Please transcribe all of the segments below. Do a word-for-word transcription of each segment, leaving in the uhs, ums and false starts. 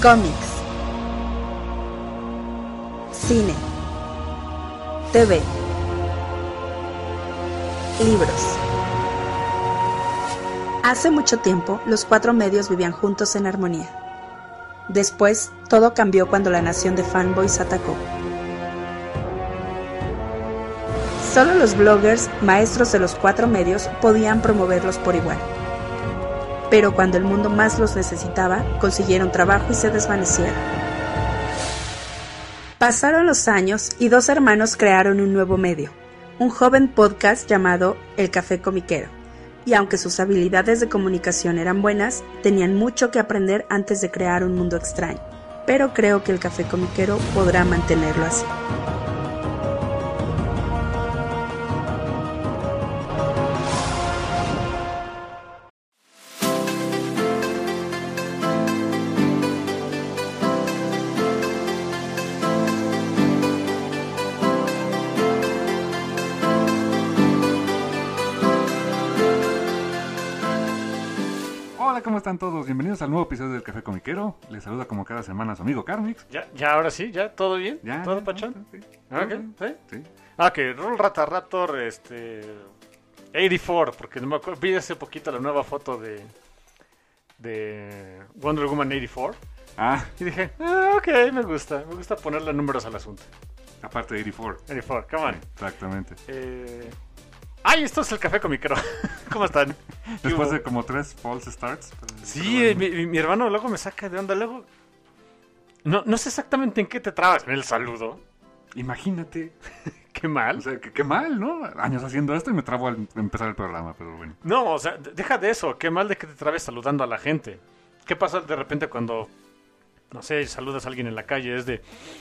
Cómics, cine, T V, libros. Hace mucho tiempo, los cuatro medios vivían juntos en armonía. Después, todo cambió cuando la nación de fanboys atacó. Solo los bloggers, maestros de los cuatro medios, podían promoverlos por igual. Pero cuando el mundo más los necesitaba, consiguieron trabajo y se desvanecieron. Pasaron los años y dos hermanos crearon un nuevo medio, un joven podcast llamado El Café Comiquero. Y aunque sus habilidades de comunicación eran buenas, tenían mucho que aprender antes de crear un mundo extraño. Pero creo que El Café Comiquero podrá mantenerlo así. ¿Cómo están todos? Bienvenidos al nuevo episodio del Café Comiquero. Les saluda como cada semana su amigo Carmix. Ya, ya, ahora sí, ya, ¿todo bien? Ya, ¿Todo ya, pachón? Sí. Ah, ok, ¿sí? Sí. Ah, que Roll Rata Raptor, este... ochenta y cuatro, porque no me acuerdo, vi hace poquito la nueva foto de... de Wonder Woman ochenta y cuatro. Ah, Y dije, ah, ok, me gusta, me gusta ponerle números al asunto. aparte de ochenta y cuatro. ochenta y cuatro, come on. Exactamente. Eh... ¡Ay, esto es el Café Comiquero! ¿Cómo están? Después ¿Qué de hubo? como tres false starts. pero- Sí, pero eh, mi, mi- mi hermano luego me saca de onda, luego... No, no sé exactamente en qué te trabas en el saludo. Imagínate. Qué mal. O sea, que qué mal, ¿no? Años haciendo esto y me trabo al empezar el programa, pero bueno. No, o sea, de- deja de eso. Qué mal de que te trabes saludando a la gente. ¿Qué pasa de repente cuando, no sé, saludas a alguien en la calle? Es de...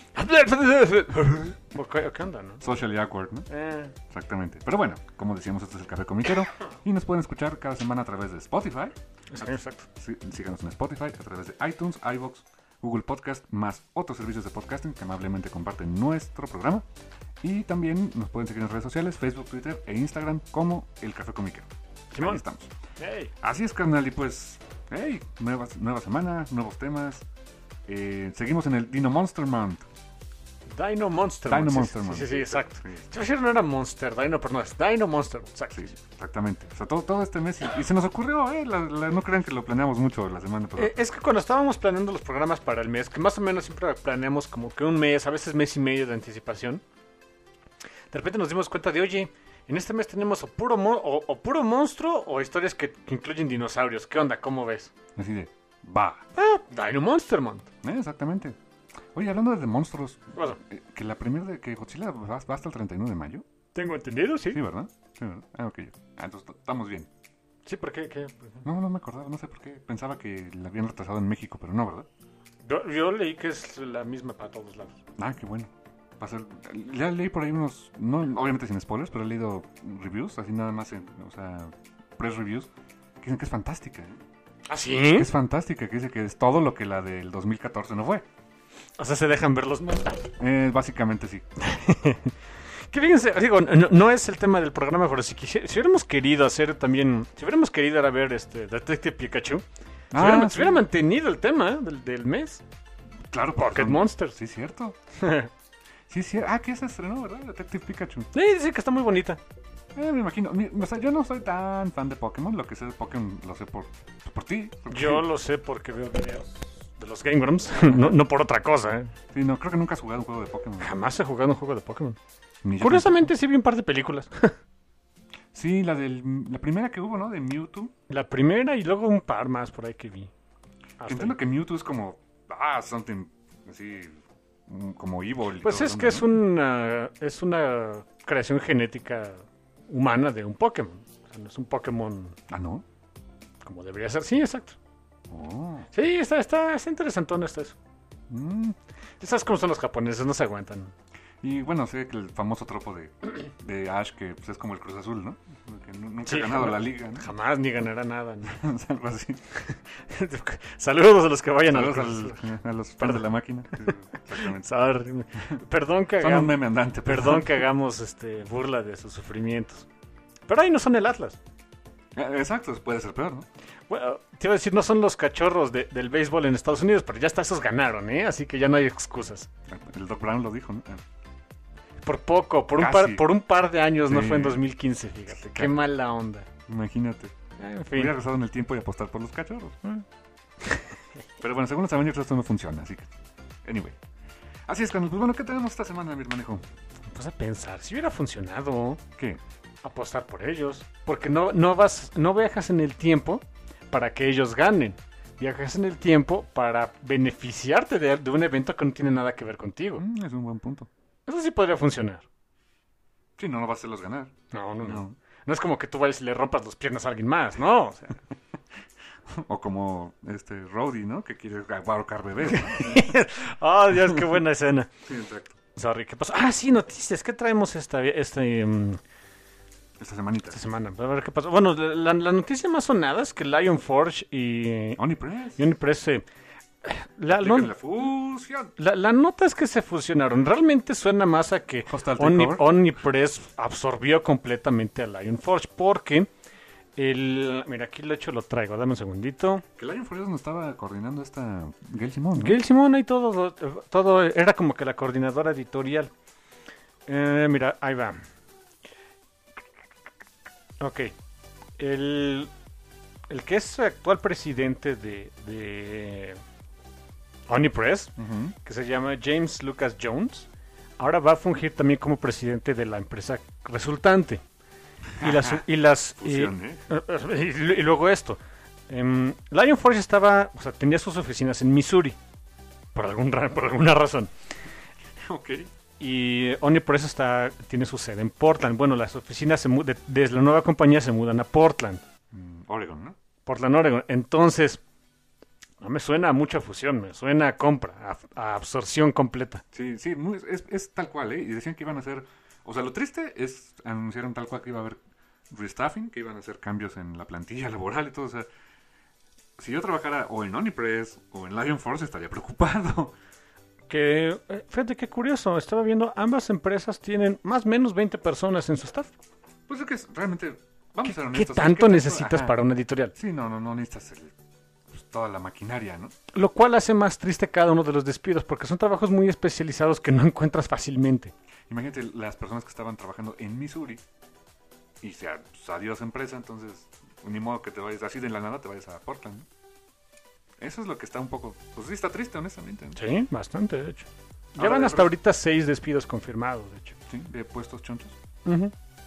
¿O ¿Qué, qué onda, no? Socially awkward, ¿no? Eh, Exactamente. Pero bueno, como decíamos, esto es el Café Comiquero. Y nos pueden escuchar cada semana a través de Spotify. sí, exacto. Sí, síganos en Spotify, a través de iTunes, iVoox, Google Podcast, más otros servicios de podcasting que amablemente comparten nuestro programa. Y también nos pueden seguir en redes sociales, Facebook, Twitter e Instagram como El Café Comiquero. Simón. Ahí estamos. Hey. Así es, carnal, y pues, hey, nueva, nueva semana, nuevos temas. Eh, seguimos en el Dino Monster Month. Dino Monster. Dino Man, sí, Monster sí, Man. Sí, sí, exacto. Sí. Yo decía no era Monster, Dino, pero no es Dino Monster. Exacto. Sí, exactamente. O sea, todo, todo este mes. Y, y se nos ocurrió, eh, la- la- no crean que lo planeamos mucho la semana, pero... Eh, es que cuando estábamos planeando los programas para el mes, que más o menos siempre planeamos como que un mes, a veces mes y medio de anticipación, de repente nos dimos cuenta de, oye, en este mes tenemos o puro, mo- o, o puro monstruo o historias que, que incluyen dinosaurios. ¿Qué onda? ¿Cómo ves? Así de, va. Ah, Dino Monster Month. Eh, exactamente. Oye, hablando de monstruos, ¿Qué pasó? eh, que la primera de que Godzilla va, va hasta el treinta y uno de mayo. Tengo entendido, sí. Sí, ¿verdad? Sí, ¿verdad? Ah, ok. Ah, entonces t- estamos bien. Sí, ¿por qué? ¿Qué? No, no me acordaba, no sé por qué. Pensaba que la habían retrasado en México, pero no, ¿verdad? Yo, yo leí que es la misma para todos lados. Ah, qué bueno. Va a ser- ya leí por ahí unos, no, obviamente sin spoilers, pero he leído reviews, así nada más, en, o sea, press reviews, que dicen que es fantástica. ¿eh? ¿Ah, sí? Que es fantástica, que dice que es todo lo que la del dos mil catorce no fue. O sea, se dejan ver los malos. Eh, básicamente sí. Que fíjense, digo, no, no es el tema del programa, pero si, quisi- si hubiéramos querido hacer también, si hubiéramos querido ir a ver este Detective Pikachu, si, Ah, hubiera, sí. si hubiera mantenido el tema ¿eh? del, del mes, Claro, porque Pocket son- Monsters. Sí, cierto. Sí, sí. Ah, que se estrenó, ¿verdad? Detective Pikachu. Sí, dice que está muy bonita. Eh, me imagino. Mi- o sea, yo no soy tan fan de Pokémon. Lo que sé de Pokémon lo sé por, por ti. porque- Yo lo sé porque veo videos de los Game Grumps, no, no por otra cosa, ¿eh? Sí, no, creo que nunca has jugado un juego de Pokémon. Jamás he jugado un juego de Pokémon. Ni yo Curiosamente sí vi un par de películas. tampoco. Sí, la del, la primera que hubo, ¿no? De Mewtwo. La primera y luego un par más por ahí que vi. Hasta Que entiendo ahí. que Mewtwo es como, ah, something así, mm, como evil. y Pues todo es el que mundo, es ¿no? una, es una creación genética humana de un Pokémon. O sea, no es un Pokémon Ah, ¿no? como debería ser. Sí, exacto. Oh. Sí, está, está, está interesantón esto eso. Mm. ¿Sabes cómo son los japoneses? No se aguantan. Y bueno, sé que el famoso tropo de, de Ash, que pues, es como el Cruz Azul, ¿no? Que nu- nunca Sí, ha ganado jamás. la liga, ¿no? Jamás ni ganará nada. ¿no? O sea, algo así. Saludos a los que vayan Saludos a los... al- a los fans de la máquina. Sí, exactamente. Sorry. Perdón que Son un hagamos, meme andante. perdón que hagamos este, burla de sus sufrimientos. Pero ahí no son el Atlas. Eh, Exacto, puede ser peor, ¿no? Bueno, te iba a decir, no son los cachorros de- del béisbol en Estados Unidos, pero ya hasta esos ganaron, ¿eh? Así que ya no hay excusas. El Doc Brown lo dijo, ¿no? Eh, Por poco, por un, Casi. par, por un par de años, no Sí. fue en dos mil quince, fíjate. Qué Ca- mala onda. Imagínate. En Hubiera fin. regresado en el tiempo y apostar por los cachorros. Mm. Pero bueno, según los Avengers esto no funciona, así que... Anyway. Así es, Carlos. Pues bueno, ¿qué tenemos esta semana, mi hermanejo? Pues a pensar, si hubiera funcionado ¿Qué? apostar por ellos. Porque no, no vas, no viajas en el tiempo para que ellos ganen. Viajas en el tiempo para beneficiarte de, de un evento que no tiene nada que ver contigo. Mm, es un buen punto. Eso sí podría funcionar. Sí, no, no vas a hacerlos ganar. No, no, no. No. No es como que tú vayas y le rompas las piernas a alguien más, ¿no? O sea, O como este Rowdy, ¿no? Que quiere ahorcar bebés, ¿no? oh, Dios, qué buena escena. Sí, exacto. Sorry, ¿qué pasó? Ah, sí, noticias. ¿Qué traemos esta, esta, em, Esta semanita. esta semana? A ver qué pasó. Bueno, la, la noticia más sonada es que Lion Forge y Onipress. Unipress se... La, Aplican no- la fusión. la, la nota es que se fusionaron. Realmente suena más a que Hostile Oni- Takeover. Onipress absorbió completamente a Lion Forge porque el... Mira, aquí de hecho lo traigo. Dame un segundito. Que Lion Force no estaba coordinando esta Gail Simón, ¿no? Gail Simón y todo, todo era como que la coordinadora editorial. Eh, mira, ahí va. Ok. El, el que es actual presidente de, de Onipress, Ujú. que se llama James Lucas Jones, ahora va a fungir también como presidente de la empresa resultante. Y las... Y, las y- Fusión, ¿eh? y, y luego esto. Em, Lion Forge estaba, o sea, tenía sus oficinas en Missouri, por, algún, ra- por alguna razón. Ok. Y Onipress está, tiene su sede en Portland. Bueno, las oficinas se mu- de- desde la nueva compañía se mudan a Portland, Mm, Oregon, ¿no? Portland, Oregon. Entonces, no me suena a mucha fusión, me suena a compra, a, a absorción completa. Sí, sí, muy- es, es tal cual, ¿eh? Y decían que iban a hacer... O sea, lo triste es, anunciaron tal cual que iba a haber restaffing, que iban a hacer cambios en la plantilla laboral y todo. O sea, si yo trabajara o en Onipress o en Lion Force estaría preocupado. Que, eh, fíjate qué curioso, estaba viendo, ambas empresas tienen más o menos veinte personas en su staff. Pues es que es- realmente, vamos a ser ¿Qué honestos. tanto necesitas Ajá. para una editorial? Sí, no, no, no necesitas el- pues, toda la maquinaria, ¿no? Lo cual hace más triste cada uno de los despidos, porque son trabajos muy especializados que no encuentras fácilmente. Imagínate las personas que estaban trabajando en Missouri y sea, pues, adiós empresa, entonces ni modo que te vayas así de la nada, te vayas a Portland, ¿no? Eso es lo que está un poco, pues sí está triste, honestamente, ¿no? Sí, bastante, de hecho. Ahora, Llevan de hasta resto- ahorita seis despidos confirmados, de hecho. Sí, de puestos chonchos. Ujú.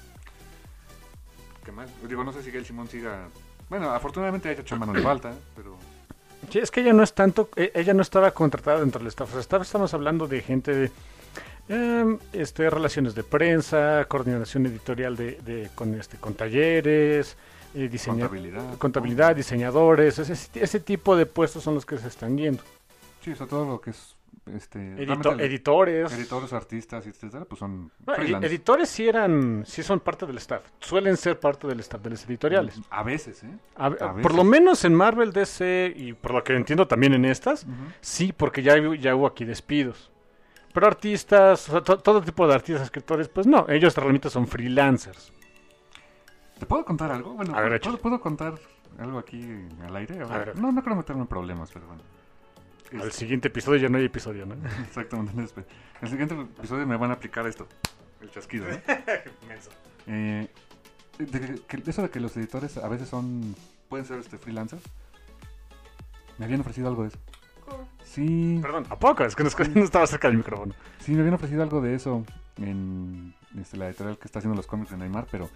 Qué mal. Digo, no sé si Gail Simón siga... Bueno, afortunadamente a ella chamba no le falta, pero... Sí, es que ella no es tanto, eh, ella no estaba contratada dentro del staff. O sea, estaba- estamos hablando de gente de em, este, relaciones de prensa, coordinación editorial de, de- con este con talleres, eh, diseña- Contabilidad. contabilidad, diseñadores, ese, ese tipo de puestos son los que se están yendo. Sí, o sea, todo lo que es... Este, Edito- realmente el- editores. editores, artistas, etcétera, pues son Bueno, edi- freelance. editores sí eran, sí son parte del staff. Suelen ser parte del staff de las editoriales. A veces, ¿eh? A- A por veces. lo menos en Marvel, D C y por lo que entiendo también en estas, Ujú. sí, porque ya, hu- ya hubo aquí despidos. Pero artistas, o sea, to- todo tipo de artistas, escritores, pues no, ellos realmente son freelancers. ¿Te puedo contar algo? Bueno, A ver, ¿puedo, échale. ¿puedo contar algo aquí al aire? A ver, A ver. No, no quiero meterme en problemas, pero bueno. Al Este, siguiente episodio ya no hay episodio, ¿no? Exactamente. En el el siguiente episodio me van a aplicar esto. El chasquido, ¿no? Eh, de que- eso de que los editores a veces son... Pueden ser este freelancers. Me habían ofrecido algo de eso. Sí, Perdón, ¿a poco? Es que no, no estaba cerca del micrófono. sí, me habían ofrecido algo de eso en este, la editorial que está haciendo los cómics de Neymar, pero...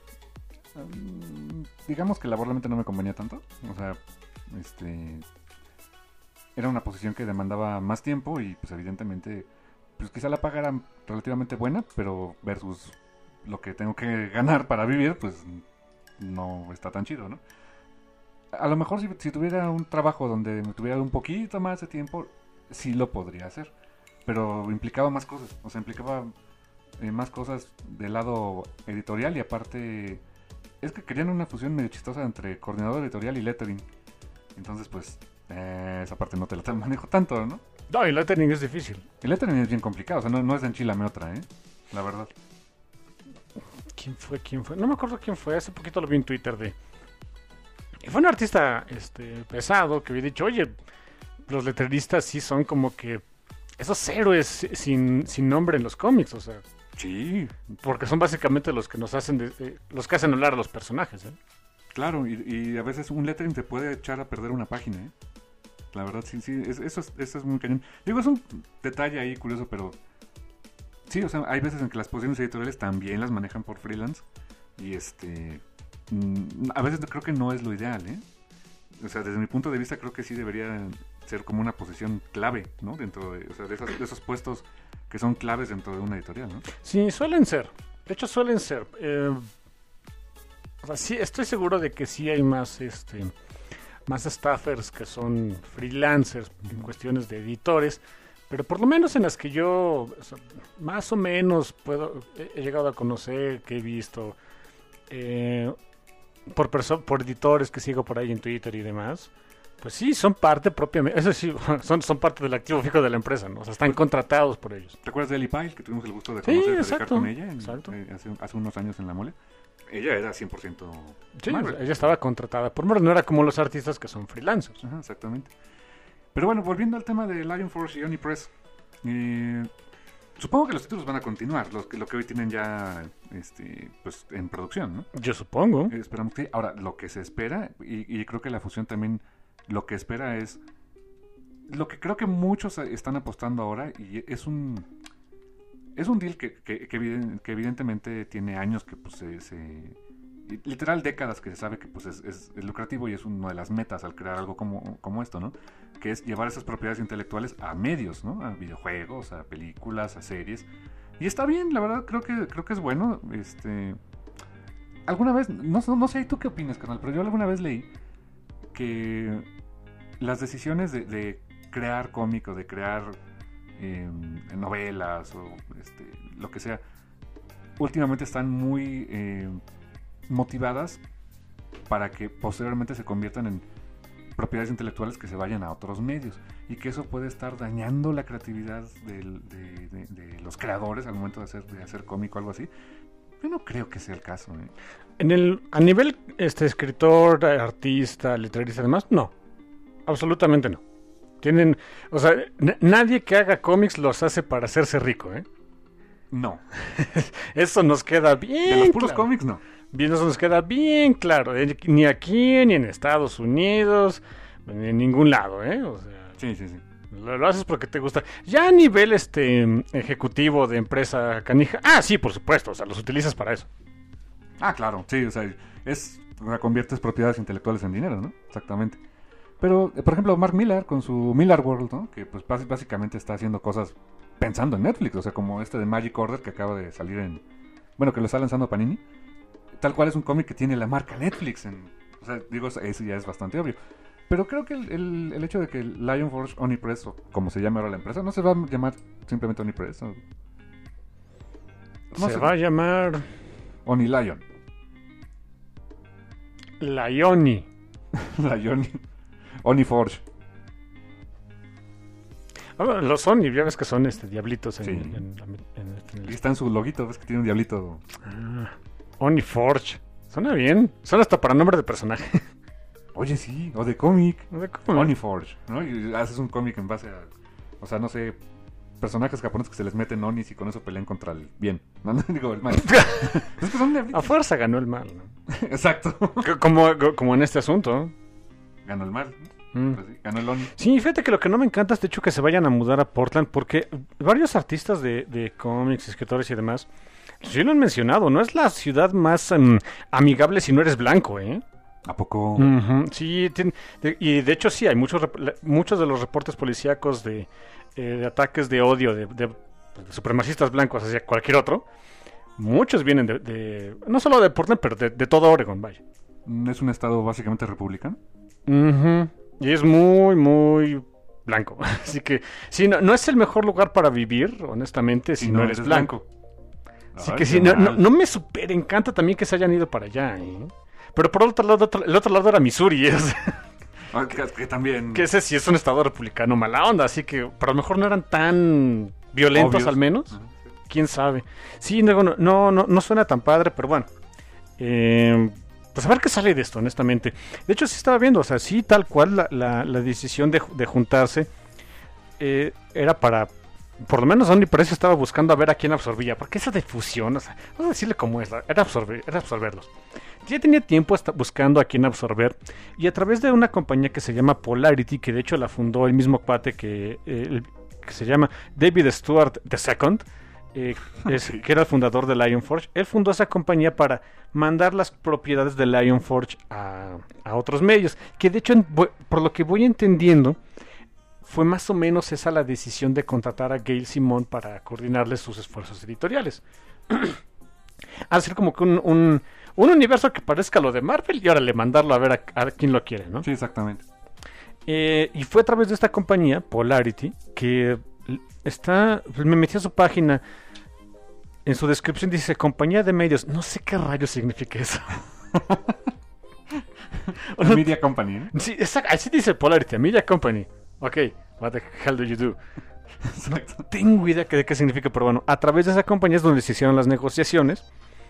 mm, digamos que laboralmente no me convenía tanto. O sea, este... Era una posición que demandaba más tiempo y pues evidentemente pues quizá la paga era relativamente buena, pero versus lo que tengo que ganar para vivir, pues no está tan chido, ¿no? A lo mejor si, si tuviera un trabajo donde me tuviera un poquito más de tiempo, sí lo podría hacer, pero implicaba más cosas, o sea, implicaba eh, más cosas del lado editorial y aparte es que querían una fusión medio chistosa entre coordinador editorial y lettering, entonces pues eh, esa parte no te la manejo tanto, ¿no? No, y el lettering es difícil. El lettering es bien complicado, o sea, no, no es enchilame otra, ¿eh? La verdad. ¿Quién fue? ¿Quién fue? No me acuerdo quién fue. Hace poquito lo vi en Twitter de... Y fue un artista este, pesado que había dicho, oye, los letreristas sí son como que esos héroes sin, sin nombre en los cómics, o sea. Sí. Porque son básicamente los que nos hacen, de, eh, los que hacen hablar a los personajes, ¿eh? Claro, y, y a veces un lettering te puede echar a perder una página, ¿eh? La verdad, sí, sí, es, eso, es, eso es muy cañón. Digo, es un detalle ahí curioso, pero sí, o sea, hay veces en que las posiciones editoriales también las manejan por freelance y este... a veces creo que no es lo ideal, ¿eh? O sea, desde mi punto de vista creo que sí debería ser como una posición clave, ¿no? Dentro de, o sea, de, esos, de esos puestos que son claves dentro de una editorial, ¿no? Sí, suelen ser. De hecho, suelen ser. Eh, o sea, sí, estoy seguro de que sí hay más, este, más staffers que son freelancers en cuestiones de editores, pero por lo menos en las que yo o sea, más o menos puedo he, he llegado a conocer, que he visto... Eh, Por, perso- por editores que sigo por ahí en Twitter y demás, pues sí, son parte propiamente, eso sí, son, son parte del activo fijo de la empresa, ¿no? O sea, están contratados por ellos. ¿Te acuerdas de Ellie Pyle, que tuvimos el gusto de Sí, conocer, de exacto, platicar con ella en, exacto. eh, hace, hace unos años en La Mole? Ella era cien por ciento Sí, Marvel. ella estaba contratada por Marvel, no era como los artistas que son freelancers. Ajá, exactamente. Pero bueno, volviendo al tema de Lion Force y Onipress, eh, supongo que los títulos van a continuar, los que, lo que hoy tienen ya este, pues, en producción, ¿no? Yo supongo. Eh, esperamos que... Ahora, lo que se espera, y, y creo que la fusión también lo que espera es... Lo que creo que muchos están apostando ahora, y es un... Es un deal que, que, que, eviden- que evidentemente tiene años que pues se... se- literal décadas que se sabe que pues es, es- es lucrativo y es una de las metas al crear algo como, como esto, ¿no? Que es llevar esas propiedades intelectuales a medios, ¿no? A videojuegos, a películas, a series. Y está bien, la verdad, creo que creo que es bueno. Este, alguna vez, no, no, no sé tú qué opinas, carnal, pero yo alguna vez leí que las decisiones de, de crear cómic o de crear eh, novelas o este, lo que sea, últimamente están muy eh, motivadas para que posteriormente se conviertan en propiedades intelectuales que se vayan a otros medios y que eso puede estar dañando la creatividad del, de, de, de los creadores al momento de hacer, de hacer cómic o algo así. Yo no creo que sea el caso, ¿eh? En el, a nivel este escritor, artista, letrerista y demás, no. Absolutamente no. Tienen, o sea, n- nadie que haga cómics los hace para hacerse rico, ¿eh? No. Eso nos queda bien De los puros claro. cómics, no. Bien, eso nos queda bien claro. Eh, Ni aquí, ni en Estados Unidos, ni en ningún lado, ¿eh? O sea, Sí, sí, sí. lo, lo haces porque te gusta. Ya a nivel este ejecutivo de empresa canija, ah, sí, por supuesto, o sea, los utilizas para eso. Ah, claro, sí, o sea, es, o sea, conviertes propiedades intelectuales en dinero, ¿no? Exactamente. Pero, eh, por ejemplo, Mark Millar con su Millar World, ¿no? Que pues bás- básicamente está haciendo cosas pensando en Netflix, o sea, como este de Magic Order que acaba de salir en... Bueno, que lo está lanzando Panini. Tal cual es un cómic que tiene la marca Netflix. En, o sea, digo, eso ya es bastante obvio. Pero creo que el, el, el hecho de que Lion Forge Onipress, o como se llama ahora la empresa, no se va a llamar simplemente Onipress. O... No Se sé. va a llamar Oni Lion. Lioni. Lion. Oniforge. Ah, los Sony, ya ves que son este diablitos en, Sí. en, en- en- en Y el... está en su loguito, ves que tiene un diablito. Ah, Oniforge. Suena bien. Suena hasta para nombre de personaje. Oye, sí, o de cómic. No sé cómo. Oniforge, ¿no? Y haces un cómic en base a, o sea, no sé, personajes japoneses que se les meten onis y con eso pelean contra el bien. No, no digo el mal. Es que son A diablitos. fuerza ganó el mal, ¿no? Exacto. C- Como, como en este asunto. Ganó el mal. Mm. Pues sí, ganó el oni. Sí, fíjate que lo que no me encanta es de hecho que se vayan a mudar a Portland porque varios artistas de, de cómics, escritores y demás, sí lo han mencionado, no es la ciudad más em, amigable si no eres blanco, ¿eh? ¿A poco? Ujú, sí, tien- de- y de hecho sí, hay muchos rep- la- muchos de los reportes policíacos de, eh, de ataques de odio de, de- de supremacistas blancos hacia cualquier otro, muchos vienen de, de- no solo de Portland, pero de, de todo Oregon, vaya. Es un estado básicamente republicano. Ujú. Y es muy, muy blanco. Así que, sí, no, no es el mejor lugar para vivir, honestamente, si, no, eres blanco. Así Ay, que qué sí, no, no, mal. no me super encanta también que se hayan ido para allá, ¿eh? Pero por otro lado, otro- el otro lado era Missouri, es- Ah, que, que también. que ese sí es un estado republicano mala onda, así que pero a lo mejor no eran tan violentos Obvios. al menos. Ajá, sí. Quién sabe. Sí, no, no, no, no suena tan padre, pero bueno. Eh, pues a ver qué sale de esto, honestamente. De hecho, sí estaba viendo, o sea, sí, tal cual la, la, la decisión de, de juntarse eh, era para, por lo menos Omnipress estaba buscando a ver a quién absorbía, porque esa de fusión, o sea, vamos a decirle cómo es, era, absorber, era absorberlos. Ya tenía tiempo hasta buscando a quién absorber, y a través de una compañía que se llama Polarity, que de hecho la fundó el mismo cuate que, eh, el, que se llama David Stewart segundo, eh, es, que era el fundador de Lionforge. Él fundó esa compañía para mandar las propiedades de Lionforge a, a otros medios, que de hecho, por lo que voy entendiendo, fue más o menos esa la decisión de contratar a Gail Simone para coordinarle sus esfuerzos editoriales. Hacer como que un, un, un universo que parezca lo de Marvel y ahora le mandarlo a ver a, a quién lo quiere, ¿no? Sí, exactamente. Eh, y fue a través de esta compañía, Polarity, que está, me metí a su página, en su descripción dice compañía de medios, no sé qué rayos significa eso. Media Company, ¿no? Sí, exacto, así dice Polarity, Media Company. Ok, what the hell do you do? No tengo idea de qué significa, pero bueno, a través de esa compañía es donde se hicieron las negociaciones.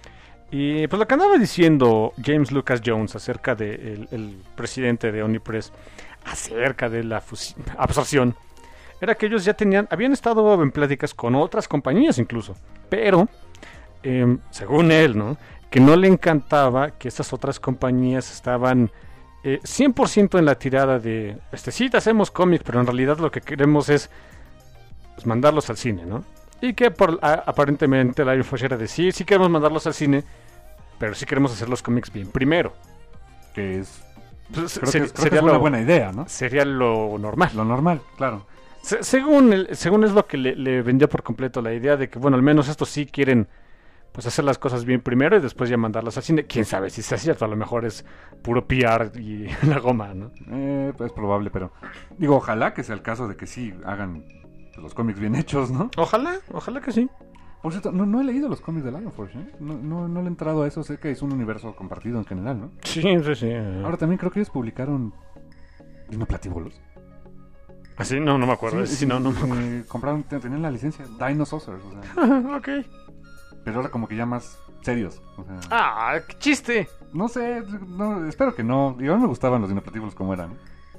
Y pues lo que andaba diciendo James Lucas Jones acerca del de el presidente de Omnipress, acerca de la absorción, era que ellos ya tenían, habían estado en pláticas con otras compañías incluso, pero eh, según él, ¿no? Que no le encantaba que estas otras compañías estaban eh, cien por ciento en la tirada de, este sí, te hacemos cómics, pero en realidad lo que queremos es pues, mandarlos al cine, ¿no? Y que por, a, aparentemente la Lionforge era decir, sí queremos mandarlos al cine, pero sí queremos hacer los cómics bien primero. Que es, pues, creo ser, que, creo sería que es una lo, buena idea, ¿no? Sería lo normal. Lo normal, claro. Se, según, el, según es lo que le, le vendió por completo la idea de que, bueno, al menos estos sí quieren pues hacer las cosas bien primero y después ya mandarlas al cine. Quién sabe si es cierto, a lo mejor es puro P R y la goma, ¿no? Eh, pues es probable, pero digo, ojalá que sea el caso de que sí hagan los cómics bien hechos, ¿no? Ojalá, ojalá que sí. Por cierto, no, no he leído los cómics de Lionforge, ¿eh? No, no, no le he entrado a eso, sé que es un universo compartido en general, ¿no? Sí, sí, sí. Ahora también creo que ellos publicaron Dinoplatíbulos. ¿Ah, sí? No, no me acuerdo. Sí, sí, no, no me acuerdo. Eh, compraron, tenían la licencia Dinosaurs, o sea. Ok. Pero ahora como que ya más serios, o sea. ¡Ah, qué chiste! No sé, no, espero que no. Igual me gustaban los Dinoplatíbulos como eran.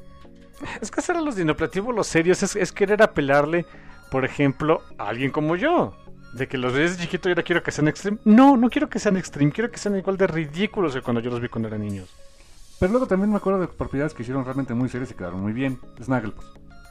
Es que hacer a los Dinoplatíbulos serios es, es querer apelarle, por ejemplo, a alguien como yo. De que los ves de chiquito y ahora quiero que sean extreme. No, no quiero que sean extreme, quiero que sean igual de ridículos que cuando yo los vi cuando eran niños. Pero luego también me acuerdo de propiedades que hicieron realmente muy serias y quedaron muy bien. Snagglepuss.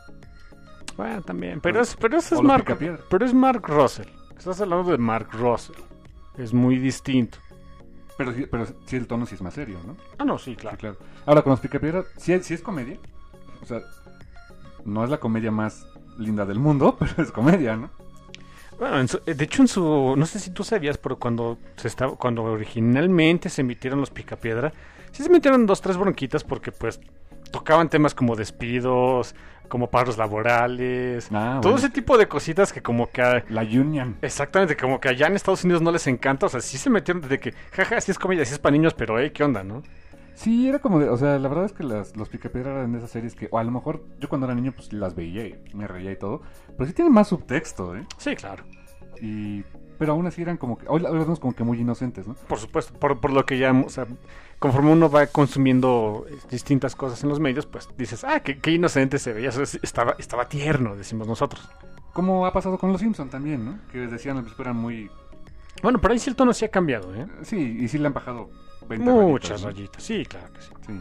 Bueno, también, pero, es, pero eso es O los Mark, Picapiedra. pero es Mark Russell. Estás hablando de Mark Russell. Es muy distinto. Pero, sí- pero sí el tono sí es más serio, ¿no? Ah, no, sí, claro. Sí, claro. Ahora, con los Picapiedra, sí, es- sí es comedia. O sea, no es la comedia más linda del mundo, pero es comedia, ¿no? Bueno, en su- eh, de hecho en su, no sé si tú sabías, pero cuando se estaba, cuando originalmente se emitieron los Picapiedra, sí se metieron dos, tres bronquitas porque pues tocaban temas como despidos, como paros laborales, Ah, todo bueno. ese tipo de cositas que como que a- La Union. exactamente, como que allá en Estados Unidos no les encanta, o sea, sí se metieron desde que, jaja, sí es comedia, sí es para niños, pero hey, ¿qué onda, no? Sí, era como de, o sea, la verdad es que las, los Picapiedra eran de esas series que, o a lo mejor yo cuando era niño pues las veía y me reía y todo, pero sí tienen más subtexto, ¿eh? Sí, claro. Y, pero aún así eran como que, hoy la- hoy las vemos como que muy inocentes, ¿no? Por supuesto, por, por lo que ya, o sea, conforme uno va consumiendo eh, distintas cosas en los medios, pues dices, ah, qué, qué inocente se veía, eso es- estaba, estaba tierno, decimos nosotros. Como ha pasado con los Simpson también, ¿no? Que decían al principio eran muy, Bueno, pero ahí sí el tono sí ha cambiado, ¿eh? sí, y sí le han bajado veinte Muchas rayitas, ¿no? rayitas, sí, claro que sí. Sí.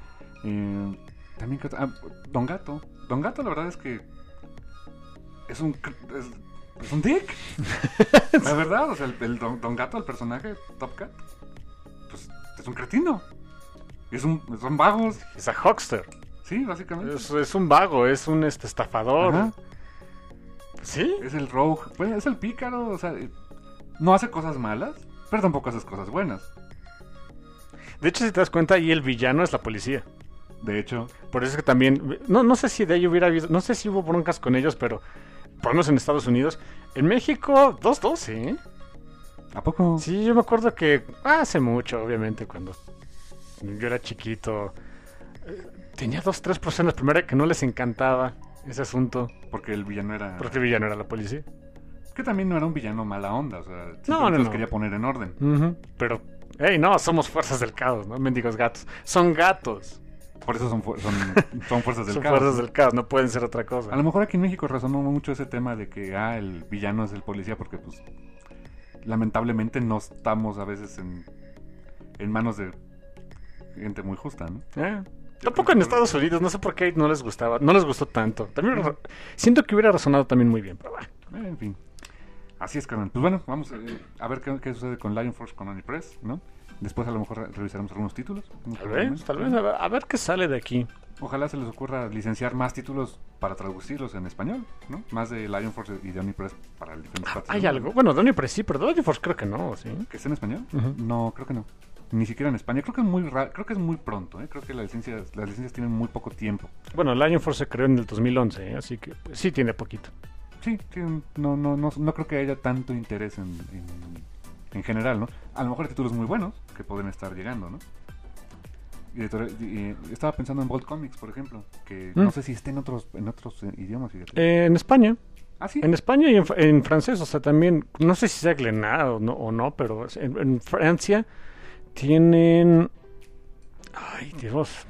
Eh, también que otra- ah, Don Gato. Don Gato la verdad es que es un cr- es, es un dick. La verdad, o sea, el, el don, Don Gato, el personaje Top Cat, pues es un cretino. Es un, son vagos, Es a huckster, sí, básicamente. es, es un vago, es un este, estafador. Ajá. ¿Sí? Es el rogue, pues es el pícaro, o sea, eh, no hace cosas malas, pero tampoco hace cosas buenas. De hecho, si te das cuenta, ahí el villano es la policía. De hecho, Por eso es que también, no, no sé si de ahí hubiera habido, no sé si hubo broncas con ellos, pero por lo menos en Estados Unidos, en México, dos dos, ¿eh? ¿a poco? Sí, yo me acuerdo que hace mucho, obviamente, cuando yo era chiquito, eh, tenía dos, tres personas primero que no les encantaba ese asunto, Porque el villano era... porque el villano era la policía. Que también no era un villano mala onda, o sea, No, simplemente no, los no. quería poner en orden. Ujú. Pero Ey, no, somos fuerzas del caos, ¿no? Mendigos gatos. Son gatos. Por eso son, fu- son, son fuerzas del Son caos. fuerzas del caos, no pueden ser otra cosa. A lo mejor aquí en México resonó mucho ese tema de que ah, el villano es el policía porque pues lamentablemente no estamos a veces en, en manos de gente muy justa, ¿no? Eh, Tampoco en Estados Unidos, no sé por qué no les gustaba, no les gustó tanto. También ra- siento que hubiera resonado también muy bien, pero bueno. Eh, en fin. Así es, carnal. Pues bueno, vamos eh, a ver qué, qué sucede con Lion Force con Onipress, ¿no? Después a lo mejor re- revisaremos algunos títulos. unos Tal programas. vez, tal vez, a ver, a ver qué sale de aquí. Ojalá se les ocurra licenciar más títulos para traducirlos en español, ¿no? Más de Lion Force y de Onipress para diferentes partes. ¿Hay del algo? mundo. Bueno, de Onipress sí, pero de Oniforce creo que no, ¿sí? ¿Que esté en español? Ujú. No, creo que no. Ni siquiera en España. Creo que es muy ra- creo que es muy pronto, ¿eh? Creo que las licencias, las licencias tienen muy poco tiempo. Bueno, el Lion Force se creó en el dos mil once, ¿eh? Así que pues, sí tiene poquito. Sí, sí, no, no, no, no creo que haya tanto interés en, en, en general, ¿no? A lo mejor hay títulos muy buenos que pueden estar llegando, ¿no? Y editorial- y, eh, estaba pensando en Bolt Comics, por ejemplo, que Mm. no sé si esté en otros, en otros eh, idiomas, fíjate. Eh, en España, ah, sí. en España y en, fr- en francés, o sea, también, no sé si sea Glénat o no, o no pero en, en Francia tienen... Ay, Dios.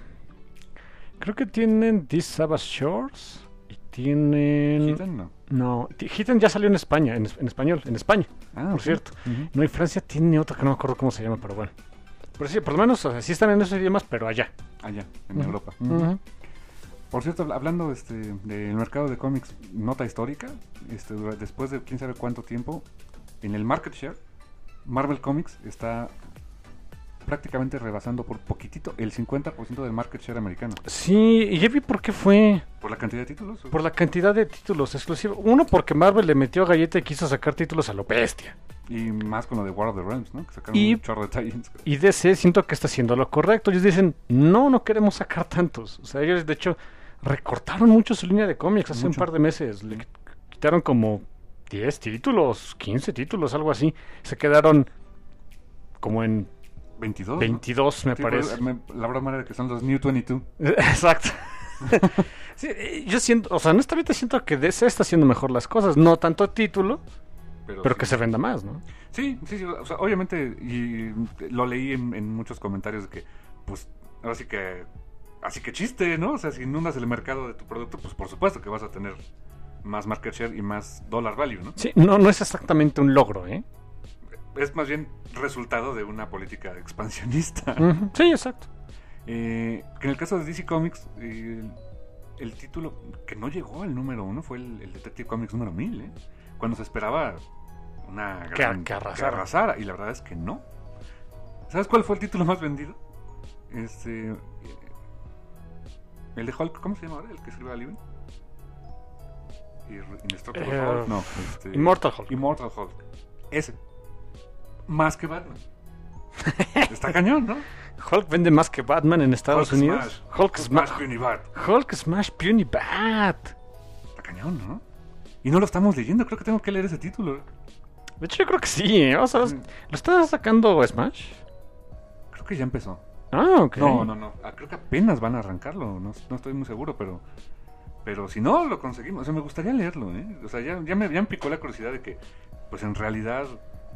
Creo que tienen These Savage Shores y tienen... Hidden, no. No, T- Hidden ya salió en España, en, es- en español, en España, Ah, por ok. cierto. Ujú. No, y Francia tiene otra que no me acuerdo cómo se llama, pero bueno. Pero sí, por lo menos, o sea, sí están en esos idiomas, pero allá. Allá, en Ujú. Europa. Ujú. Por cierto, habl- hablando este, del mercado de cómics, nota histórica, este, dura- después de quién sabe cuánto tiempo, en el market share, Marvel Comics está prácticamente rebasando por poquitito el cincuenta por ciento del market share americano. Sí, y ya vi por qué fue. ¿Por la cantidad de títulos? Por la cantidad de títulos exclusivos. Uno, porque Marvel le metió galleta y quiso sacar títulos a lo bestia. Y más con lo de War of the Realms, ¿no? Que sacaron Y- un chorro de tie-ins. Y D C siento que está haciendo lo correcto. Ellos dicen, no, no queremos sacar tantos. O sea, ellos de hecho recortaron mucho su línea de cómics hace Mucho. un par de meses. Le qu- quitaron como diez títulos, quince títulos, algo así. Se quedaron como en veintidós. ¿no? veintidós, me Sí, parece. pues, me- la broma era que son los New veintidós. Exacto. Sí, eh, yo siento, o sea, honestamente siento que D C está haciendo mejor las cosas. No tanto título, Pero, pero sí. que se venda más, ¿no? Sí, sí, sí. O sea, obviamente, y lo leí en, en muchos comentarios de que, pues, ahora sí que, así que chiste, ¿no? O sea, si inundas el mercado de tu producto, pues por supuesto que vas a tener más market share y más dollar value, ¿no? Sí, no, no es exactamente un logro, ¿eh? Es más bien resultado de una política expansionista. Ujú, sí, exacto. Eh, que en el caso de D C Comics, eh, el, el título que no llegó al número uno fue el, el Detective Comics número mil, ¿eh? Cuando se esperaba una Que- gran, que arrasara. arrasara, y la verdad es que no. ¿Sabes cuál fue el título más vendido? Este, eh, el de Hulk, ¿cómo se llama ahora? El que escribe a Libin. Indestructible Eh, Hulk, no, este, Immortal Hulk. Immortal Hulk. Ese. Más que Batman. Está cañón, ¿no? Hulk vende más que Batman en Estados Hulk Unidos. Smash. Hulk Smash. Puny Bat. Hulk Smash Puny Bat. Está cañón, ¿no? Y no lo estamos leyendo, creo que tengo que leer ese título. De hecho, yo creo que sí, ¿eh? O sea, ¿lo está sacando Smash? Creo que ya empezó. Ah, ok. No, no, no. ah, Creo que apenas van a arrancarlo. No, no estoy muy seguro, pero. Pero si no, lo conseguimos. O sea, me gustaría leerlo, ¿eh? O sea, ya, ya, me, ya me picó la curiosidad de que, pues en realidad.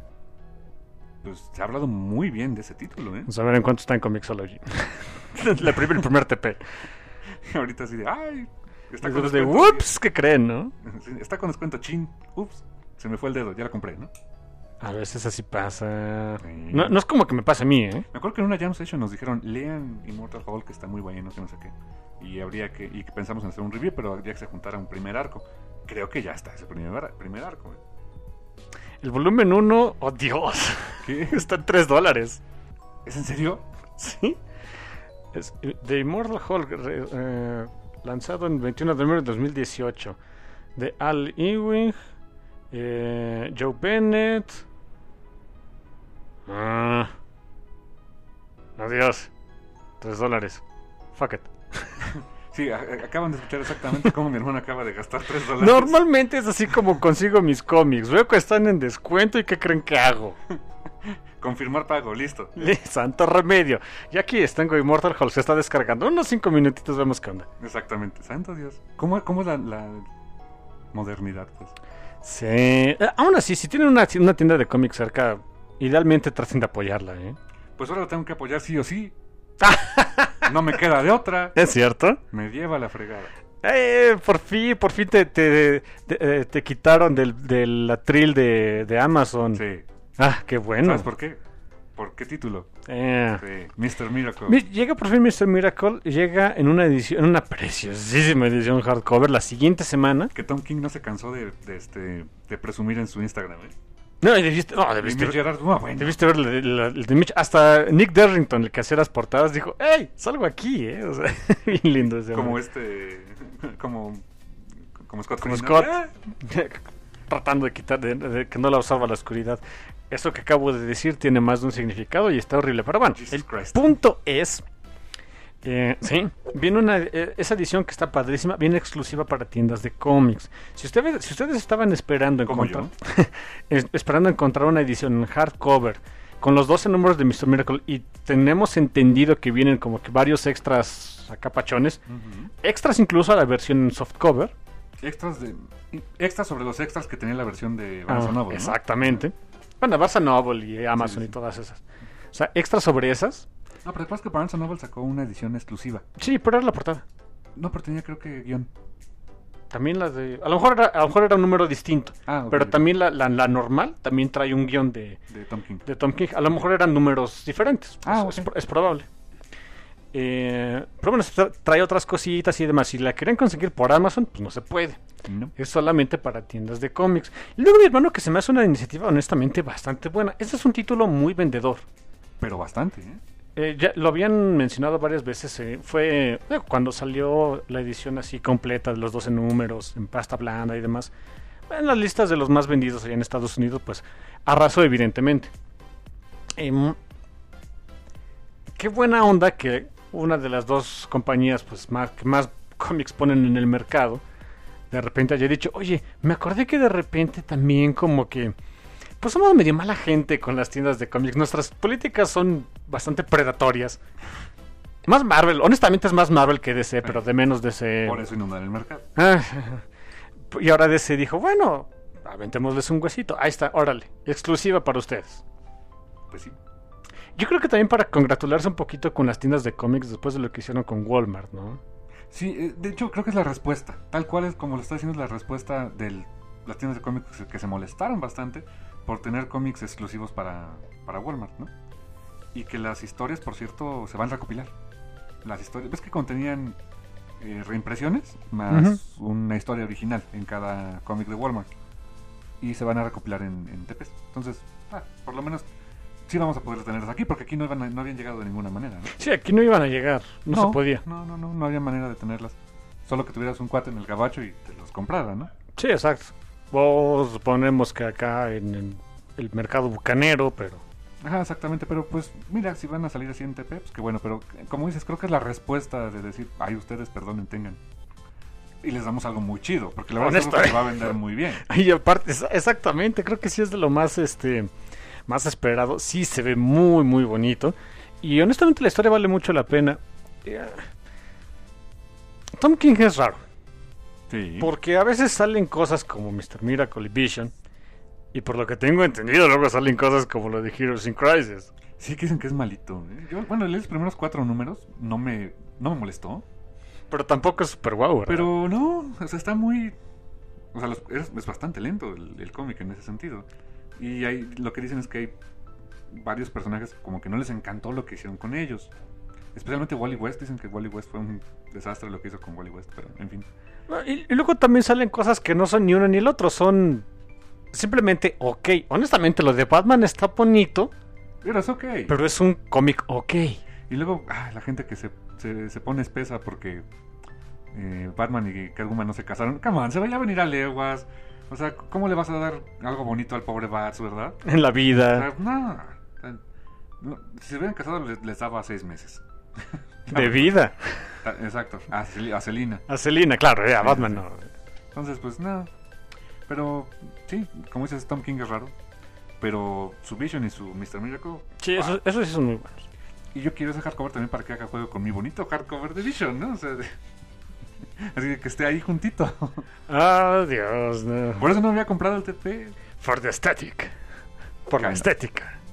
Pues se ha hablado muy bien de ese título, ¿eh? Vamos a ver en cuánto está en Comixology. La primer, el primer T P. Ahorita así de. ¡Ay! Está Y con después de, descuento. whoops, ¿qué creen, no? Sí, está con descuento. Chin. Ups. Se me fue el dedo. Ya la compré, ¿no? A veces así pasa. Sí. No, no es como que me pase a mí, ¿eh? Me acuerdo que en una jam session nos dijeron, lean Immortal Hulk, que está muy bueno, que no sé qué. Y habría que, y que pensamos en hacer un review, pero habría que se juntara un primer arco. Creo que ya está ese primer, ar- primer arco. ¿eh? El volumen uno, oh Dios, ¿Qué? está en tres dólares. ¿Es en serio? ¿Sí? Es The Immortal Hulk, re- eh, lanzado en veintiuno de noviembre de dos mil dieciocho. De Al Ewing, eh, Joe Bennett. Ah. Adiós. Tres dólares. Fuck it. Sí, a- a- acaban de escuchar exactamente cómo mi hermano acaba de gastar tres dólares. Normalmente es así como consigo mis cómics. Veo que están en descuento y ¿qué creen que hago? Confirmar pago, listo. Santo remedio. Y aquí tengo Immortal Hulk, se está descargando. Unos cinco minutitos vemos qué onda. Exactamente, santo Dios. ¿Cómo, cómo es la, la modernidad, pues? Sí. Eh, aún así, si tienen una, una tienda de cómics cerca, idealmente traten de apoyarla, ¿eh? pues ahora lo tengo que apoyar sí o sí. No me queda de otra. ¿Es cierto? Me lleva la fregada. Eh, por fin, por fin te, te, te, te quitaron del, del atril de, de Amazon. Sí. Ah, qué bueno. ¿Sabes por qué? ¿Por qué título? Eh. Sí, mister Miracle. Mi- Llega por fin mister Miracle, llega en una edición, en una preciosísima edición hardcover la siguiente semana. Que Tom King no se cansó de, de, este, de presumir en su Instagram, ¿eh? No, y debiste, no, Y debiste, Mitch Gerard, no, bueno. debiste ver la- la- el de Mitch. Hasta Nick Darrington, el que hacía las portadas, dijo, ¡Ey! Salgo aquí, ¿eh? O sea, bien lindo ese Como hombre. este... Como... Como Scott Como Free, ¿no? Scott. Ah, Tratando de quitar, de, de que no la absorba la oscuridad. Eso que acabo de decir tiene más de un significado y está horrible. Pero bueno, Jesus el Christ. punto es... Eh, sí, viene una eh, esa edición que está padrísima, viene exclusiva para tiendas de cómics. Si ustedes, si ustedes estaban esperando Como encontrar, es- esperando encontrar una edición en hardcover con los doce números de mister Miracle y tenemos entendido que vienen como que varios extras acá pachones, Ujú. extras incluso a la versión en softcover. Extras de... Extras sobre los extras que tenía la versión de Barnes Ah, Noble, ¿no? exactamente. Bueno, Barnes Noble y Amazon Sí, sí, y sí. todas esas. O sea, extras sobre esas. No, pero después que Barnes Noble sacó una edición exclusiva. Sí, pero era la portada. No, pero tenía creo que guión. También la de... A lo mejor era, a lo mejor era un número distinto. Ah, ok. Pero también la, la, la normal también trae un guión de, De Tom King. de Tom King. A lo mejor eran números diferentes. Ah, es, ok. es, es probable. Eh, pero bueno, tra- trae otras cositas y demás. Si la quieren conseguir por Amazon, pues no se puede. No. Es solamente para tiendas de cómics. Y luego mi hermano que se me hace una iniciativa honestamente bastante buena. Este es un título muy vendedor. Pero bastante, ¿eh? Eh, ya lo habían mencionado varias veces. eh, fue eh, cuando salió la edición así completa de los doce números en pasta blanda y demás. En las listas de los más vendidos allá en Estados Unidos, pues arrasó evidentemente. Em, qué buena onda que una de las dos compañías pues más, que más cómics ponen en el mercado, de repente haya dicho, oye, me acordé que de repente también como que pues somos medio mala gente con las tiendas de cómics. Nuestras políticas son bastante predatorias. Más Marvel, honestamente es más Marvel que D C, pero de menos D C. Por eso inundan el mercado. Ah, y ahora D C dijo, bueno, aventémosles un huesito. Ahí está, órale, exclusiva para ustedes. Pues sí. Yo creo que también para congratularse un poquito con las tiendas de cómics después de lo que hicieron con Walmart, ¿no? Sí, eh, de hecho creo que es la respuesta. Tal cual es como lo está diciendo, es la respuesta de las tiendas de cómics que se, que se molestaron bastante por tener cómics exclusivos para, para Walmart, ¿no? Y que las historias, por cierto, se van a recopilar. Las historias, ves que contenían eh, reimpresiones más uh-huh. una historia original en cada cómic de Walmart. Y se van a recopilar en, en T Ps. Entonces, ah, por lo menos sí vamos a poder tenerlos aquí, porque aquí no, iban a, no habían llegado de ninguna manera, ¿no? Sí, aquí no iban a llegar, no, no se podía. No, no, no, no había manera de tenerlas. Solo que tuvieras un cuate en el gabacho y te los comprara, ¿no? Sí, exacto. Vos suponemos que acá en el, el mercado bucanero, pero... Ajá, exactamente, pero pues mira, si van a salir así en T P, pues que bueno, pero como dices, creo que es la respuesta de decir, ay, ustedes perdonen, tengan. Y les damos algo muy chido, porque la verdad es que se va a vender muy bien. Y aparte, exactamente, creo que sí es de lo más, este, más esperado. Sí se ve muy, muy bonito. Y honestamente la historia vale mucho la pena. Tom King es raro. Sí. Porque a veces salen cosas como mister Miracle y Vision. Y por lo que tengo entendido, luego salen cosas como lo de Heroes in Crisis. Sí, que dicen que es malito. ¿eh? Yo, bueno, leí los primeros cuatro números, no me, no me molestó. Pero tampoco es super guau, ¿verdad? Pero no, o sea, está muy... O sea, los, es, es bastante lento el, el cómic en ese sentido. Y hay, lo que dicen es que hay varios personajes como que no les encantó lo que hicieron con ellos. Especialmente Wally West, dicen que Wally West fue un desastre lo que hizo con Wally West, pero en fin. Y, y luego también salen cosas que no son ni uno ni el otro, son simplemente ok. Honestamente, lo de Batman está bonito. Pero es ok. Pero es un cómic ok. Y luego, ah, la gente que se, se, se pone espesa porque eh, Batman y Catwoman no se casaron. Come on, se vaya a venir a leguas. O sea, ¿cómo le vas a dar algo bonito al pobre Bats, verdad? En la O vida. sea, no, no. Si se hubieran casado, les, les daba seis meses. De vida. Exacto, a, Cel- a Selina. A Selina, claro, eh, a Batman no. Entonces, pues no. Pero, sí, como dices, Tom King es raro. Pero su Vision y su mister Miracle. Sí, wow. eso, eso sí son muy buenos. Y yo quiero ese hardcover también para que haga juego con mi bonito hardcover de Vision, ¿no? O sea, de... así que esté ahí juntito. Ah, Dios, no. Por eso no había comprado el T P. For the aesthetic. Por la Kinda. estética.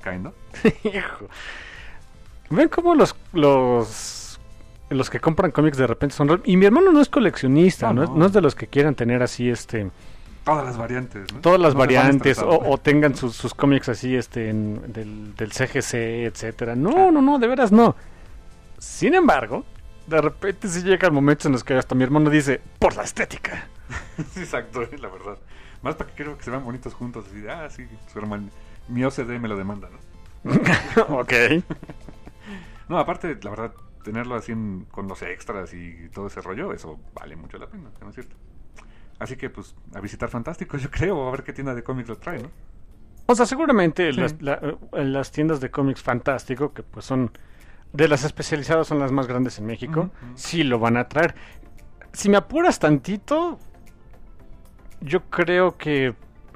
kind of. Hijo. Ven cómo los, los, los que compran cómics de repente son... Y mi hermano no es coleccionista, No, no, es, no. no es de los que quieran tener así, este... Todas las variantes, ¿no? Todas las No se van a variantes, o, estresar. o tengan sus, sus cómics así, este, en, del, del C G C, etcétera. No, no, no, de veras no. Sin embargo, de repente sí llegan momentos en los que hasta mi hermano dice, por la estética. Sí, exacto, la verdad. Más para que quiero que se vean bonitos juntos. Así de, ah, sí, su hermano. Mi O C D me lo demanda, ¿no? Ok. No, aparte, la verdad, tenerlo así en- con los extras y todo ese rollo, eso vale mucho la pena, ¿no es cierto? Así que, pues, a visitar Fantástico, yo creo, a ver qué tienda de cómics lo trae, ¿no? O sea, seguramente Sí. las, la- eh, las tiendas de cómics Fantástico, que pues son de las especializadas, son las más grandes en México, Ujú, ujú. sí lo van a traer. Si me apuras tantito, yo creo que...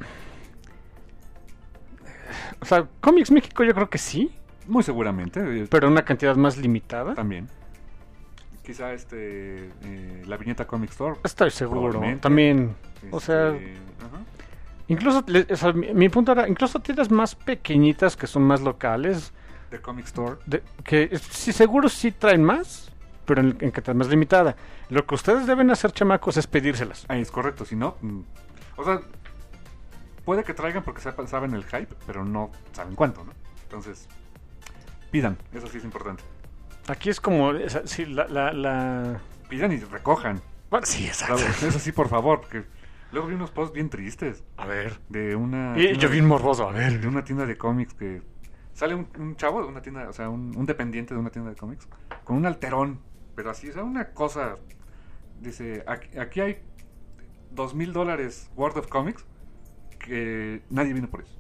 O sea, Cómics México yo creo que sí, Muy seguramente, eh, pero en una cantidad más limitada. también. Quizá este eh, la viñeta Comic Store. Estoy seguro. Probablemente. También, o sea, este, ajá. incluso, le- o sea, mi, mi punto era, incluso tiendas más pequeñitas que son más locales, The Comic Store. de- que es- sí, seguro sí traen más, pero en, en cantidad más limitada. Lo que ustedes deben hacer, chamacos, es pedírselas. Ahí es correcto, si no, mm, o sea, puede que traigan porque sepan- saben el hype, pero no saben cuánto, ¿no? Entonces, pidan, eso sí es importante. Aquí es como, esa- sí, la, la, la- Pidan y recojan. Bueno, sí, exacto. ¿Sabes? Eso sí, por favor, porque luego vi unos posts bien tristes A ver. de una Y yo bien morboso, a ver. de una tienda de cómics que sale un, un chavo de una tienda, o sea, un, un dependiente de una tienda de cómics con un alterón, pero así, o sea, una cosa, dice, aquí, aquí hay dos mil dólares worth of comics que nadie vino por eso.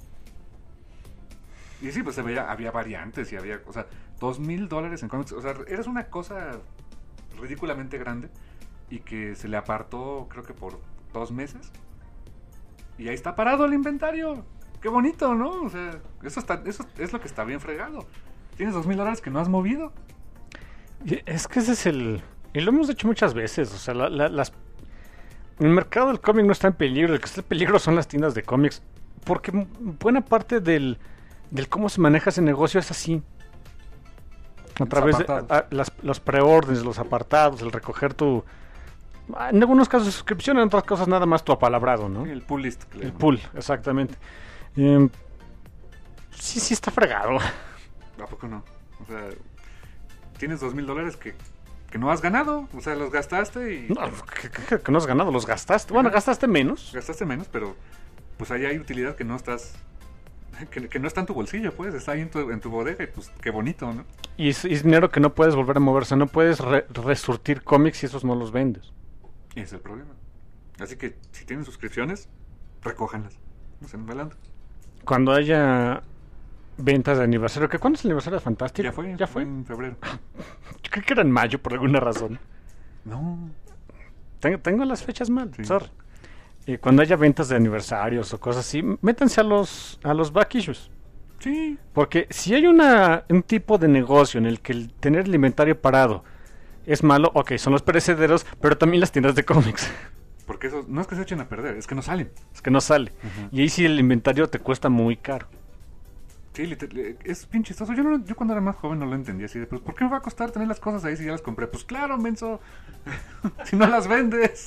Y sí, pues se veía, había variantes y había, o sea, dos mil dólares en cómics, o sea, eres una cosa ridículamente grande y que se le apartó, creo que por dos meses. Y ahí está parado el inventario. Qué bonito, ¿no? O sea, eso, está, eso es lo que está bien fregado. Tienes dos mil dólares que no has movido. Y es que ese es el... Y lo hemos dicho muchas veces, o sea, la- la- las... El mercado del cómic no está en peligro, el que está en peligro son las tiendas de cómics, porque m- buena parte del, del cómo se maneja ese negocio es así. A Los través de apartados. a- las, los preórdenes, los apartados, el recoger tu... En algunos casos suscripción, en otras cosas nada más tu apalabrado, ¿no? El pull list. que le El llaman. pool, exactamente. Em, sí, sí está fregado. ¿A poco no? O sea, tienes dos mil dólares que, que no has ganado. O sea, los gastaste y... No, que, que- que no has ganado, los gastaste. Bueno, Ajá. gastaste menos. Gastaste menos, pero pues ahí hay utilidad que no estás... Que, que no está en tu bolsillo, pues. Está ahí en tu, en tu bodega y pues qué bonito, ¿no? Y es, y es dinero que no puedes volver a moverse. No puedes re- resurtir cómics si esos no los vendes. Ese es el problema. Así que si tienen suscripciones, recójanlas. No se adelante. Cuando haya ventas de aniversario, ¿que ¿cuándo es el aniversario de Fantástico? Ya fue. ¿Ya fue? En febrero. Yo creo que era en mayo por alguna razón. No. Tengo, tengo las fechas mal, Sí. sorry. Y cuando haya ventas de aniversarios o cosas así, métanse a los, a los back issues. Sí. Porque si hay una, un tipo de negocio en el que el tener el inventario parado es malo, ok, son los perecederos, pero también las tiendas de cómics. Porque eso no es que se echen a perder, es que no salen. Es que no sale. Ujú. Y ahí sí el inventario te cuesta muy caro. Sí, liter- le- es bien chistoso. Yo, no- yo cuando era más joven no lo entendía así de, pues, ¿por qué me va a costar tener las cosas ahí si ya las compré? Pues claro, menso. Si no las vendes.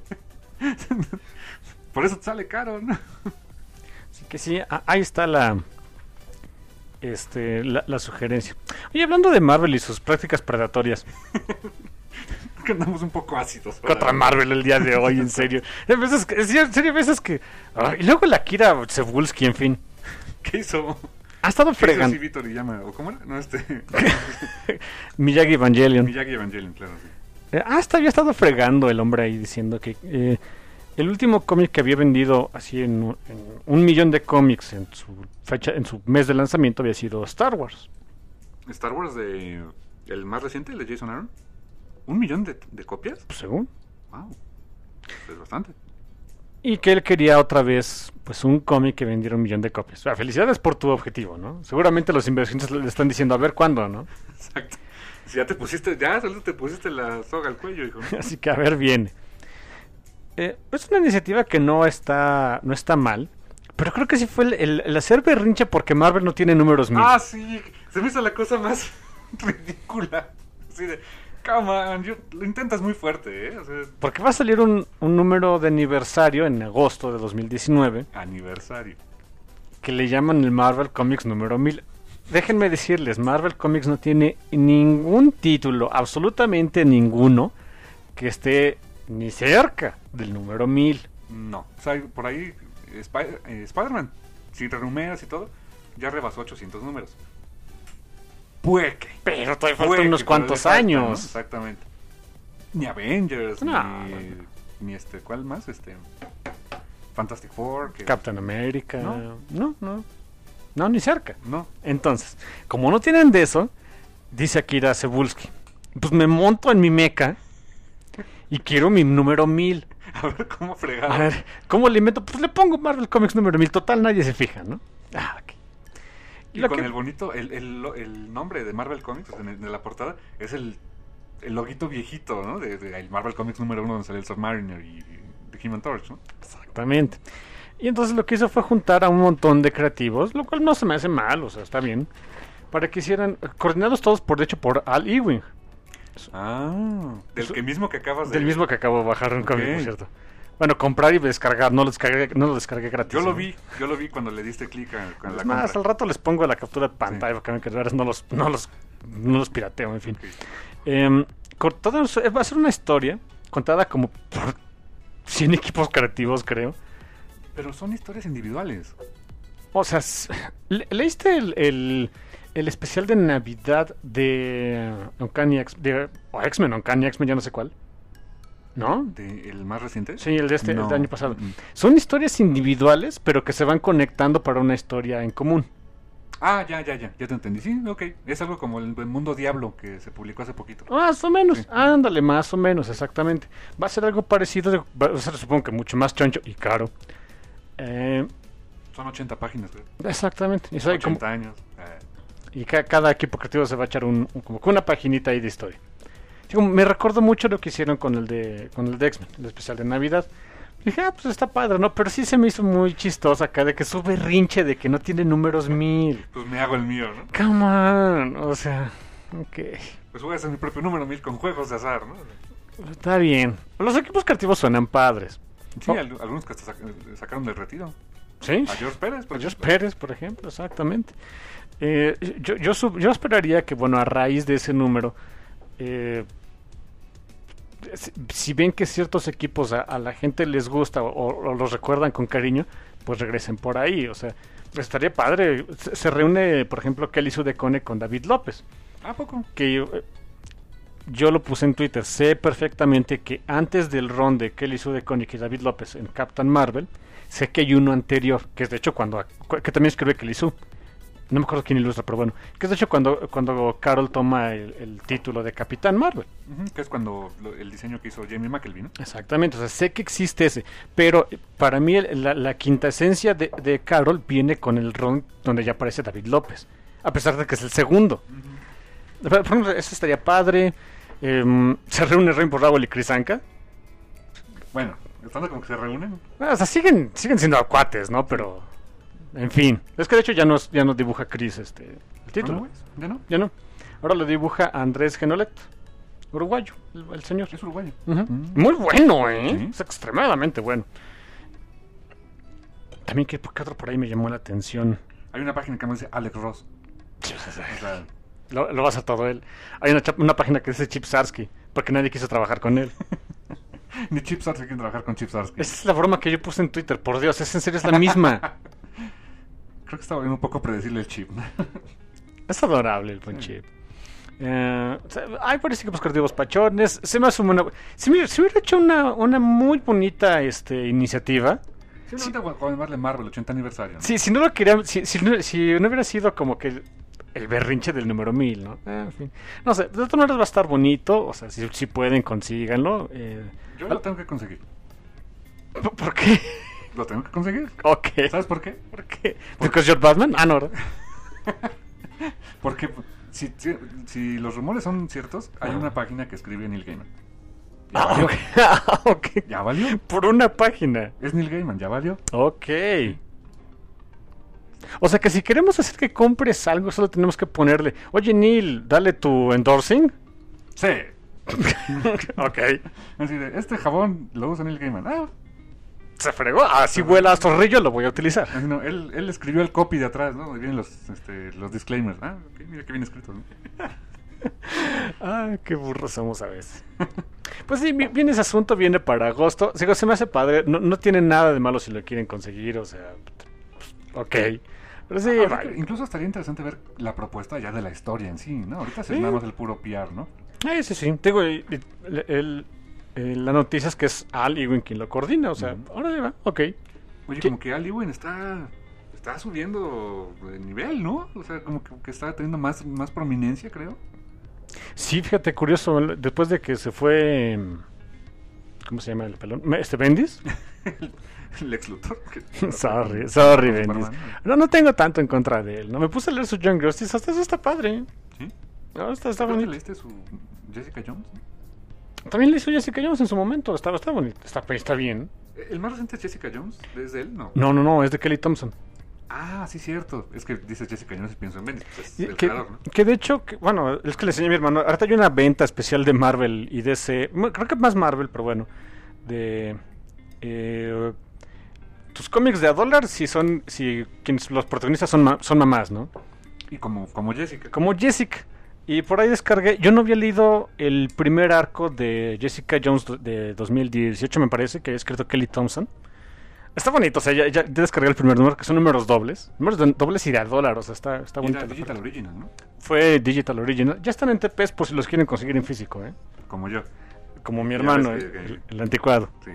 Por eso te sale caro, ¿no? Así que sí, a- ahí está la, este, la, la sugerencia. Oye, hablando de Marvel y sus prácticas predatorias. Que andamos un poco ácidos. Contra Marvel el día de hoy, en serio. Hay veces que, sí, en serio, hay veces que... ah, y luego la Kira Cebulski, en fin. ¿Qué hizo? Ha estado ¿Qué hizo fregando. así Víctor y llama? ¿O cómo era? No, este... Miyagi Evangelion. Miyagi Evangelion, claro, sí. Eh, ah, está, había estado fregando el hombre ahí diciendo que eh, el último cómic que había vendido así en, un- en un millón de cómics en su fecha, en su mes de lanzamiento había sido Star Wars. Star Wars de... El más reciente, el de Jason Aaron. ¿Un millón de, de copias? Pues según. Wow. Es bastante. Y que él quería otra vez, pues, un cómic que vendiera un millón de copias. O sea, felicidades por tu objetivo, ¿no? Seguramente los inversionistas le están diciendo, a ver cuándo, ¿no? Exacto. Si ya te pusiste, ya solo te pusiste la soga al cuello, hijo. Así que a ver, viene. Eh, es una iniciativa que no está, no está mal, Pero creo que sí fue el, el, el hacer berrinche porque Marvel no tiene números mil. Ah, sí, se me hizo la cosa más ridícula. Así de, come on, yo, lo intentas muy fuerte, ¿eh? O sea, Porque va a salir un, un número de aniversario en agosto de dos mil diecinueve aniversario. que le llaman el Marvel Comics número mil. Déjenme decirles, Marvel Comics no tiene ningún título, absolutamente ninguno, que esté ni cerca del número mil. No, o sea, por ahí Spy- eh, Spider-Man, si renumeras y todo, ya rebasó ochocientos números. Puede que. Pero todavía puede faltan unos que, cuantos pero le falta, años. ¿no? Exactamente. Ni Avengers, No, ni, bueno. ni este, ¿cuál más? Este, Fantastic Four. Que, Captain America. No. No, no. No, ni cerca. no, Entonces, como no tienen de eso, dice Akira Cebulski, pues me monto en mi meca y quiero mi número mil. a ver cómo fregar. A ver, ¿cómo le invento? Pues le pongo Marvel Comics número mil. Total, nadie se fija, ¿no? Ah, ok. Y Lo con que- el bonito, el, el, lo- el nombre de Marvel Comics, o sea, en, el- en la portada, es el, el loguito viejito, ¿no? De, de el Marvel Comics número uno, donde sale el Submariner y, y The Human Torch, ¿no? Exactamente. Y entonces lo que hizo fue juntar a un montón de creativos, lo cual no se me hace mal, o sea, está bien, para que hicieran, coordinados todos por, de hecho, por Al Ewing, Ah, del Eso- que mismo que acabas de... del mismo que acabo de bajar un cómic, Ok. por cierto. Bueno, comprar y descargar, no lo descargué, no lo descargué gratis. Yo lo ¿no? vi, yo lo vi cuando le diste clic a- con la Es más, compra. al rato les pongo la captura de pantalla, porque a mí que de veras no los, no los, no los pirateo, en fin. Ok. Eh, cortada- va a ser una historia contada como por cien equipos creativos, creo. Pero son historias individuales. O sea, s- le- ¿leíste el, el, el especial de Navidad de Uncanny X, de o X-Men, Uncanny X-Men, ya no sé cuál? ¿No? De, ¿El más reciente? Sí, el de este No. del año pasado. Mm, mm. Son historias individuales, pero que se van conectando para una historia en común. Ah, ya, ya, ya, ya te entendí. Sí, ok. Es algo como el, el Mundo Diablo que se publicó hace poquito. Más o menos, Sí. ándale, más o menos, exactamente. Va a ser algo parecido, de- va a ser, supongo que mucho más choncho y caro. Eh, Son ochenta páginas, creo. exactamente. Y, sabe cómo- ochenta años. Eh, y ca- cada equipo creativo se va a echar un, un- como que una paginita ahí de historia. Digo, me recuerdo mucho lo que hicieron con el de con el de X-Men, el especial de Navidad. Dije, ah, pues está padre, ¿no? Pero sí se me hizo muy chistoso acá de que su berrinche de que no tiene números mil. pues me hago el mío, ¿no? Come on, o sea, ok, Pues voy a hacer mi propio número mil con juegos de azar, ¿no? está bien. Los equipos creativos suenan padres. Sí, Oh. al- algunos que hasta sac- sacaron del retiro. ¿Sí? A George Pérez, por A George ejemplo. Pérez, por ejemplo, exactamente. Eh, yo, yo, sub- yo esperaría que, bueno, a raíz de ese número, eh, si, si ven que ciertos equipos a, a la gente les gusta o, o los recuerdan con cariño, pues regresen por ahí. O sea, estaría padre. Se, se reúne, por ejemplo, Kelly Sue DeConnick con David López. ¿A poco? Que yo, eh, yo lo puse en Twitter. Sé perfectamente que antes del run de Kelly Sue DeConnick y David López en Captain Marvel, sé que hay uno anterior, que es de hecho cuando, que también escribe Kelly Sue. No me acuerdo quién ilustra, pero bueno. Que es de hecho cuando, cuando Carol toma el, el título de Capitán Marvel. Ujú, que es cuando lo- el diseño que hizo Jamie McKelvey, ¿no? Exactamente, o sea, sé que existe ese. Pero eh, para mí el- la, la quinta esencia de, de Carol viene con el run donde ya aparece David López. A pesar de que es el segundo. Por ejemplo, eso estaría padre. Em, se reúne Rainbow Rowell y Chris Anka. Bueno, estando como que se reúnen. Bueno, o sea, siguen, siguen siendo cuates, ¿no? Pero, en fin. Es que de hecho ya no, ya no dibuja Chris este, el título. ¿No, güey? ¿Ya no? Ya no. Ahora lo dibuja Andrés Genolet, uruguayo, el, el señor. Es uruguayo. Ujú. Mm. Muy bueno, ¿eh? Sí. Es extremadamente bueno. También, ¿qué, qué otro por ahí me llamó la atención? Hay una página que me dice Alex Ross. O sea, Lo, lo va a hacer todo él. Hay una, chap- una página que dice Chip Zarsky, porque nadie quiso trabajar con él. ni Chip Zarsky quiere trabajar con Chip Zarsky. Esa es la broma que yo puse en Twitter, por Dios, es en serio, es la misma. Creo que está volviendo un poco predecible el Chip. Es adorable el buen Sí. Chip. Eh, o sea, hay varios equipos creativos pachones. Se me asume una. Si, me- si hubiera hecho una, una muy bonita este, iniciativa. Simplemente sí. Con llamarle Marvel ochenta aniversario, ¿no? Sí, si no lo quería. Si, si, no, si no hubiera sido como que el, el berrinche del número mil, ¿no? Eh, en fin. No sé, de todas maneras va a estar bonito. O sea, si, si pueden, consíganlo. Eh, Yo lo tengo que conseguir. ¿Por por qué? Lo tengo que conseguir. Ok. ¿Sabes por qué? ¿Por qué? ¿Porque es George Batman? Ah, no, ¿verdad? Porque si, si, si los rumores son ciertos, hay Ah. una página que escribe Neil Gaiman. Ya Ah, valió. ok. Ah, ok. Ya valió. Por una página. Es Neil Gaiman, ya valió. Ok. O sea que si queremos hacer que compres algo, solo tenemos que ponerle, oye Neil, dale tu endorsing. Sí. Ok. Así de, este jabón lo usa Neil Gaiman. Ah, Se fregó. Ah, si huele a zorrillo, lo voy a utilizar. así no, él, él escribió el copy de atrás, ¿no? Ahí vienen los, este, los disclaimers. Ah, ok, mira qué bien escrito, ¿no? Ah, qué burros somos a veces. Pues sí, vi- viene ese asunto, viene para agosto. Digo, se me hace padre. No, no tiene nada de malo si lo quieren conseguir, o sea, pues, ok. Pero sí, Ahorita vale. incluso estaría interesante ver la propuesta ya de la historia en sí, ¿no? Ahorita Sí. es nada más el puro P R, ¿no? Eh, sí, sí. Digo, y- y- el, el- el- la noticia es que es Al Ewing quien lo coordina, o sea, Ujú. ahora le va, ok. Oye, ¿Qué? como que Al Ewing está, está subiendo de nivel, ¿no? O sea, como que, que está teniendo más, más prominencia, creo. Sí, fíjate, curioso, el- después de que se fue... ¿Cómo se llama el pelón? Me- ¿Este Bendis? El ex Luthor. que- sorry, sorry, con Bendis. Superman, No, no tengo tanto en contra de él, ¿no? Me puse a leer su Young Justice, hasta eso está padre. ¿no? ¿Sí? No, está, está ¿Creo que bonito. leíste su Jessica Jones? También le hizo Jessica Jones en su momento, está, está bonito, está, está bien. ¿El más reciente es Jessica Jones? ¿Es de él? No. No, no, no, es de Kelly Thompson. Ah, sí, cierto. Es que dices Jessica Jones y pienso en Bendis. Pues, Y el Que, creador, ¿no? que de hecho, que- bueno, es que le enseñé a mi hermano. Ahorita hay una venta especial de Marvel y D C. bueno, Creo que más Marvel, pero bueno. De. eh, tus cómics de a dólar, si son. Si quienes, los protagonistas son, ma- son mamás, ¿no? Y como, como Jessica. Como Jessica. Y por ahí descargué. Yo no había leído el primer arco de Jessica Jones do- de dos mil dieciocho, me parece, que había escrito Kelly Thompson. Está bonito, o sea, ya, ya descargué el primer número, que son números dobles. Números de- dobles y de a dólar, o sea, está, está Y bonito. era la Digital oferta. Original, ¿no? Fue Digital Original. Ya están en T Ps por si los quieren conseguir en físico, ¿eh? Como yo. Como mi Ya hermano, ves eh, que- el, el anticuado. Sí.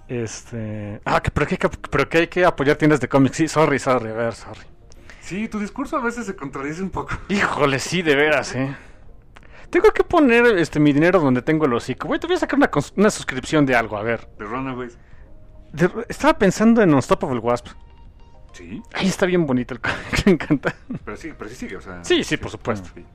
Este. Ah, que, pero, que, pero que hay que apoyar tiendas de cómics. Sí, sorry, sorry, a ver, sorry. Sí, tu discurso a veces se contradice un poco. Híjole, sí, de veras, ¿eh? Tengo que poner este mi dinero donde tengo el hocico. Voy, te voy a sacar una, cons- una suscripción de algo, a ver. De Runaways. De- estaba pensando en Unstoppable Wasp. Sí, Ay, está bien bonito el cómic, me encanta. pero sí, pero sí sigue, o sea. Sí, sí, por supuesto. Sí.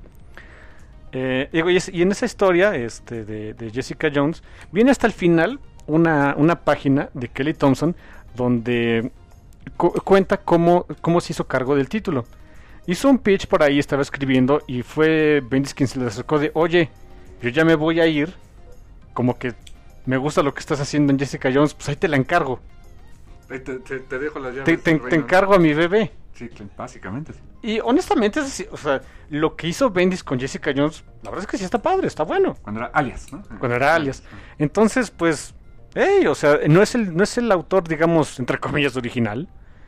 Eh, digo, y, es- y en esa historia este, de, de Jessica Jones, viene hasta el final una, una página de Kelly Thompson donde cu- cuenta cómo, cómo se hizo cargo del título. Hizo un pitch por ahí, estaba escribiendo, y fue Bendis quien se le acercó de, oye, yo ya me voy a ir, como que me gusta lo que estás haciendo en Jessica Jones, pues ahí te la encargo. Ahí Te, te, te dejo las llaves. Te, te- del te reino. encargo a mi bebé. Sí, cl- básicamente sí. Y honestamente, es así, o sea, lo que hizo Bendis con Jessica Jones, la verdad es que sí está padre, está bueno. Cuando era alias, ¿no? Cuando era alias. Entonces, pues, hey, o sea, no es el, no es el autor, digamos, entre comillas, original.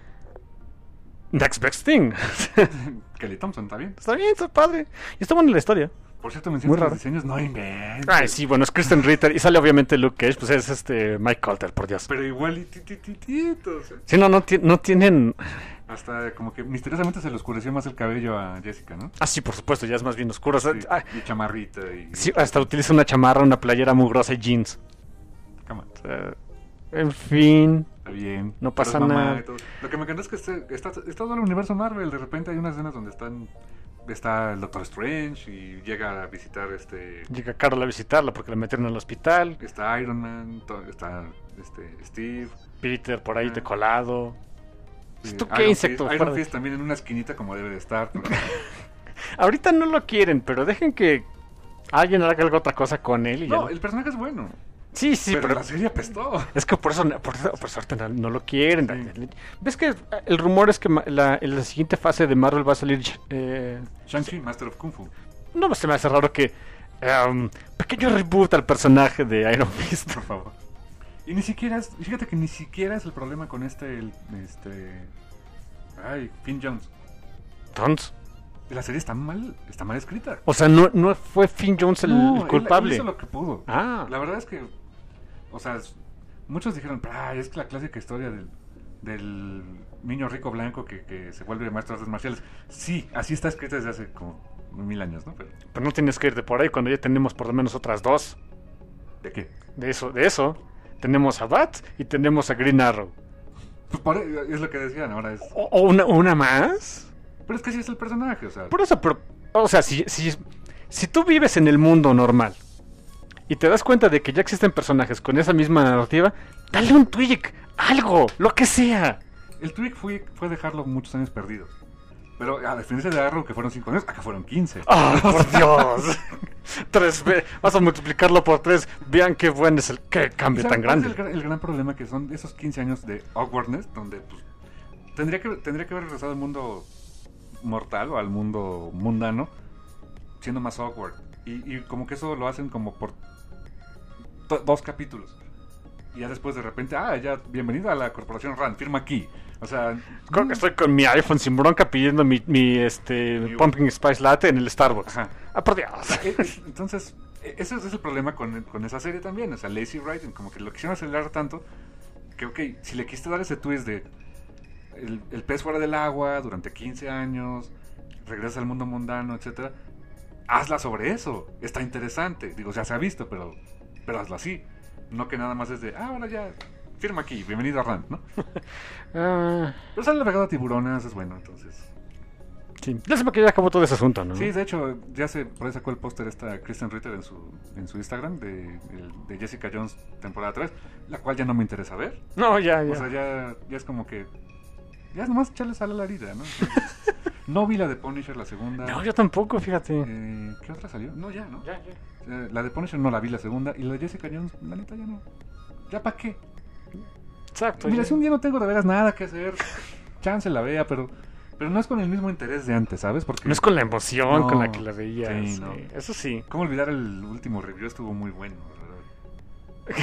Next best thing. Kelly Thompson, ¿está bien? Está bien, está padre. Y está buena la historia. Por cierto, Muy mencionas raro. los diseños, no inventes. Ay, sí, bueno, es Kristen Ritter y sale obviamente Luke Cage, pues es este Mike Colter, por Dios. Pero igual y titititos. Sí, no, no, ti- no tienen... Hasta como que misteriosamente se le oscureció más el cabello a Jessica, ¿no? Ah, sí, por supuesto, ya es más bien oscuro. O sea, Sí, ah, y chamarrita y... sí, hasta utiliza una chamarra, una playera mugrosa y jeans. Cama. O sea, en fin... Está bien. No Pero pasa es mamá nada. y todo. Lo que me encanta es que este- está, está todo el universo Marvel. De repente hay unas escenas donde están está el Doctor Strange y llega a visitar este Llega Carol a visitarla porque la metieron al hospital. está Iron Man, to- está este Steve. Peter por ahí Ah. decolado. eh, ¿Tú Iron qué insecto? Fist, fuera Iron de- Fist también en una esquinita como debe de estar. pero- Ahorita no lo quieren, pero dejen que alguien haga algo otra cosa con él y ya. no, lo- el personaje es bueno. Sí, sí, pero, pero, la serie apestó. es que por eso, por eso, por eso ahorita no, no lo quieren. ¿Ves que el rumor es que ma- la, en la siguiente fase de Marvel va a salir... Eh, Shang-Chi, Master of Kung Fu. no se me hace raro que... Um, pequeño reboot al personaje de Iron Fist. Por favor. Y ni siquiera es, fíjate que ni siquiera es el problema con este, el- este, ay, Finn Jones. Entonces, La serie está mal, está mal escrita. o sea, no, no fue Finn Jones el, No, el él- culpable. Él hizo lo que pudo. Ah. La verdad es que, o sea, s- muchos dijeron, ah, es la clásica historia del, del niño rico blanco que, que se vuelve maestro de artes marciales. Sí, así está escrita desde hace como mil años, ¿no? Pero, Pero no tienes que irte por ahí cuando ya tenemos por lo menos otras dos. ¿de qué? De eso, de eso. Tenemos a Bat y tenemos a Green Arrow. Pues por- es lo que decían, ahora es... ¿O, o una, una más? Pero es que así es el personaje, o sea... Por eso, pero, o sea, si, si, si tú vives en el mundo normal y te das cuenta de que ya existen personajes con esa misma narrativa, dale un tweak, algo, lo que sea. el tweak fue, fue dejarlo muchos años perdidos. Pero a diferencia de Arrow, que fueron cinco años, acá fueron quince. ¡Ah, por Dios! tres, ve, vas a multiplicarlo por tres. Vean qué buen es el qué cambio tan grande. Es el, el gran problema que son esos quince años de awkwardness, donde pues, tendría que tendría que haber regresado al mundo mortal o al mundo mundano, siendo más awkward. Y, y como que eso lo hacen como por to- dos capítulos. Y ya después de repente, ah, ya, bienvenido a la corporación Rand, firma aquí. O sea, Creo que estoy con mi iPhone sin bronca pidiendo mi, mi este Mi- Pumpkin Spice Latte en el Starbucks. Ajá. ¡Ah, por Dios! Eh, eh, Entonces, eh, ese es el problema con, con esa serie también. O sea, lazy writing, como que lo quisieron acelerar tanto que, ok, si le quisiste dar ese twist de el, el pez fuera del agua durante quince años, regresas al mundo mundano, etcétera, hazla sobre eso. Está interesante. Digo, ya se ha visto, pero, pero hazlo así. No que nada más es de, ah, ahora ya, firma aquí, bienvenido a Rand, ¿no? Ah, Pero sale la regada tiburonas, es bueno, entonces. sí. Ya se me que ya acabó todo ese asunto, ¿no? Sí, de hecho, ya se por ahí sacó el póster esta Kristen Ritter en su, en su Instagram de, el- de Jessica Jones temporada tres, la cual ya no me interesa ver. No, ya, ya. O sea, ya, ya es como que... Ya es nomás echarle sal a la herida, ¿no? No vi la de Punisher, la segunda. No, yo tampoco, fíjate. Eh, ¿Qué otra salió? No, ya, ¿no? Ya, ya. Eh, la de Punisher no la vi la segunda. Y la de Jessica Jones, la neta, ya no. ¿Ya para qué? Exacto. Mira, ya. si un día no tengo de veras nada que hacer, chance la vea, pero... Pero no es con el mismo interés de antes, ¿sabes? Porque... No es con la emoción No, con la que la veías. sí, sí. no. Eso sí. ¿Cómo olvidar el último review? Estuvo muy bueno, ¿verdad?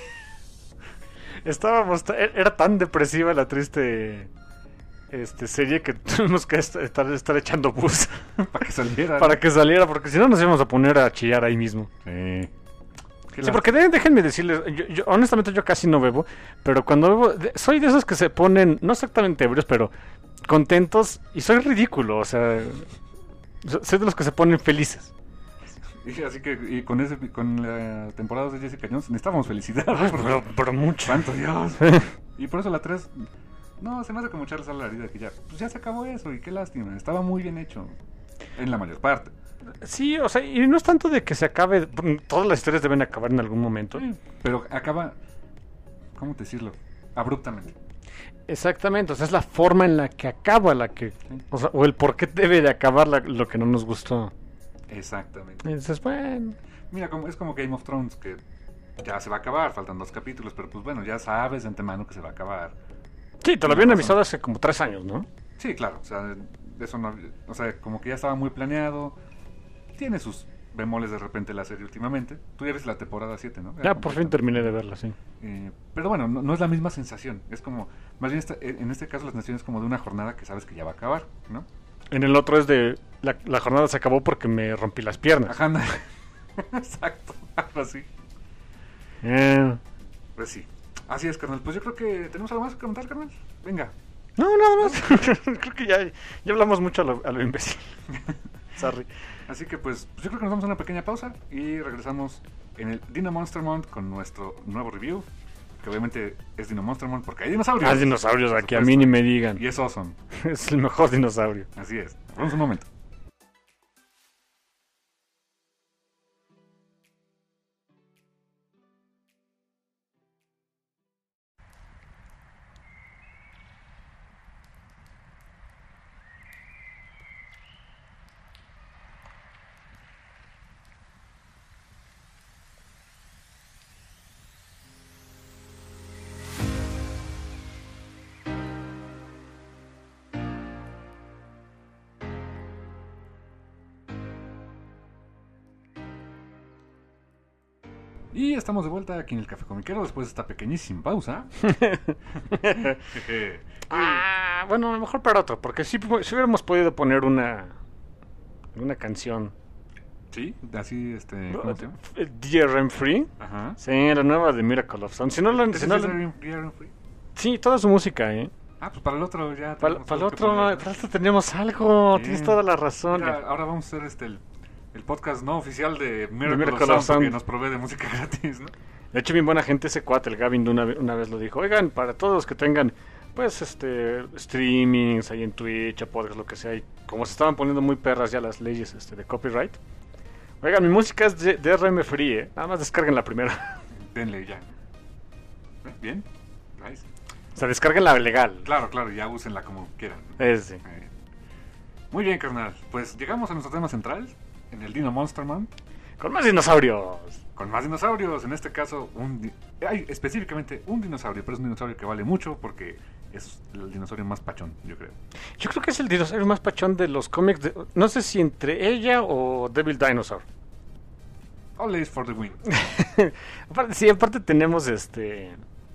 Estábamos, ta- era tan depresiva la triste este serie que tuvimos que est- estar, estar echando bus Para que saliera. para que saliera, porque si no nos íbamos a poner a chillar ahí mismo. Sí. Sí, porque de- déjenme decirles, yo, yo- honestamente yo casi no bebo, pero cuando bebo, de- soy de esos que se ponen, no exactamente ebrios, pero contentos, y soy ridículo, o sea, so- soy de los que se ponen felices. Y así que y con ese con la temporada de Jessica Jones necesitábamos felicidad. Ay, porque- pero, pero mucho. ¡Santo Dios! Y por eso la tres... No, se me hace como echarle sal a la herida que ya... Pues ya se acabó eso y qué lástima. Estaba muy bien hecho. En la mayor parte. Sí, o sea, y no es tanto de que se acabe, todas las historias deben acabar en algún momento. Sí, pero acaba... ¿Cómo decirlo? Abruptamente. Exactamente, o sea, es la forma en la que acaba la que... O sea, o el por qué debe de acabar la- lo que no nos gustó. Exactamente. Y dices, bueno... Mira, como, es como Game of Thrones, que ya se va a acabar, faltan dos capítulos, pero pues bueno, ya sabes de antemano que se va a acabar. Sí, te lo habían avisado hace como tres años, ¿no? Sí, claro, o sea, eso no, o sea, como que ya estaba muy planeado. Tiene sus bemoles de repente la serie últimamente. Tú ya ves la temporada siete, ¿no? Ya por fin terminé de verla, sí. Eh, pero bueno, no, no es la misma sensación. Es como, más bien esta- en este caso la sensación es como de una jornada que sabes que ya va a acabar, ¿no? En el otro es de... La, la jornada se acabó porque me rompí las piernas. Ajá, anda. Exacto, algo así. Eh, Pues sí. Así es, carnal. Pues yo creo que tenemos algo más que comentar, carnal. Venga. No, nada más. Creo que ya, ya hablamos mucho a lo, a lo imbécil. Sorry. Así que pues, pues yo creo que nos vamos a una pequeña pausa y regresamos en el Dino Monster Month con nuestro nuevo review, que obviamente es Dino Monster Month porque hay dinosaurios. Hay dinosaurios Por aquí, a supuesto. mí ni me digan. Y es awesome. Es el mejor dinosaurio. Así es. Vamos un momento. Y estamos de vuelta aquí en el Café Comiquero después de esta pequeñísima pausa. Ah, bueno, a lo mejor para otro, porque si, si hubiéramos podido poner una una canción. Sí, así, este, ¿cómo se llama? D R M Free. Ajá. Sí, la nueva de Miracle of Sound. Si no la, si ¿Ese no es la- D R M Free? sí, toda su música, ¿eh? Ah, pues para el otro ya. Para, tenemos para el algo que otro, poner, ¿no? para el otro tenemos algo. Bien. Tienes toda la razón. Mira, ahora vamos a hacer este el, el podcast no oficial de Miracle, Miracle of of Sound, Sound. porque nos provee de música gratis, ¿no? De hecho, bien buena gente ese cuate, el Gavin, de una, ve- una vez lo dijo. Oigan, para todos los que tengan, pues, este, streamings ahí en Twitch, podcast, lo que sea, y como se estaban poniendo muy perras ya las leyes este, de copyright. Oigan, mi música es de D R M Free, ¿eh? Nada más descarguen la primera. Denle ya. ¿Eh? Bien. Nice. O sea, descarguen la legal. Claro, claro, ya úsenla como quieran. Ese. Eh, Muy bien, carnal. Pues llegamos a nuestro tema central, en el Dino Monster Man. Con más dinosaurios. Con más dinosaurios, en este caso, un di- hay específicamente un dinosaurio, pero es un dinosaurio que vale mucho porque es el dinosaurio más pachón, yo creo. Yo creo que es el dinosaurio más pachón de los cómics. De, no sé si entre ella o Devil Dinosaur. Always for the win. Aparte, sí, aparte tenemos este...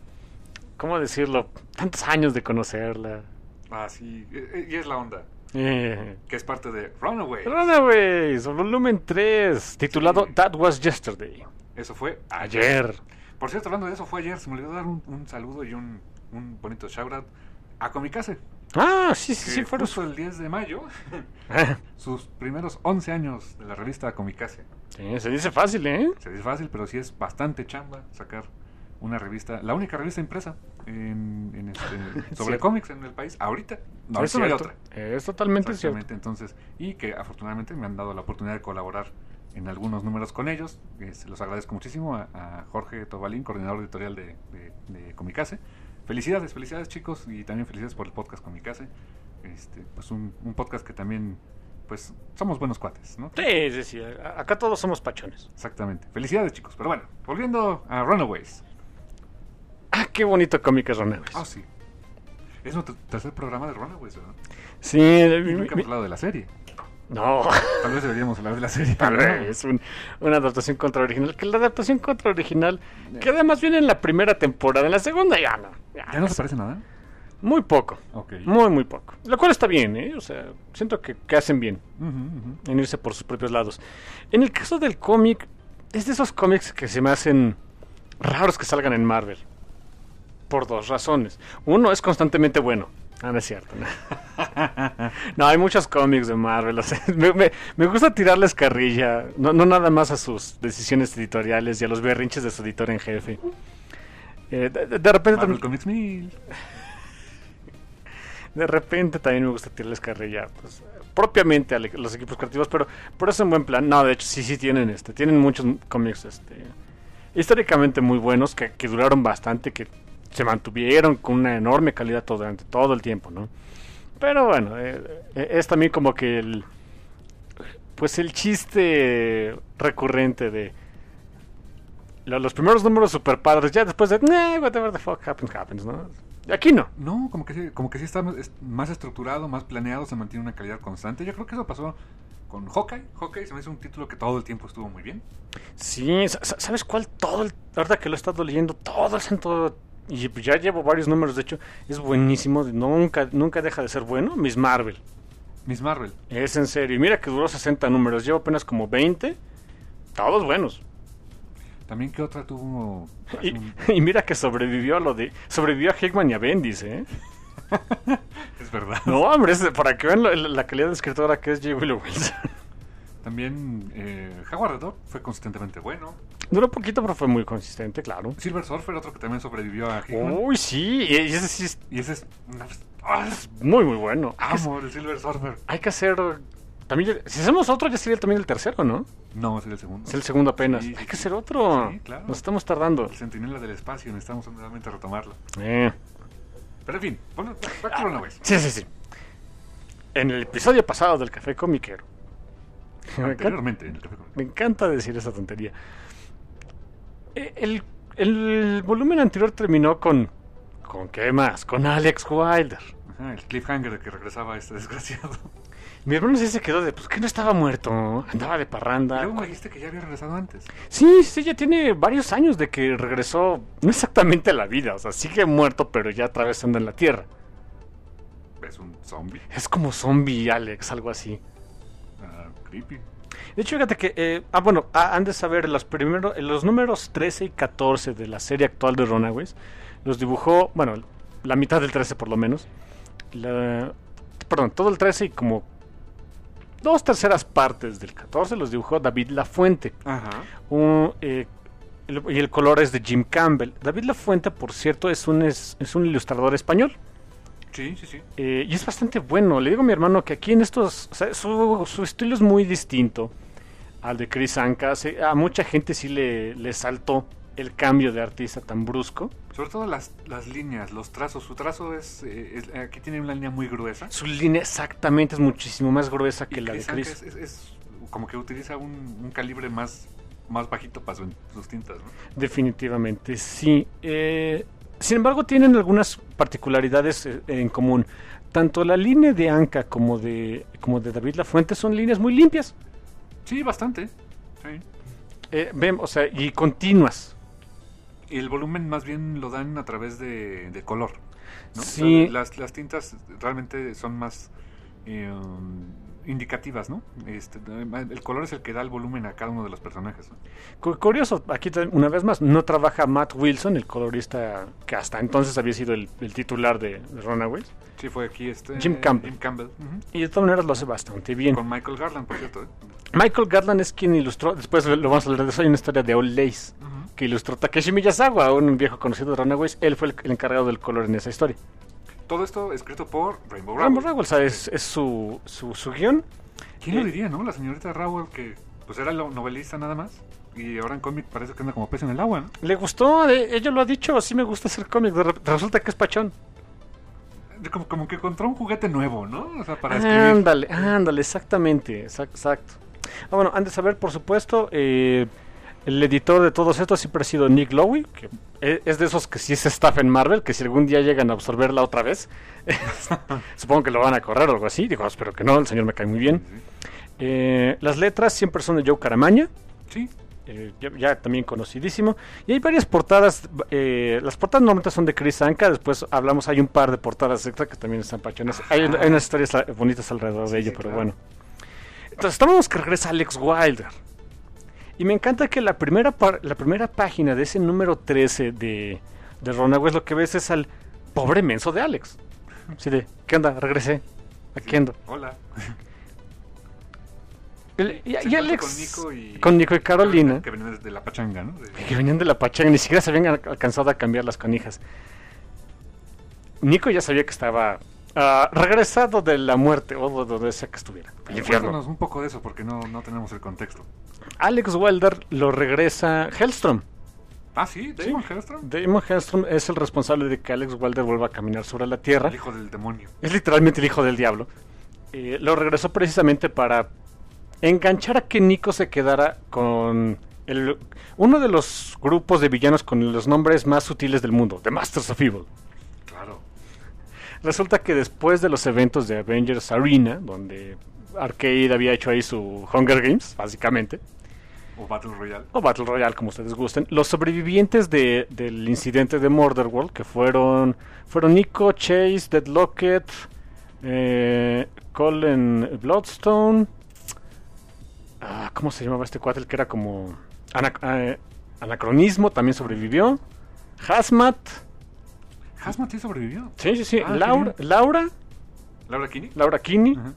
¿Cómo decirlo? Tantos años de conocerla. Ah, sí, eh, eh, y es la onda, Eh, que es parte de Runaway. Runaways, volumen tres, titulado Sí. That Was Yesterday. Eso fue Ayer. Por cierto, hablando de eso, fue ayer. Se me olvidó dar un, un saludo y un, un bonito shoutout a Comicase. Ah, sí, sí, Que sí, fueron justo el diez de mayo, Ah, sus primeros once años de la revista Comicase. sí, se dice fácil, ¿eh? Se dice fácil, pero sí es bastante chamba sacar una revista, la única revista impresa en, en este, sobre Cierto. cómics en el país, ahorita. No, Es eso no hay cierto. otra. Es totalmente cierto. Exactamente, entonces, y que afortunadamente me han dado la oportunidad de colaborar en algunos números con ellos. Eh, se los agradezco muchísimo a, a Jorge Tobalín, coordinador editorial de, de, de Comicase. Felicidades, felicidades chicos, y también felicidades por el podcast Comicase. Este, pues un, un podcast que también, pues, somos buenos cuates, ¿no? Sí, sí, sí. a- Acá todos somos pachones. Exactamente. Felicidades chicos. Pero bueno, volviendo a Runaways. Ah, qué bonito cómic es Runaways. Ah, sí. Es nuestro tercer programa de Runaways, ¿verdad? Sí, Y mi- nunca mi- hemos hablado de la serie. no, Tal vez deberíamos hablar de la serie. tal pero no. vez un- una adaptación contra original. Que la adaptación contra original, que además viene en la primera temporada, en la segunda ya no. ¿Ya no se parece nada? Muy poco. Ok. Muy, muy poco. Lo cual está bien, ¿eh? O sea, siento que, que hacen bien Ujú, ujú. en irse por sus propios lados. En el caso del cómic, es de esos cómics que se me hacen raros que salgan en Marvel. Por dos razones. Uno, es constantemente bueno. Ah, no es cierto. No, no hay muchos cómics de Marvel. O sea, me, me- me gusta tirarles carrilla. No, no nada más a sus decisiones editoriales y a los berrinches de su editor en jefe. Eh, de, de- de repente Marvel también, Comics mil. de repente también me gusta tirarles carrilla. Pues, propiamente a le- los equipos creativos, pero, pero es un buen plan. No, de hecho, sí, sí tienen este. Tienen muchos cómics este, históricamente muy buenos que, que duraron bastante, que se mantuvieron con una enorme calidad todo, durante todo el tiempo, ¿no? Pero bueno, eh, eh, es también como que el pues el chiste recurrente de lo- los primeros números super padres, ya después de nah, whatever the fuck happens, happens, ¿no? Y aquí no. No, como que sí, como que sí está más, es- más estructurado, más planeado, se mantiene una calidad constante. Yo creo que eso pasó con Hawkeye. Hawkeye se me hizo un título que todo el tiempo estuvo muy bien. Sí, sa- sa- ¿sabes cuál? Todo el, ahorita que lo he estado leyendo, todo el santo, y ya llevo varios números, de hecho, es buenísimo, nunca, nunca deja de ser bueno, Miss Marvel. Miss Marvel. Es en serio, y mira que duró sesenta números, llevo apenas como veinte, todos buenos. También que otra tuvo... Y, un- y mira que sobrevivió a lo de, sobrevivió a Hickman y a Bendis, ¿eh? Es verdad. No, hombre, es para que vean la, la calidad de escritora que es J. Willow Wilson. También eh, Jaguar the Dog fue consistentemente bueno. Duró poquito, pero fue muy consistente, claro. Silver Surfer, otro que también sobrevivió a Hickman. Uy, sí, y ese sí es Y ese es... una- ¡Ah! muy, muy bueno. Hay que, Amo el Silver Surfer. hay que hacer... También, si hacemos otro, ya sería también el tercero, ¿no? No, es el segundo. Es el segundo apenas. Sí, sí, Hay que sí. hacer otro. Sí, claro. Nos estamos tardando. El Centinela del Espacio, necesitamos nuevamente retomarlo. Eh. Pero en fin, bueno, back to Runaways. Sí, sí, sí. En el episodio pasado del Café Comiquero. Me encanta, Anteriormente en el Café con- me encanta decir esa tontería. Eh, El, el volumen anterior terminó con... ¿Con qué más? Con Alex Wilder. Ajá, el cliffhanger de que regresaba este desgraciado. Mi hermano sí se quedó de... Pues que no estaba muerto. Andaba de Y parranda. luego me dijiste que ya había regresado antes. Sí, sí, ya tiene varios años de que regresó. No exactamente a la vida. O sea, sigue muerto, pero ya atravesando en la tierra. Es un zombie. Es como zombie Alex, algo así. Ah, creepy. De hecho, fíjate que... eh, ah, bueno, ah, han de saber, los, primero, los números trece y catorce de la serie actual de Runaways los dibujó, bueno, la mitad del trece por lo menos. La, perdón, todo el trece y como dos terceras partes del catorce los dibujó David Lafuente. Ajá. Un, eh, el- y el color es de Jim Campbell. David Lafuente, por cierto, es un, es, es un ilustrador español. Sí, sí, sí. Eh, y es bastante bueno. Le digo a mi hermano que aquí en estos... O sea, su, su estilo es muy distinto al de Chris Anka. Se- a mucha gente sí le, le saltó el cambio de artista tan brusco. Sobre todo las, las líneas, los trazos. Su trazo es, eh, es... Aquí tiene una línea muy gruesa. Su línea exactamente es muchísimo más gruesa que y la Chris de Chris. Es, es, es como que utiliza un, un calibre más, más bajito para su, sus tintas, ¿no? Definitivamente, sí. Eh, sin embargo, tienen algunas particularidades eh, en común. Tanto la línea de Anka como de, como de David Lafuente son líneas muy limpias. Sí, bastante. Sí. Eh, ven, o sea, y continuas. Y el volumen más bien lo dan a través de, de color, ¿no? Sí. O sea, las, las tintas realmente son más eh, indicativas, ¿no? Este, el color es el que da el volumen a cada uno de los personajes, ¿no? Curioso, aquí una vez más, no trabaja Matt Wilson, el colorista que hasta entonces había sido el, el titular de, de Runaways. Sí, fue aquí este... Jim Campbell. Jim Campbell. Uh-huh. Y de todas maneras lo hace bastante bien. Con Michael Garland, por cierto, ¿eh? Michael Garland es quien ilustró, después lo vamos a hablar de eso, hay una historia de Old Lace, uh-huh, que ilustró Takeshi Miyazawa, un viejo conocido de Runaways. Él fue el, el encargado del color en esa historia. Todo esto escrito por Rainbow Rowell. Rainbow Rowell, o sea, es, es su, su, su guión. ¿Quién eh, lo diría, no? La señorita Rowell, que pues era novelista nada más, y ahora en cómic parece que anda como pez en el agua, ¿no? Le gustó, eh, ella lo ha dicho, sí me gusta hacer cómic, resulta que es pachón. Como, como que encontró un juguete nuevo, ¿no? O sea, para escribir. Ándale, ándale, exactamente, exacto. exacto. Ah, bueno, han de saber, por supuesto, eh, el editor de todos estos siempre ha sido Nick Lowe, que es de esos que sí es staff en Marvel, que si algún día llegan a absorberla otra vez, supongo que lo van a correr o algo así. Digo, espero que no, el señor me cae muy bien. Eh, las letras siempre son de Joe Caramaña. Sí. Eh, ya, ya también conocidísimo. Y hay varias portadas. Eh, las portadas normalmente son de Chris Anka. Después hablamos, hay un par de portadas extra que también están pachones. Hay, hay unas historias bonitas alrededor de ello, sí, pero claro. Bueno. Entonces, estamos que regresa Alex Wilder. Y me encanta que la primera, par, la primera página de ese número trece de, de Runaways, lo que ves es al pobre menso de Alex. Así de, ¿qué onda? Regresé. Aquí ando. Sí, hola. El, y, y Alex con Nico y, con Nico y Carolina, que venían de la pachanga, ¿no? De... que venían de la pachanga, ni siquiera se habían alcanzado a cambiar las canijas. Nico ya sabía que estaba uh, regresado de la muerte, o de donde sea que estuviera, el infierno. Cuéntanos un poco de eso, porque no, no tenemos el contexto. Alex Wilder lo regresa Hellstrom. Ah, sí, Damon sí. Hellstrom. Damon Hellstrom es el responsable de que Alex Wilder vuelva a caminar sobre la tierra. El hijo del demonio. Es literalmente el hijo del diablo. Eh, lo regresó precisamente para enganchar a que Nico se quedara con el, uno de los grupos de villanos con los nombres más sutiles del mundo, The Masters of Evil. Claro. Resulta que después de los eventos de Avengers Arena, donde Arcade había hecho ahí su Hunger Games, básicamente, o Battle Royale, o Battle Royale, como ustedes gusten, los sobrevivientes de, del incidente de Murderworld, que fueron fueron Nico, Chase, Deadlocket, eh, Colin Bloodstone. Ah, ¿cómo se llamaba este cuate? El que era como anac- eh, Anacronismo, también sobrevivió. Hazmat. ¿Hazmat sí sobrevivió? Sí, sí, sí. Ah, Laura, Laura. ¿Laura Kinney? Laura Kinney. Uh-huh.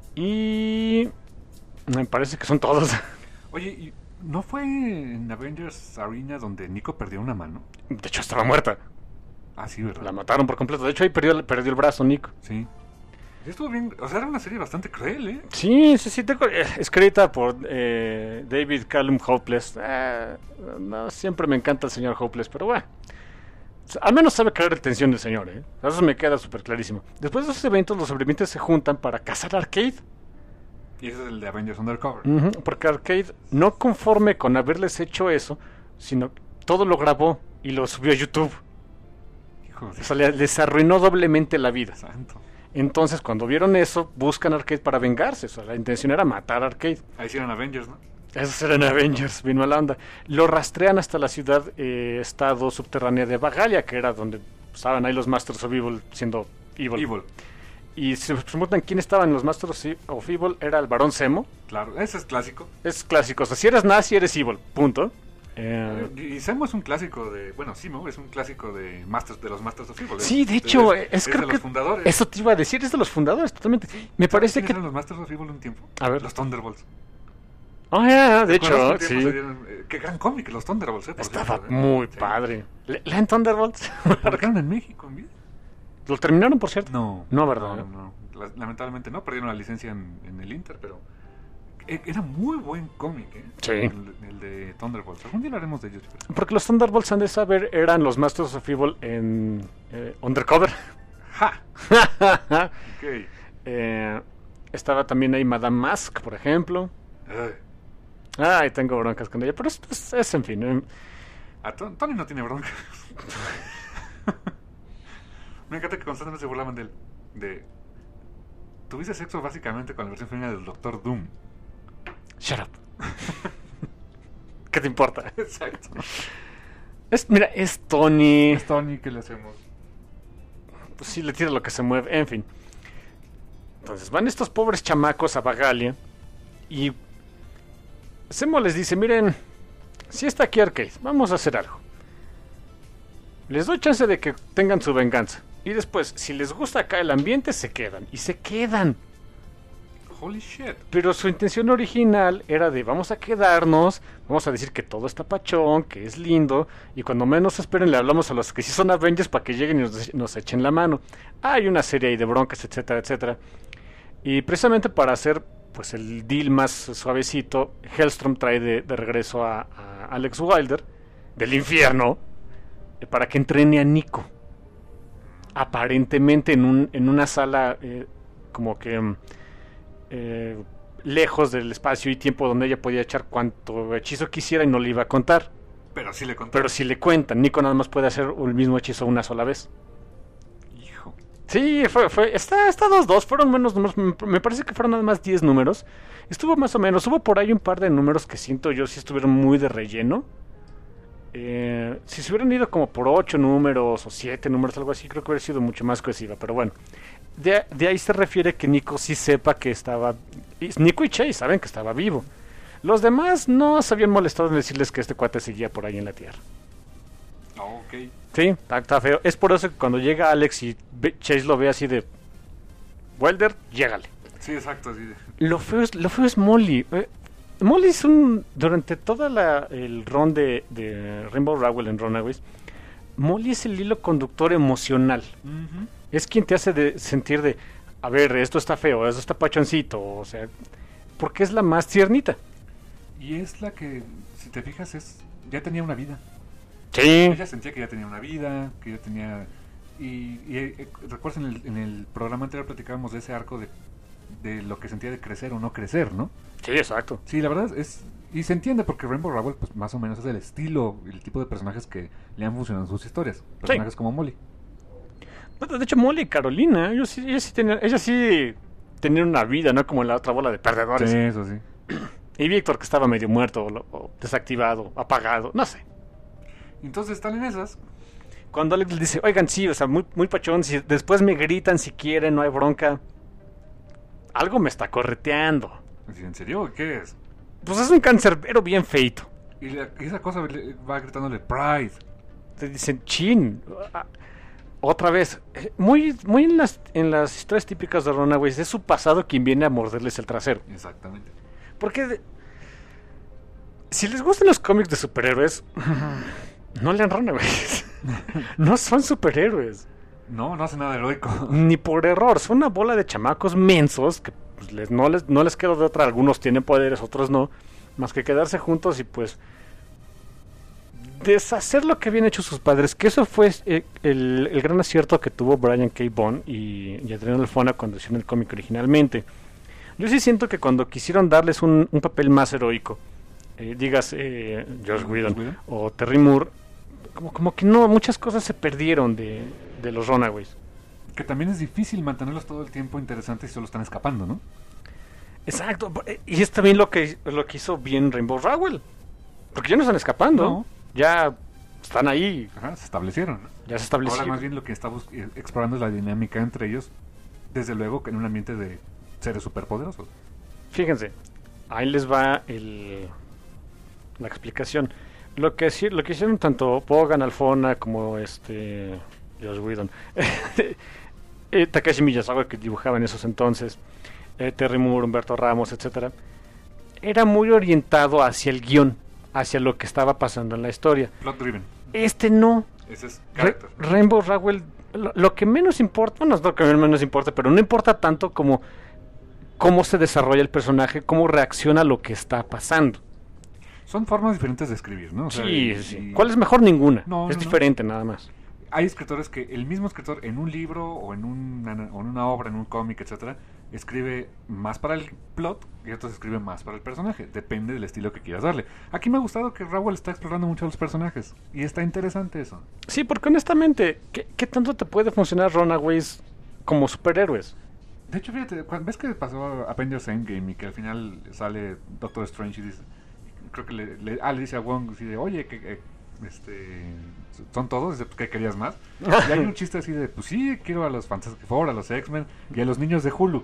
Y me parece que son todos. Oye, ¿no fue en Avengers Arena donde Nico perdió una mano? De hecho, estaba muerta. Ah, sí, ¿verdad? La mataron por completo. De hecho, ahí perdió, perdió el brazo Nico. Sí. Estuvo bien, o sea, era una serie bastante cruel, ¿eh? Sí, sí, sí, tengo, eh, escrita por eh, David Callum Hopeless. Eh, no, siempre me encanta el señor Hopeless, pero bueno. Al menos sabe crear tensión del señor, ¿eh? Eso me queda súper clarísimo. Después de esos eventos, los sobrevivientes se juntan para cazar a Arcade. Y ese es el de Avengers Undercover. Uh-huh, porque Arcade, no conforme con haberles hecho eso, sino todo lo grabó y lo subió a YouTube. Hijo de... O sea, les arruinó doblemente la vida. Santo. Entonces, cuando vieron eso, buscan a Arcade para vengarse. O sea, la intención era matar a Arcade. Ahí sí eran Avengers, ¿no? Esos eran Avengers, vino a la onda. Lo rastrean hasta la ciudad, eh, estado subterránea de Bagalia, que era donde estaban ahí los Masters of Evil siendo Evil. Evil. Y se preguntan quién estaban los Masters of Evil, era el Barón Zemo. Claro, ese es clásico. Es clásico, o sea, si eres nazi, eres Evil, punto. Eh, y Zemo es un clásico de, bueno, Zemo es un clásico de Masters, de los Masters of Evil. Sí, de hecho, es, es, es creo de que los fundadores. Eso te iba a decir, es de los fundadores, totalmente. Me parece que eran los Masters of Evil un tiempo. A ver. Los Thunderbolts. Oh, yeah, de hecho, sí. Dieron, eh, qué gran cómic, los Thunderbolts, eh, por Estaba cierto, muy eh. padre. Sí. ¿Leen Thunderbolts? ¿Publicaron en México en vida? ¿Lo terminaron, por cierto? No. No, ¿verdad? No, no, no. Lamentablemente no, perdieron la licencia en, en el Inter, pero Era muy buen cómic, ¿eh? Sí. El, el de Thunderbolts. Algún día hablaremos de ellos. Pero... Porque los Thunderbolts, han de saber, eran los Masters of Evil en eh, Undercover. ¡Ja! Ok. eh, estaba también ahí Madame Mask, por ejemplo. Ay. Ay, tengo broncas con ella, pero es, es, es en fin. Eh. A Tony, Tony no tiene bronca. Me encanta que constantemente se burlaban de él. De... Tuviste sexo básicamente con la versión femenina del Doctor Doom. Shut up. ¿Qué te importa? Exacto. Es, mira, es Tony. Es Tony, ¿qué le hacemos? Pues sí, le tira lo que se mueve, en fin. Entonces van estos pobres chamacos a Bagalia y Zemo les dice, miren, si está aquí Arcade, vamos a hacer algo. Les doy chance de que tengan su venganza. Y después, si les gusta acá el ambiente, se quedan. Y se quedan. Holy shit. Pero su intención original era de vamos a quedarnos, vamos a decir que todo está pachón, que es lindo, y cuando menos esperen le hablamos a los que sí son Avengers para que lleguen y nos, nos echen la mano. Hay una serie ahí de broncas, etcétera, etcétera. Y precisamente para hacer pues el deal más suavecito, Hellstrom trae de, de regreso a, a Alex Wilder del infierno eh, para que entrene a Nico. Aparentemente en, un, en una sala eh, como que... Eh, lejos del espacio y tiempo donde ella podía echar cuanto hechizo quisiera y no le iba a contar. Pero sí le contó. Pero si le cuentan, Nico nada más puede hacer el mismo hechizo una sola vez. Hijo. Sí, fue, fue, está, está dos dos, fueron menos números, me, me parece que fueron nada más diez números. Estuvo más o menos, hubo por ahí un par de números que siento yo sí estuvieron muy de relleno. Eh, si se hubieran ido como por ocho números o siete números, algo así, creo que hubiera sido mucho más cohesiva, pero bueno. De, de ahí se refiere que Nico sí sepa que estaba... Nico y Chase saben que estaba vivo. Los demás no se habían molestado en decirles que este cuate seguía por ahí en la Tierra. Oh, ok. Sí, está, está feo. Es por eso que cuando llega Alex y ve, Chase lo ve así de... Wilder, llégale. Sí, exacto. Sí. Lo feo es, lo feo es Molly. Eh, Molly es un... Durante todo la, el run de, de Rainbow Rowell en Runaways, Molly es el hilo conductor emocional. Uh-huh. Es quien te hace de sentir de, a ver, esto está feo, esto está pachoncito, o sea, porque es la más tiernita. Y es la que, si te fijas, es ya tenía una vida. Sí. Ella sentía que ya tenía una vida, que ya tenía... Y, y eh, recuerdas, en el, en el programa anterior platicábamos de ese arco de, de lo que sentía de crecer o no crecer, ¿no? Sí, exacto. Sí, la verdad es... Y se entiende porque Rainbow Rowell, pues más o menos es el estilo, el tipo de personajes que le han funcionado en sus historias. Personajes sí. Como Molly. De hecho, Molly y Carolina, ellos sí, ellas, sí tenían, ellas sí tenían una vida, ¿no? Como en la otra bola de perdedores. Sí, eso sí. Y Víctor, que estaba medio muerto, o, o desactivado, apagado, no sé. Entonces están en esas. Cuando Alex le dice, oigan, sí, o sea, muy, muy pachón, si después me gritan si quieren, no hay bronca. Algo me está correteando. ¿En serio? ¿Qué es? Pues es un cancerbero bien feito. Y, la, y esa cosa va gritándole Pride. Te dicen, chin. Otra vez, muy muy en las en las historias típicas de Runaways, es su pasado quien viene a morderles el trasero. Exactamente. Porque de, si les gustan los cómics de superhéroes, no lean Runaways. No son superhéroes. No, no hacen nada heroico. Ni por error, son una bola de chamacos mensos que pues, les, no, les, no les queda de otra. Algunos tienen poderes, otros no. Más que quedarse juntos y pues... deshacer lo que habían hecho sus padres, que eso fue eh, el, el gran acierto que tuvo Brian K. Vaughan y, y Adriano Alfona cuando hicieron el cómic originalmente. Yo sí siento que cuando quisieron darles un, un papel más heroico, eh, digas eh, Joss Whedon, Whedon o Terry Moore, como, como que no, muchas cosas se perdieron de, de los Runaways. Que también es difícil mantenerlos todo el tiempo interesantes y solo están escapando, ¿no? Exacto, y es también lo que, lo que hizo bien Rainbow Rowell, porque ya no están escapando. No. Ya están ahí. Ajá, se establecieron. Ya se establecieron. Ahora más bien lo que estamos explorando es la dinámica entre ellos. Desde luego que en un ambiente de seres superpoderosos. Fíjense, ahí les va el, la explicación. Lo que, lo que hicieron tanto Vaughan, Alfona como este Joss Whedon, eh, Takashi Miyazawa, que dibujaba en esos entonces, eh, Terry Moore, Humberto Ramos, etcétera, era muy orientado hacia el guión, hacia lo que estaba pasando en la historia. Plot driven. Este no. Ese es character. Ra- Rainbow Rowell, lo, lo que menos importa, bueno, no es lo que menos importa, pero no importa tanto como cómo se desarrolla el personaje, cómo reacciona a lo que está pasando. Son formas diferentes de escribir, ¿no? O sea, sí, y, sí. Y... ¿Cuál es mejor? Ninguna. No, es no, diferente, no. nada más. Hay escritores que el mismo escritor en un libro o en una, o en una obra, en un cómic, etcétera, escribe más para el plot y otros escriben más para el personaje. Depende del estilo que quieras darle. Aquí me ha gustado que Rowell está explorando mucho a los personajes y está interesante eso. Sí, porque honestamente, ¿qué, qué tanto te puede funcionar Runaways como superhéroes? De hecho, fíjate, ¿ves que pasó Avengers Endgame y que al final sale Doctor Strange y dice, creo que le, le, ah, le dice a Wong, así de, oye, que... Eh, este son todos, ¿qué querías más? Y hay un chiste así de, pues sí, quiero a los Fantastic Four, a los X-Men y a los niños de Hulu.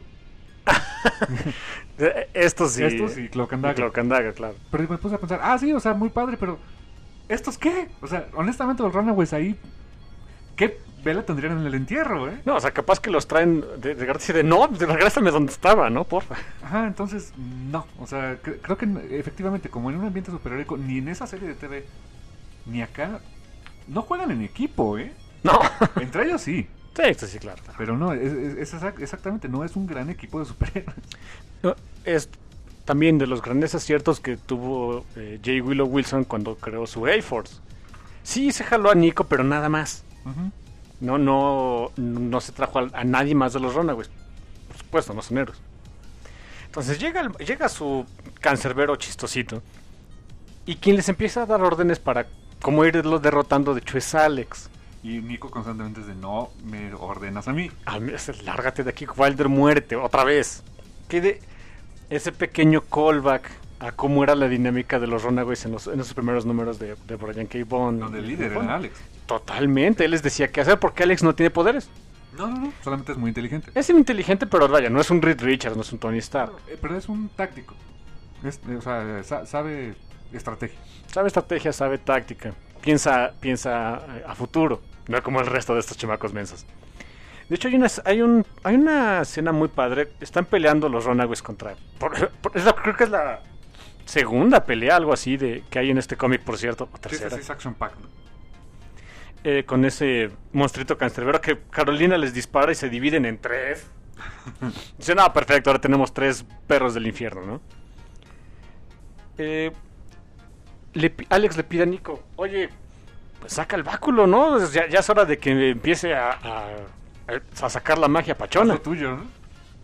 Estos sí. Estos y Cloak and Dagger. Cloak and Dagger, claro. Pero me puse a pensar, ah, sí, o sea, muy padre, pero ¿estos qué? O sea, honestamente los Runaways ahí, ¿qué vela tendrían en el entierro, eh? No, o sea, capaz que los traen de, de gratis y de, no, regrésame donde estaba, ¿no? Porfa. Ajá, entonces, no, o sea, cre- creo que efectivamente, como en un ambiente superheroico, ni en esa serie de T V, ni acá, no juegan en equipo, ¿eh? No. Entre ellos sí. Sí, esto sí, claro. Pero no, es, es, es exact, exactamente, no es un gran equipo de superhéroes. No, es también de los grandes aciertos que tuvo eh, J. Willow Wilson cuando creó su A-Force. Sí, se jaló a Nico, pero nada más. Uh-huh. No, no, no se trajo a, a nadie más de los Runaways. Por supuesto, no son héroes. Entonces llega, el, llega su cancerbero chistosito. Y quien les empieza a dar órdenes para cómo irlo derrotando, de hecho, es Alex. Y Nico constantemente es de, no me ordenas a mí. A mí es, lárgate de aquí, Wilder, muérete, otra vez. Que de ese pequeño callback a cómo era la dinámica de los Runaways en los, en los primeros números de, de Brian K. Vaughan. Donde el líder era Alex. Totalmente, él les decía qué hacer porque Alex no tiene poderes. No, no, no, solamente es muy inteligente. Es inteligente, pero vaya, no es un Reed Richards, no es un Tony Stark. Eh, Pero es un táctico. Es, eh, o sea, sa- sabe estrategia. Sabe estrategia, sabe táctica. Piensa, piensa eh, a futuro. No como el resto de estos chamacos mensos. De hecho, hay una, hay un, hay una escena muy padre. Están peleando los Runaways contra... Por, por, es la, creo que es la segunda pelea, algo así, de que hay en este cómic, por cierto. O Sí, tercera. sí, es Action Pack, ¿no? Eh, con ese monstruito cancerbero que Carolina les dispara y se dividen en tres. Dice, no, perfecto, ahora tenemos tres perros del infierno, ¿no? Eh, le, Alex le pide a Nico, oye, pues saca el báculo, ¿no? Ya, ya es hora de que empiece a, a, a sacar la magia pachona. Es lo tuyo, ¿no?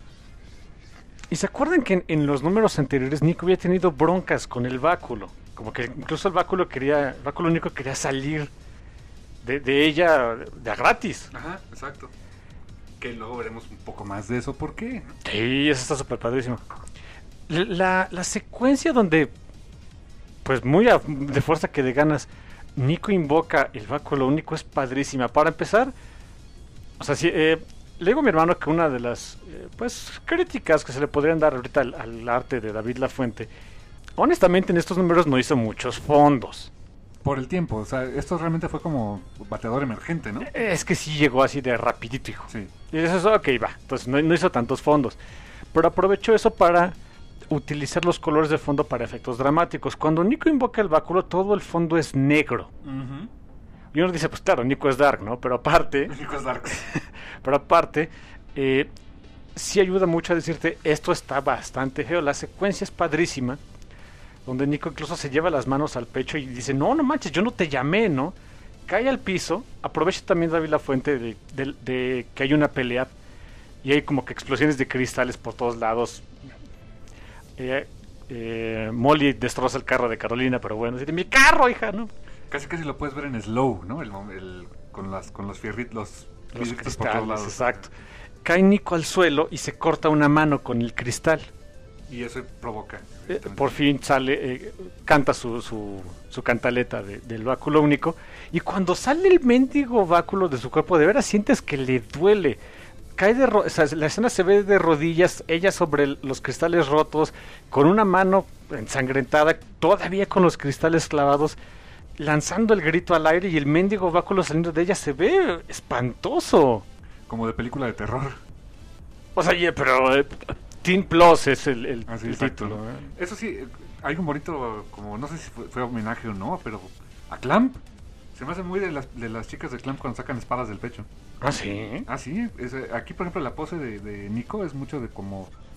Y se acuerdan que en, en los números anteriores Nico había tenido broncas con el báculo. Como que incluso el báculo quería, el báculo único quería salir de, de ella de a gratis. Ajá, exacto. Que luego veremos un poco más de eso. ¿Por qué? Sí, eso está súper padrísimo. La, la secuencia donde, pues muy a, de fuerza que de ganas, Nico invoca el báculo único es padrísima. Para empezar, o sea, si, eh, le digo a mi hermano que una de las eh, pues críticas que se le podrían dar ahorita al, al arte de David Lafuente, honestamente en estos números no hizo muchos fondos. Por el tiempo, o sea, esto realmente fue como bateador emergente, ¿no? Es que sí llegó así de rapidito, hijo. Sí. Y eso es, ok, va. Entonces no, no hizo tantos fondos. Pero aprovechó eso para utilizar los colores de fondo para efectos dramáticos. Cuando Nico invoca el báculo, todo el fondo es negro. Uh-huh. Y uno dice, pues claro, Nico es dark, ¿no? Pero aparte... Nico es dark. pero aparte, eh, sí ayuda mucho a decirte, esto está bastante feo. La secuencia es padrísima. Donde Nico incluso se lleva las manos al pecho y dice, no, no manches, yo no te llamé, ¿no? Cae al piso, aprovecha también David Lafuente de, de, de que hay una pelea y hay como que explosiones de cristales por todos lados. Eh, eh, Molly destroza el carro de Carolina, pero bueno, dice, mi carro, hija, ¿no? Casi casi lo puedes ver en slow, ¿no? El, el, con, las, con los fierritos, los, Los vidritos por todos cristales, lados. exacto. Cae Nico al suelo y se corta una mano con el cristal. Y eso provoca. Eh, por fin sale, eh, canta su, su, su cantaleta de, del báculo único. Y cuando sale el mendigo báculo de su cuerpo, de veras sientes que le duele. Cae de ro- o sea, la escena se ve de rodillas, ella sobre el, los cristales rotos, con una mano ensangrentada, todavía con los cristales clavados, lanzando el grito al aire y el mendigo báculo saliendo de ella. Se ve espantoso. Como de película de terror. O sea, yeah, pero eh, Teen Plus es el, el, Así, el exacto. título. ¿eh? Eso sí, hay un bonito, como no sé si fue, fue homenaje o no, pero a Clamp. Se me hace muy de las, de las chicas de Clamp cuando sacan espadas del pecho. Ah, sí. Ah, sí. Es, aquí, por ejemplo, la pose de, de Nico es mucho de como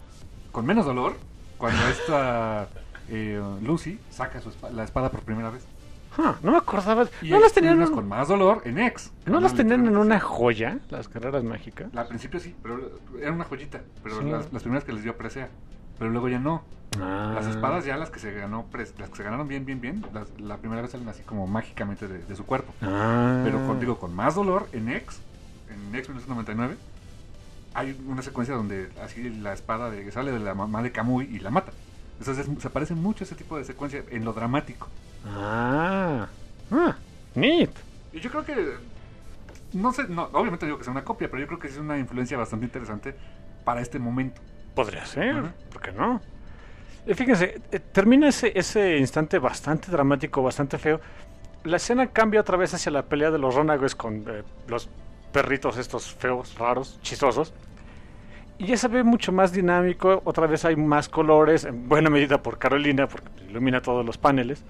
con menos dolor cuando esta eh, Lucy saca su espada, la espada por primera vez. Huh, no me acordaba. Y no las tenían unas un... con más dolor en X. ¿No las tenían en una joya, las carreras mágicas? Al principio sí, pero era una joyita. Pero Sí. las, las primeras que les dio presea. Pero luego ya no. Ah. Las espadas ya las que se ganó pres- las que se ganaron bien, bien, bien, las, la primera vez salen así como mágicamente de, de su cuerpo. Ah. Pero con, digo, con más dolor en X, en X mil novecientos noventa y nueve, hay una secuencia donde así la espada de, sale de la mamá de Kamui y la mata. Entonces es- se parece mucho a ese tipo de secuencia en lo dramático. Ah. Ah, neat. Y yo creo que, no sé, no, obviamente digo que sea una copia, pero yo creo que es una influencia bastante interesante para este momento. Podría ser, Ajá. ¿por qué no? Eh, Fíjense, eh, termina ese, ese instante bastante dramático, bastante feo. La escena cambia otra vez hacia la pelea de los Runaways con eh, los perritos estos feos, raros, chistosos. Y ya se ve mucho más dinámico, otra vez hay más colores, en buena medida por Carolina, porque ilumina todos los paneles.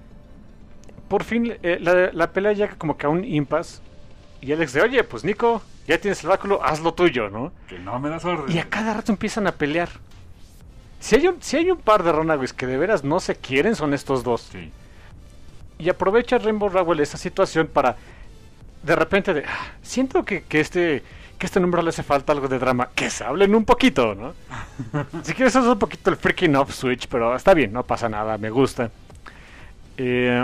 Por fin, eh, la, la pelea llega como que a un impasse. Y Alex dice, oye, pues Nico, ya tienes el báculo, haz lo tuyo, ¿no? Que no me das orden. Y a cada rato empiezan a pelear. Si hay un, si hay un par de Runaways que de veras no se quieren, son estos dos. Sí. Y aprovecha Rainbow Rowell esa situación para, de repente, de, ah, siento que, que este que este número le hace falta algo de drama. Que se hablen un poquito, ¿no? Si quieres hacer un poquito el freaking off switch, pero está bien, no pasa nada, me gusta. Eh,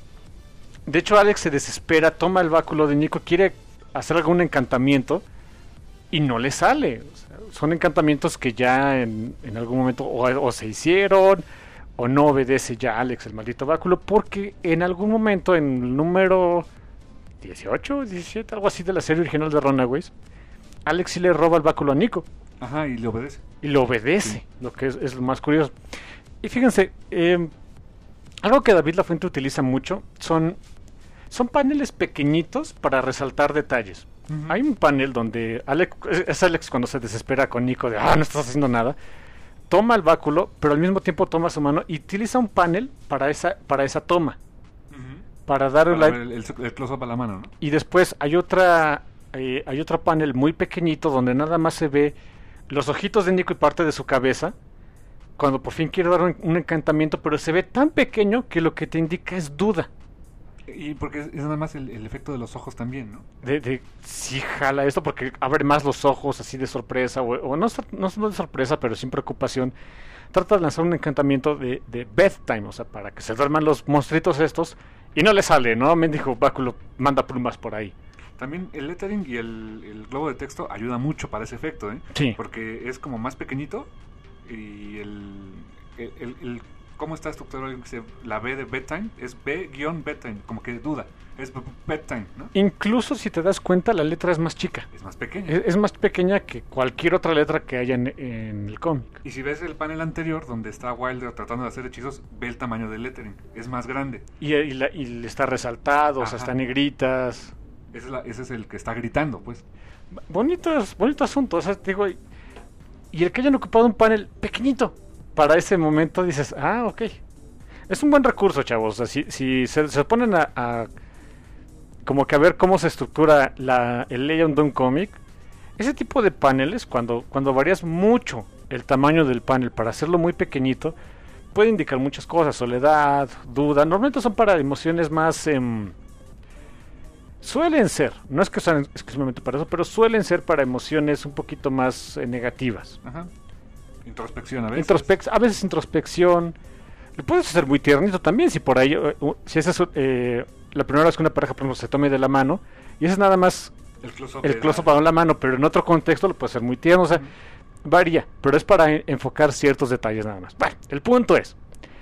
de hecho, Alex se desespera, toma el báculo de Nico, quiere hacer algún encantamiento y no le sale. O sea, son encantamientos que ya en, en algún momento o, o se hicieron o no obedece ya Alex el maldito báculo, porque en algún momento en el número dieciocho, diecisiete, algo así de la serie original de Runaways, Alex sí le roba el báculo a Nico Ajá, y le obedece. y lo obedece, Sí. lo que es, es lo más curioso. Y fíjense, eh, algo que David Lafuente utiliza mucho son, son paneles pequeñitos para resaltar detalles. Ujú. Hay un panel donde Alex, es Alex cuando se desespera con Nico de, ah, no estás haciendo nada. Toma el báculo, pero al mismo tiempo toma su mano y utiliza un panel para esa, para esa toma. Ujú. Para dar Para la... ver el, el, el close-up a la mano, ¿no? Y después hay otra eh, hay otro panel muy pequeñito donde nada más se ve los ojitos de Nico y parte de su cabeza cuando por fin quiere dar un, un encantamiento, pero se ve tan pequeño que lo que te indica es duda Y porque es, es nada más el, el efecto de los ojos también, ¿no? de, de si jala esto, porque abre más los ojos así de sorpresa o, o no, no, no de sorpresa, pero sin preocupación. Trata de lanzar un encantamiento de, de bedtime, o sea, para que se duerman los monstruitos estos y no le sale, ¿no? Mendigo báculo manda plumas por ahí. También el lettering y el, el globo de texto ayuda mucho para ese efecto, ¿eh? Sí. Porque es como más pequeñito y el, el, el, el cómo está estructurado la B de bedtime es B-bedtime, como que duda, es bedtime, ¿no? Incluso si te das cuenta, la letra es más chica. Es más pequeña. Es, es más pequeña que cualquier otra letra que haya en, en el cómic. Y si ves el panel anterior, donde está Wilder tratando de hacer hechizos, ve el tamaño del lettering, es más grande. Y, y, la, y está resaltado, o sea, Ajá. está negritas. Ese es, la, ese es el que está gritando, pues. Bonitos, bonito asunto, o sea, te digo, y, y el que hayan ocupado un panel pequeñito para ese momento dices, ah, ok. Es un buen recurso, chavos. O sea, si, si se, se ponen a, a como que a ver cómo se estructura la, el layout de un cómic, ese tipo de paneles, cuando, cuando varías mucho el tamaño del panel para hacerlo muy pequeñito, puede indicar muchas cosas, soledad, duda. Normalmente son para emociones más... Eh, suelen ser, no es que sean exclusivamente para eso, pero suelen ser para emociones un poquito más eh, negativas. Ajá. Introspección a veces. Introspec a veces introspección. Lo puedes hacer muy tiernito también, si por ahí, eh, uh, si esa es eh, la primera vez que una pareja, por ejemplo, se tome de la mano, y ese es nada más El close-up. el close-up para la mano, pero en otro contexto lo puede hacer muy tierno, o sea, uh-huh. varía, pero es para en enfocar ciertos detalles nada más. Bueno, el punto es,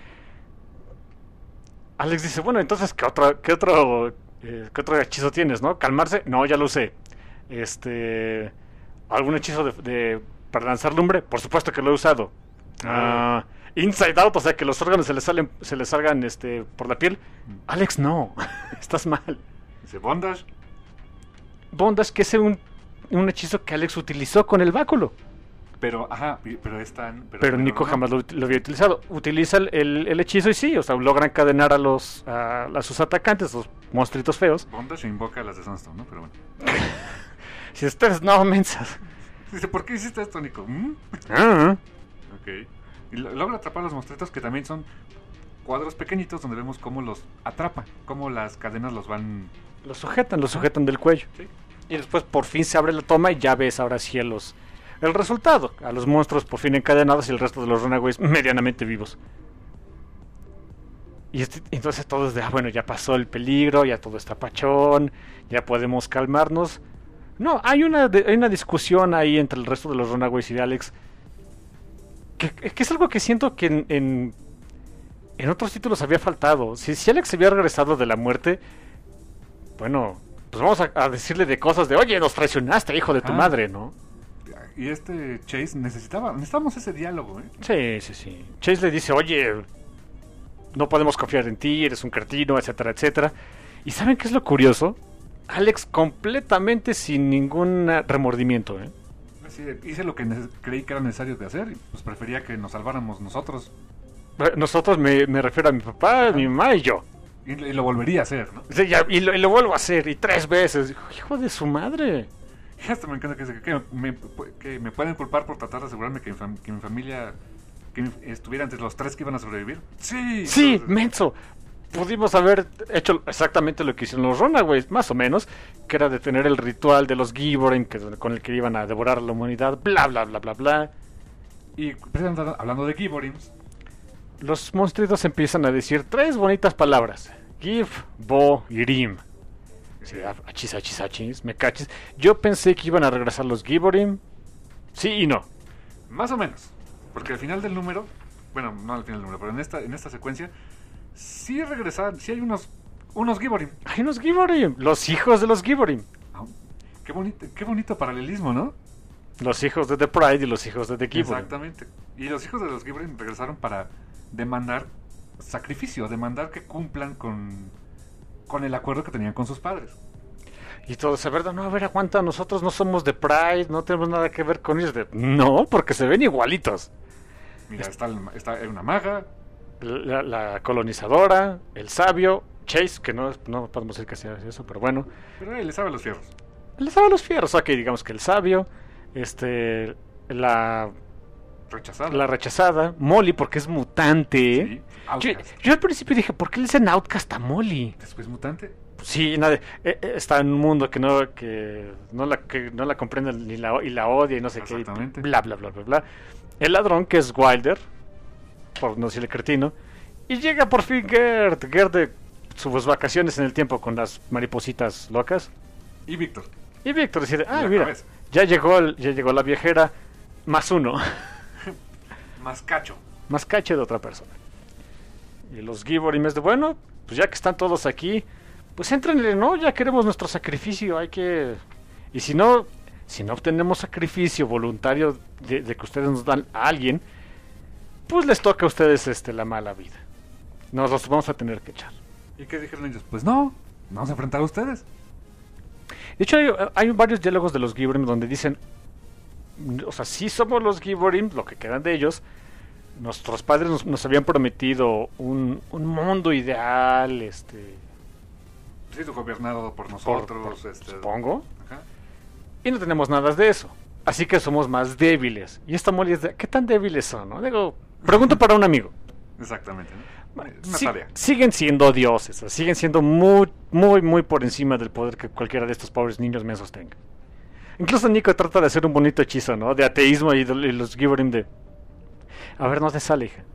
Alex dice, bueno, entonces, ¿qué otro, qué otro, eh, qué otro hechizo tienes, no? ¿Calmarse? No, ya lo usé. Este, ¿algún hechizo de, de para lanzar lumbre? Por supuesto que lo he usado. Ah... Uh, Inside Out, o sea que los órganos se les salen, se les salgan este por la piel. Alex, no, estás mal. Dice Bondage. Bondage, que es un, un hechizo que Alex utilizó con el báculo. Pero, ajá, pero están. Pero, pero, pero Nico no. jamás lo, lo había utilizado. Utiliza el, el, el hechizo y sí, o sea, logra encadenar a los a, a sus atacantes, los monstruitos feos. Bondage invoca a las de Sunstone, ¿no? Pero bueno. Si ustedes no mensas. Dice, ¿por qué hiciste esto, Nico? ¿Mm? Ah, Ok. Y lo- logra atrapar a los monstruitos, que también son cuadros pequeñitos donde vemos cómo los atrapa, cómo las cadenas los van... Los sujetan, los sujetan del cuello. Sí. Y después por fin se abre la toma y ya ves ahora sí a los, el resultado. A los monstruos por fin encadenados y el resto de los Runaways medianamente vivos. Y este- entonces todo es de, ah, bueno, ya pasó el peligro, ya todo está pachón, ya podemos calmarnos. No, hay una, de- hay una discusión ahí entre el resto de los Runaways y de Alex. Que, que es algo que siento que en, en, en otros títulos había faltado. Si, si Alex había regresado de la muerte, bueno, pues vamos a, a decirle de cosas de, oye, nos traicionaste, hijo de tu Ah. madre, ¿no? Y este Chase necesitaba, necesitábamos ese diálogo, ¿eh? Sí, sí, sí. Chase le dice, oye, no podemos confiar en ti, eres un cretino, etcétera, etcétera. ¿Y saben qué es lo curioso? Alex completamente sin ningún eh, remordimiento, ¿eh? Así de, hice lo que nece- creí que era necesario de hacer y pues prefería que nos salváramos nosotros. Eh, Nosotros, me, me refiero a mi papá, a mi mamá y yo. Y, y lo volvería a hacer, ¿no? Sí, ya, y, lo, y lo vuelvo a hacer, y tres veces. Dijo, hijo de su madre. Y hasta me encanta que, dice que, me, que me pueden culpar por tratar de asegurarme que mi, fam- que mi familia que mi- estuviera entre los tres que iban a sobrevivir. Sí. Sí, Entonces, menso. Pudimos haber hecho exactamente lo que hicieron los Runaways, más o menos, que era detener el ritual de los Giborim, que, con el que iban a devorar a la humanidad, bla, bla, bla, bla, bla. Y precisamente hablando de Giborims, Los monstruitos empiezan a decir tres bonitas palabras. Gif, Bo y Rim. Sí, achis, achis, achis, me cachis. Yo pensé que iban a regresar los Giborim. Sí y no. más o menos, porque al final del número, bueno, no al final del número, pero en esta en esta secuencia sí regresan, sí hay unos unos Giborim. Hay unos Giborim, los hijos de los Giborim. Ah, qué bonito, qué bonito paralelismo, ¿no? Los hijos de The Pride y los hijos de The Giborim. Exactamente. Y los hijos de los Giborim regresaron para demandar sacrificio, demandar que cumplan con, con el acuerdo que tenían con sus padres. Y todos, a ver, no, a ver, aguanta, nosotros no somos de Pride, no tenemos nada que ver con ellos. De, no, porque se ven igualitos. Mira, está, el- está una maga, La, la colonizadora, el sabio, Chase, que no, no podemos decir que sea eso, pero bueno. pero él le sabe los fierros. Le sabe los fierros, ok, digamos que el sabio, este, la, Rechazada. la rechazada, Molly, porque es mutante. Sí, Yo, outcast. yo al principio dije, ¿por qué le dicen outcast a Molly? Después mutante. Sí, nada, eh, eh, está en un mundo que no que no la que no la comprende ni la y la odia y no sé qué, y Exactamente. bla bla bla bla bla. El ladrón que es Wilder, por no decirle cretino, y llega por fin Gert, Gert de sus vacaciones en el tiempo con las maripositas locas. Y Víctor. Y Víctor dice, ah, La mira, cabeza. ya llegó el- ya llegó la viajera más uno, Más cacho. más cache de otra persona. Y los Giborim es de, bueno, pues ya que están todos aquí, pues éntrenle, ¿no? Ya queremos nuestro sacrificio, hay que... Y si no, si no obtenemos sacrificio voluntario de, de que ustedes nos dan a alguien, pues les toca a ustedes este la mala vida. Nos los vamos a tener que echar. ¿Y qué dijeron ellos? Pues no, vamos a enfrentar a ustedes. De hecho, hay, hay varios diálogos de los Giborim donde dicen, o sea, sí somos los Giborim, lo que quedan de ellos. Nuestros padres nos, nos habían prometido un, un mundo ideal, este, Sí, gobernado por por- nosotros. por- este, supongo, Ajá. y no tenemos nada de eso. Así que somos más débiles. Y esta Molly es de, ¿qué tan débiles son? ¿No? Digo, pregunto para un amigo. Exactamente. ¿no? Una Sí- tarea. siguen siendo dioses, o sea, siguen siendo muy, muy, muy por encima del poder que cualquiera de estos pobres niños mensos tenga. Incluso Nico trata de hacer un bonito hechizo, ¿no? De ateísmo y, de- y los Giborim de... A ver, no te sale, hija.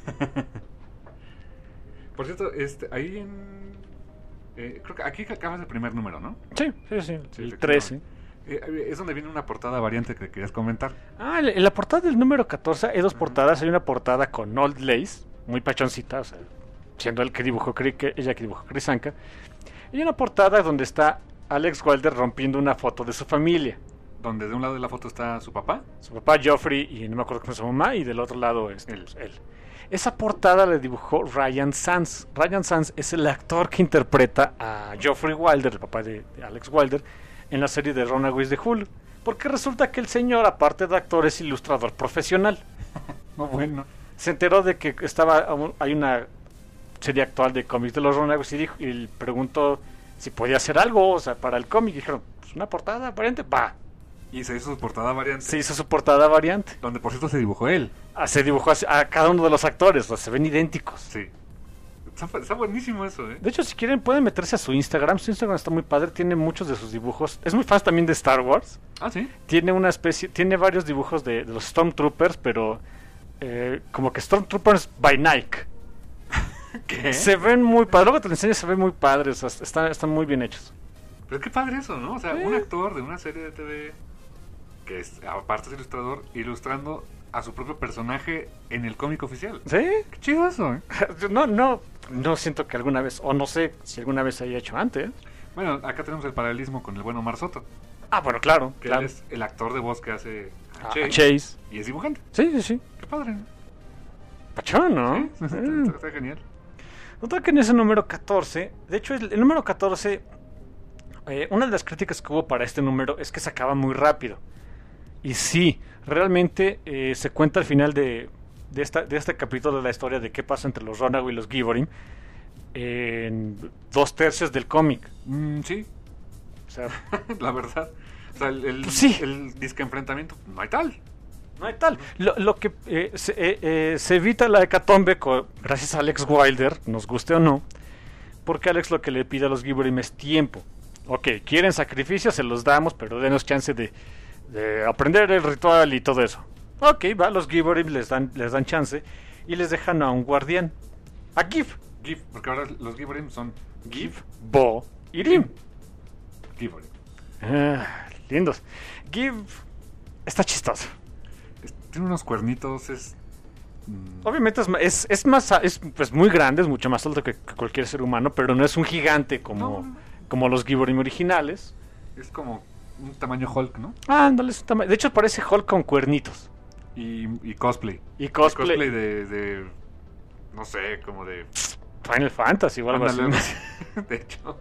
Por cierto, este, ahí en... eh, creo que aquí acabas el primer número, ¿no? Sí, sí, sí. Sí, el efectivamente. trece. Eh, es donde viene una portada variante que querías comentar. Ah, en en la portada del número catorce hay dos portadas. Hay una portada con Old Lace, muy pachoncita, o sea, siendo el que dibujó Cri- que ella que dibujó Crisanka. Y una portada donde está Alex Wilder rompiendo una foto de su familia. Donde de un lado de la foto está su papá. Su papá Geoffrey y no me acuerdo cómo se llama su mamá, y del otro lado este, Él. pues, él. Esa portada la dibujó Ryan Sands. Ryan Sands es el actor que interpreta a Geoffrey Wilder, el papá de, de Alex Wilder, en la serie de Runaways de Hulu. Porque resulta que el señor, aparte de actor, es ilustrador profesional. No, bueno. Se enteró de que estaba hay una serie actual de cómics de los Runaways y, dijo, y le preguntó si podía hacer algo, o sea, para el cómic. Y dijeron, pues una portada aparente, va. Y se hizo su portada variante. Se hizo su portada variante. Donde por cierto se dibujó él. Ah, se dibujó a, a cada uno de los actores, o sea, se ven idénticos. Sí. Está, está buenísimo eso, ¿eh? De hecho, si quieren pueden meterse a su Instagram. Su Instagram está muy padre, tiene muchos de sus dibujos. Es muy fan también de Star Wars. Ah, sí. Tiene una especie, tiene varios dibujos de, de los Stormtroopers, pero eh, como que Stormtroopers by Nike. ¿Qué? Se ven muy padres, luego te lo enseño, se ven muy padres, o sea, están, están muy bien hechos. Pero qué padre eso, ¿no? O sea, Eh. un actor de una serie de T V que es, aparte es ilustrador, ilustrando a su propio personaje en el cómic oficial. ¿Sí? Qué chido eso, ¿eh? No, no, no siento que alguna vez, o no sé si alguna vez se haya hecho antes. Bueno, acá tenemos el paralelismo con el bueno Omar Soto, Ah, bueno, claro, que claro. él es el actor de voz que hace a A- a Chase, Chase. y es dibujante. Sí, sí, sí. Qué padre, ¿no? Pachón, ¿no? Sí, está, Eh. está- está genial. Nota que en ese número catorce, de hecho el, el número catorce, eh, una de las críticas que hubo para este número es que se acaba muy rápido. Y sí, realmente eh, se cuenta al final de, de, esta, de este capítulo de la historia de qué pasa entre los Ronagh y los Giborim en dos tercios del cómic. Mm, sí, O sea, la verdad. O sea, el, el, Pues sí. el disque enfrentamiento, no hay tal. no hay tal. Lo, lo que eh, se, eh, eh, se evita la hecatombe co- gracias a Alex Wilder, nos guste o no, porque Alex lo que le pide a los Giborim es tiempo. Ok, quieren sacrificios, se los damos, pero denos chance de, de aprender el ritual y todo eso. Ok, va, los Giborim les dan, les dan chance y les dejan a un guardián, a Gif. Gif, porque ahora los Giborim son Gif, Bo y Rim. Giborim. Ah, lindos. Gif está chistoso. Es- Tiene unos cuernitos, es... mm, Obviamente es, ma- es, es más a- es pues muy grande, es mucho más alto que, que cualquier ser humano, pero no es un gigante como, No, no. como los Giborim originales. es como un tamaño Hulk, ¿no? Ah, ándale, es un tama- de hecho parece Hulk con cuernitos. Y, y cosplay. Y cosplay, Cosplay de, de... No sé, como de... Final Fantasy o algo así. Ándale, algo así. De hecho.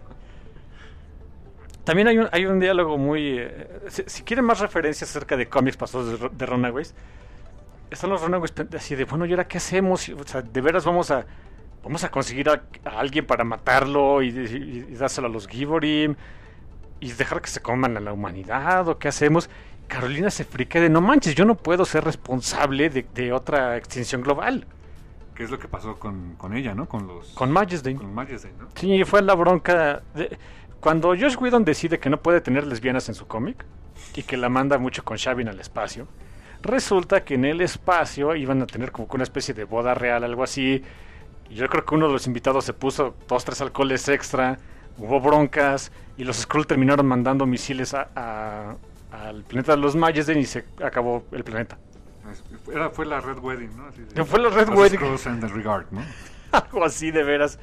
También hay un, hay un diálogo muy... eh, si, si quieren más referencias acerca de cómics pasados de, Ro- de Runaways, están los Runaways pen- así de, bueno, ¿y ahora qué hacemos? O sea, ¿de veras vamos a vamos a conseguir a, a alguien para matarlo y, y- y dárselo a los Giborim y dejar que se coman a la humanidad? ¿O qué hacemos? Carolina se frica de, no manches, yo no puedo ser responsable de, de otra extinción global. ¿Qué es lo que pasó con, con ella, no? Con los... Con Majesty. Con Majesty, ¿no? Sí, fue la bronca. De, cuando Josh Whedon decide que no puede tener lesbianas en su cómic y que la manda mucho con Shavin al espacio, resulta que en el espacio iban a tener como que una especie de boda real, algo así. Y yo creo que uno de los invitados se puso dos, tres alcoholes extra, hubo broncas y los Skrull terminaron mandando misiles a, a- al planeta de los Majesden y se acabó el planeta. Es- Era, fue la Red Wedding, ¿no? Así de- Fue la Red los Wedding. Skrulls and the regard, ¿no? Algo así de veras.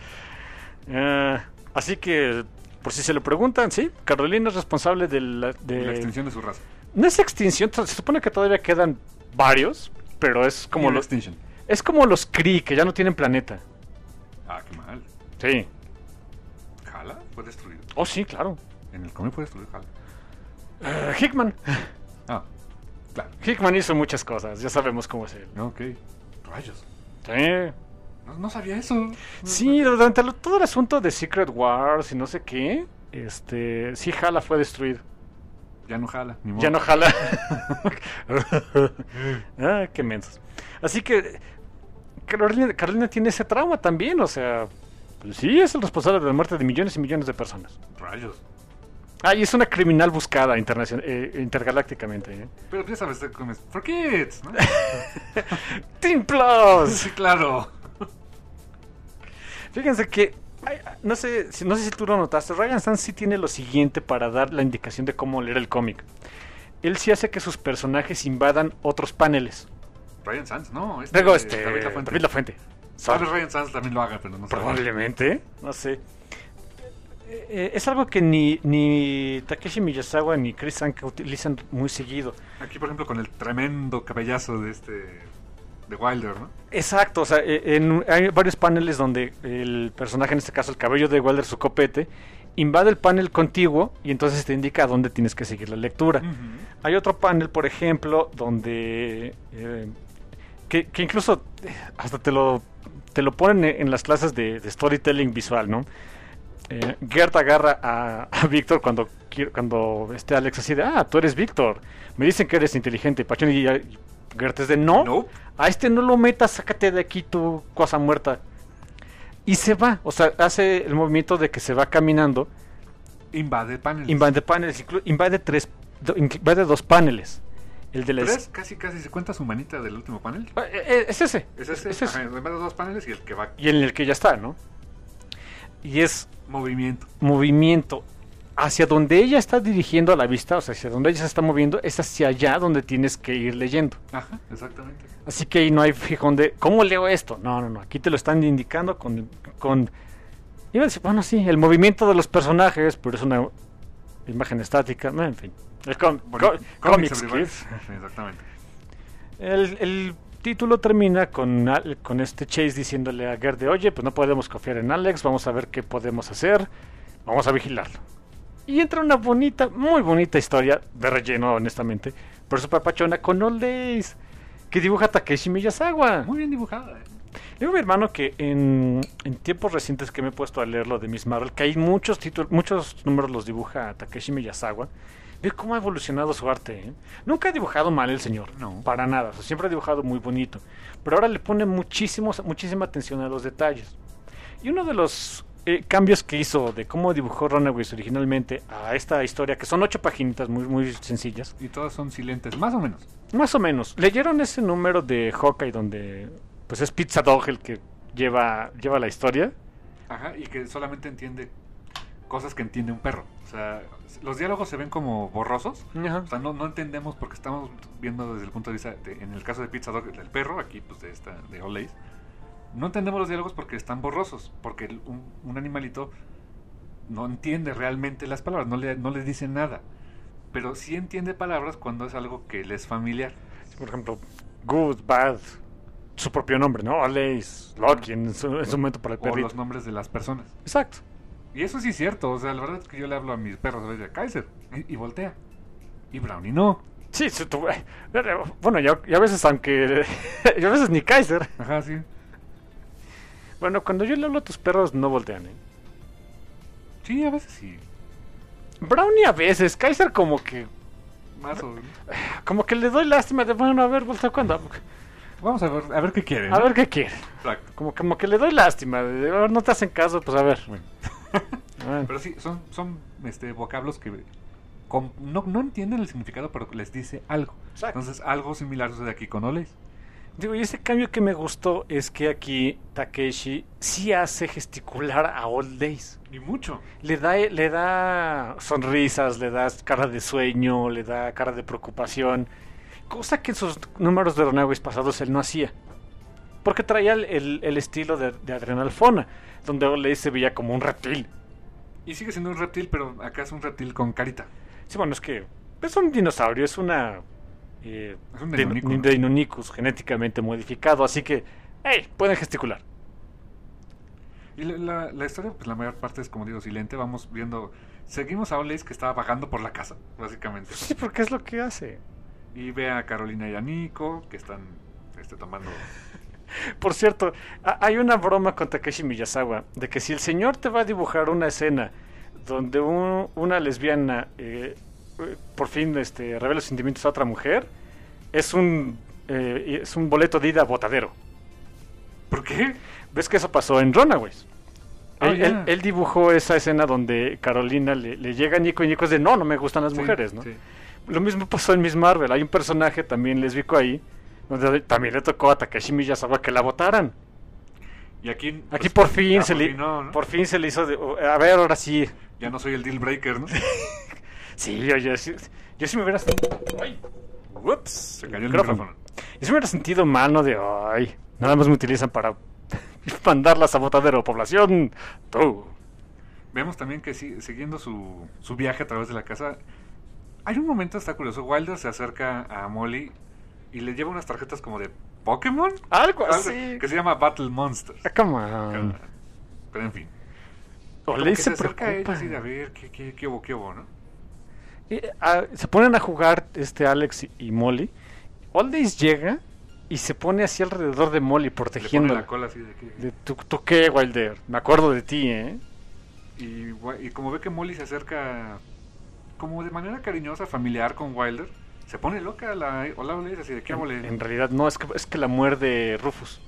Eh, así que, por si se lo preguntan, sí, Carolina es responsable de la, de- La extinción de su raza. No es extinción, se supone que todavía quedan varios, pero es como Near los extinction. es como los Kree, que ya no tienen planeta. Ah, qué mal. Sí. ¿Hala? Fue destruido. Oh, sí, claro. En el cómic fue destruido Hala. Eh, Hickman. Ah, claro. Hickman hizo muchas cosas, ya sabemos cómo es él. Ok. Rayos. Sí. No, no sabía eso. Sí, durante lo- todo el asunto de Secret Wars y no sé qué, este, sí, Hala fue destruido. Ya no jala, ni modo. Ya no jala. Ah, qué mensos. Así que Carolina, Carolina tiene ese trauma también, o sea, pues sí, es el responsable de la muerte de millones y millones de personas. Rayos. Ah, y es una criminal buscada internacion- eh, intergalácticamente. ¿eh? Pero ya sabes, te comes. For kids, ¿no? ¡Team Plus! Sí, claro. Fíjense que, ay, no sé, si- no sé si tú lo notaste, Ryan Sands sí tiene lo siguiente para dar la indicación de cómo leer el cómic. Él sí hace que sus personajes invadan otros paneles. Ryan Sands, no. Este, Luego, este, David Lafuente. David Lafuente. Tal vez Ryan Sands también lo haga, pero no sé. Probablemente, no sé. Eh, eh, es algo que ni, ni Takeshi Miyazawa ni Chris Anka utilizan muy seguido. Aquí, por ejemplo, con el tremendo cabellazo de este. de Wilder, ¿no? Exacto, o sea, eh, en, hay varios paneles donde el personaje, en este caso el cabello de Wilder, su copete, invade el panel contiguo y entonces te indica a dónde tienes que seguir la lectura. Ujú. Hay otro panel, por ejemplo, donde eh, que, que incluso eh, hasta te lo te lo ponen en las clases de, de storytelling visual, ¿no? eh, Gert agarra a, a Víctor cuando, cuando este Alex así de, ah, tú eres Víctor. Me dicen que eres inteligente. Y Pachón y ya, Gert es de, no, No. a este no lo metas, sácate de aquí tu cosa muerta. Y se va, o sea, hace el movimiento de que se va caminando. Invade paneles. Invade paneles, inclu- invade tres, do- invade dos paneles. El de la ¿Tres? es- Casi, casi se cuenta su manita del último panel. Ah, eh, eh, es ese. Es ese. Es ese. Ajá, invade dos paneles y el que va. Y en el que ya está, ¿no? Y es Movimiento. movimiento hacia donde ella está dirigiendo a la vista, o sea, hacia donde ella se está moviendo, es hacia allá donde tienes que ir leyendo. Ajá, exactamente. Así que ahí no hay fijón de, ¿cómo leo esto? No, no, no, aquí te lo están indicando con, con iba a decir, bueno, sí, el movimiento de los personajes, pero es una imagen estática, no, en fin. El com- Bonito. co- Comics Comics Everywhere. Kids. Sí, exactamente. El, el título termina con, Al- con este Chase diciéndole a Gert de, oye, pues no podemos confiar en Alex, vamos a ver qué podemos hacer, vamos a vigilarlo. Y entra una bonita, muy bonita historia de relleno, honestamente, pero super pachona con Old Days, que dibuja Takeshi Miyazawa. Muy bien dibujada. ¿eh? Le digo a mi hermano que en, en tiempos recientes que me he puesto a leer lo de Miss Marvel, que hay muchos títulos, muchos números los dibuja Takeshi Miyazawa, ve cómo ha evolucionado su arte. ¿eh? Nunca ha dibujado mal el señor, No. para nada, o sea, siempre ha dibujado muy bonito, pero ahora le pone muchísimos, muchísima atención a los detalles. Y uno de los eh, cambios que hizo de cómo dibujó Runaways originalmente a esta historia, que son ocho paginitas muy, muy sencillas, Y todas son silentes, más o menos. más o menos. ¿Leyeron ese número de Hawkeye donde pues es Pizza Dog el que lleva, lleva la historia? Ajá, y que solamente entiende cosas que entiende un perro. O sea, los diálogos se ven como borrosos. Ajá. O sea, no, no entendemos porque estamos viendo desde el punto de vista, de, en el caso de Pizza Dog, del perro, aquí pues de esta de Old Lace, no entendemos los diálogos porque están borrosos, porque el- un, un animalito no entiende realmente las palabras, no le, no les dice nada, pero sí entiende palabras cuando es algo que le es familiar. Por ejemplo, Good, Bad, su propio nombre, ¿no? Alace, Loki, en su, en su momento para el O perrito. los nombres de las personas. Exacto. Y eso sí es cierto, o sea, la verdad es que yo le hablo a mis perros a veces de Kaiser y, y voltea. Y Brownie no. Sí, sí, tú- eh, bueno, ya, ya a veces, aunque. Ya a veces ni Kaiser. Ajá, sí. Bueno, cuando yo le hablo a tus perros, no voltean, ¿eh? Sí, a veces sí. Brownie a veces, Kaiser como que. Más o menos. Como que le doy lástima de, bueno, a ver, voltea cuando. Vamos a ver, a ver qué quieren. A ¿no? ver qué quiere. Exacto. Como, como que le doy lástima. De, "Oh, no te hacen caso, pues a ver. Bueno. Bueno. Pero sí, son, son este, vocablos que com- no, no entienden el significado, pero les dice algo. Exacto. Entonces, algo similar sucede aquí con Oles. Digo, y ese cambio que me gustó es que aquí Takeshi sí hace gesticular a Old Days. Y mucho. Le da, le da sonrisas, le da cara de sueño, le da cara de preocupación. Cosa que en sus números de Runaways pasados él no hacía. Porque traía el, el, el estilo de, de Adrenal Fona, donde Old Days se veía como un reptil. Y sigue siendo un reptil, pero acá es un reptil con carita. Sí, bueno, es que es un dinosaurio, es una... Eh, Es un de- Deinonychus. Deinonychus genéticamente modificado, así que, hey, pueden gesticular. Y la, la, la historia, pues la mayor parte es, como digo, silente. Vamos viendo... Seguimos a Oles que estaba vagando por la casa, básicamente. Sí, porque es lo que hace. Y ve a Carolina y a Nico, que están este, tomando... Por cierto, ha- hay una broma con Takeshi Miyazawa de que si el señor te va a dibujar una escena donde un- una lesbiana eh, eh, por fin este, revela sus sentimientos a otra mujer, es un eh, es un boleto de ida a botadero. ¿Por qué? ¿Ves que eso pasó en Runaways? Ah, él, ya. él- él dibujó esa escena donde Carolina le, le llega a Nico y Nico es de no, no me gustan las Sí, mujeres, ¿no? sí. Lo mismo pasó en Miss Marvel. Hay un personaje también lésbico ahí, donde también le tocó a Takeshi Miyazawa que la votaran. Y aquí... Aquí pues, por fin ya se por le fin no, ¿no? por fin se le hizo de, a ver, ahora sí. Ya no soy el deal breaker, ¿no? Sí, oye, sí, yo sí me hubiera sentido, ay, ups, Se cayó el micrófono. Yo sí me hubiera sentido mano de, ay, nada más me utilizan para mandarlas a botadero, población, tú. Vemos también que sí, siguiendo su, su viaje a través de la casa, hay un momento, está curioso, Wilder se acerca a Molly y le lleva unas tarjetas como de Pokémon, Algo Algo así. que se llama Battle Monsters. Ah, come on. Pero en fin. O Como le que se acerca a ella preocupa. así de a ver qué, qué, qué hubo, qué hubo, ¿no? Y, ah, se ponen a jugar este Alex y, y Molly. Old Days llega y se pone así alrededor de Molly, Le pone protegiéndola. la cola así de que... De, ¿tú, ¿Tú qué, Wilder? Me acuerdo de ti, ¿eh? Y, y como ve que Molly se acerca como de manera cariñosa, familiar con Wilder, se pone loca la Hola Blaze, así de qué en, en realidad no, es que, es que la muerde Rufus.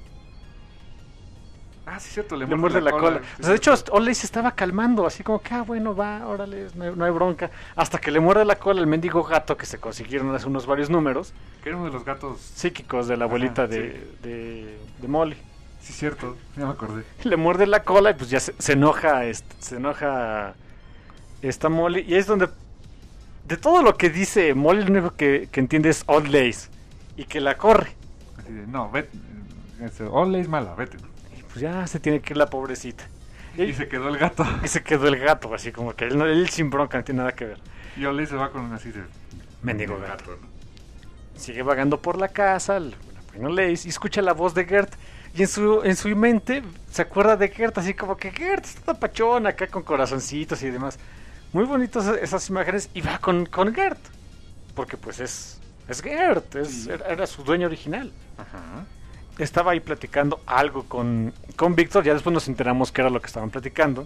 Ah, sí, cierto, le, le muerde, muerde la, la cola. cola. O sea, de hecho, Olay se estaba calmando, así como que, ah, bueno, va, órale, no hay, no hay bronca. Hasta que le muerde la cola el mendigo gato que se consiguieron hace unos varios números. Que era uno de los gatos psíquicos de la abuelita. Ajá, de, sí. de, de Molly. Sí, cierto, ya me acordé. Le muerde la cola y pues ya se, se enoja, este, se enoja esta Molly. Y es donde, de todo lo que dice Molly, lo único que, que entiende es Old Lace. Y que la corre. Así de, no, vete, Old Lace mala, vete. Pues ya se tiene que ir la pobrecita. Y, y se quedó el gato. Y se quedó el gato, así como que él, él sin bronca, no tiene nada que ver. Y Olay se va con así de... mendigo gato. gato ¿no? Sigue vagando por la casa, la buena Lace, y escucha la voz de Gert. Y en su, en su mente se acuerda de Gert, así como que Gert está pachón acá con corazoncitos y demás. Muy bonitas esas imágenes. Y va con, con Gert. Porque pues es, es Gert, es, sí. era, era su dueño original. Ajá. Estaba ahí platicando algo con, con Víctor, ya después nos enteramos que era lo que estaban platicando.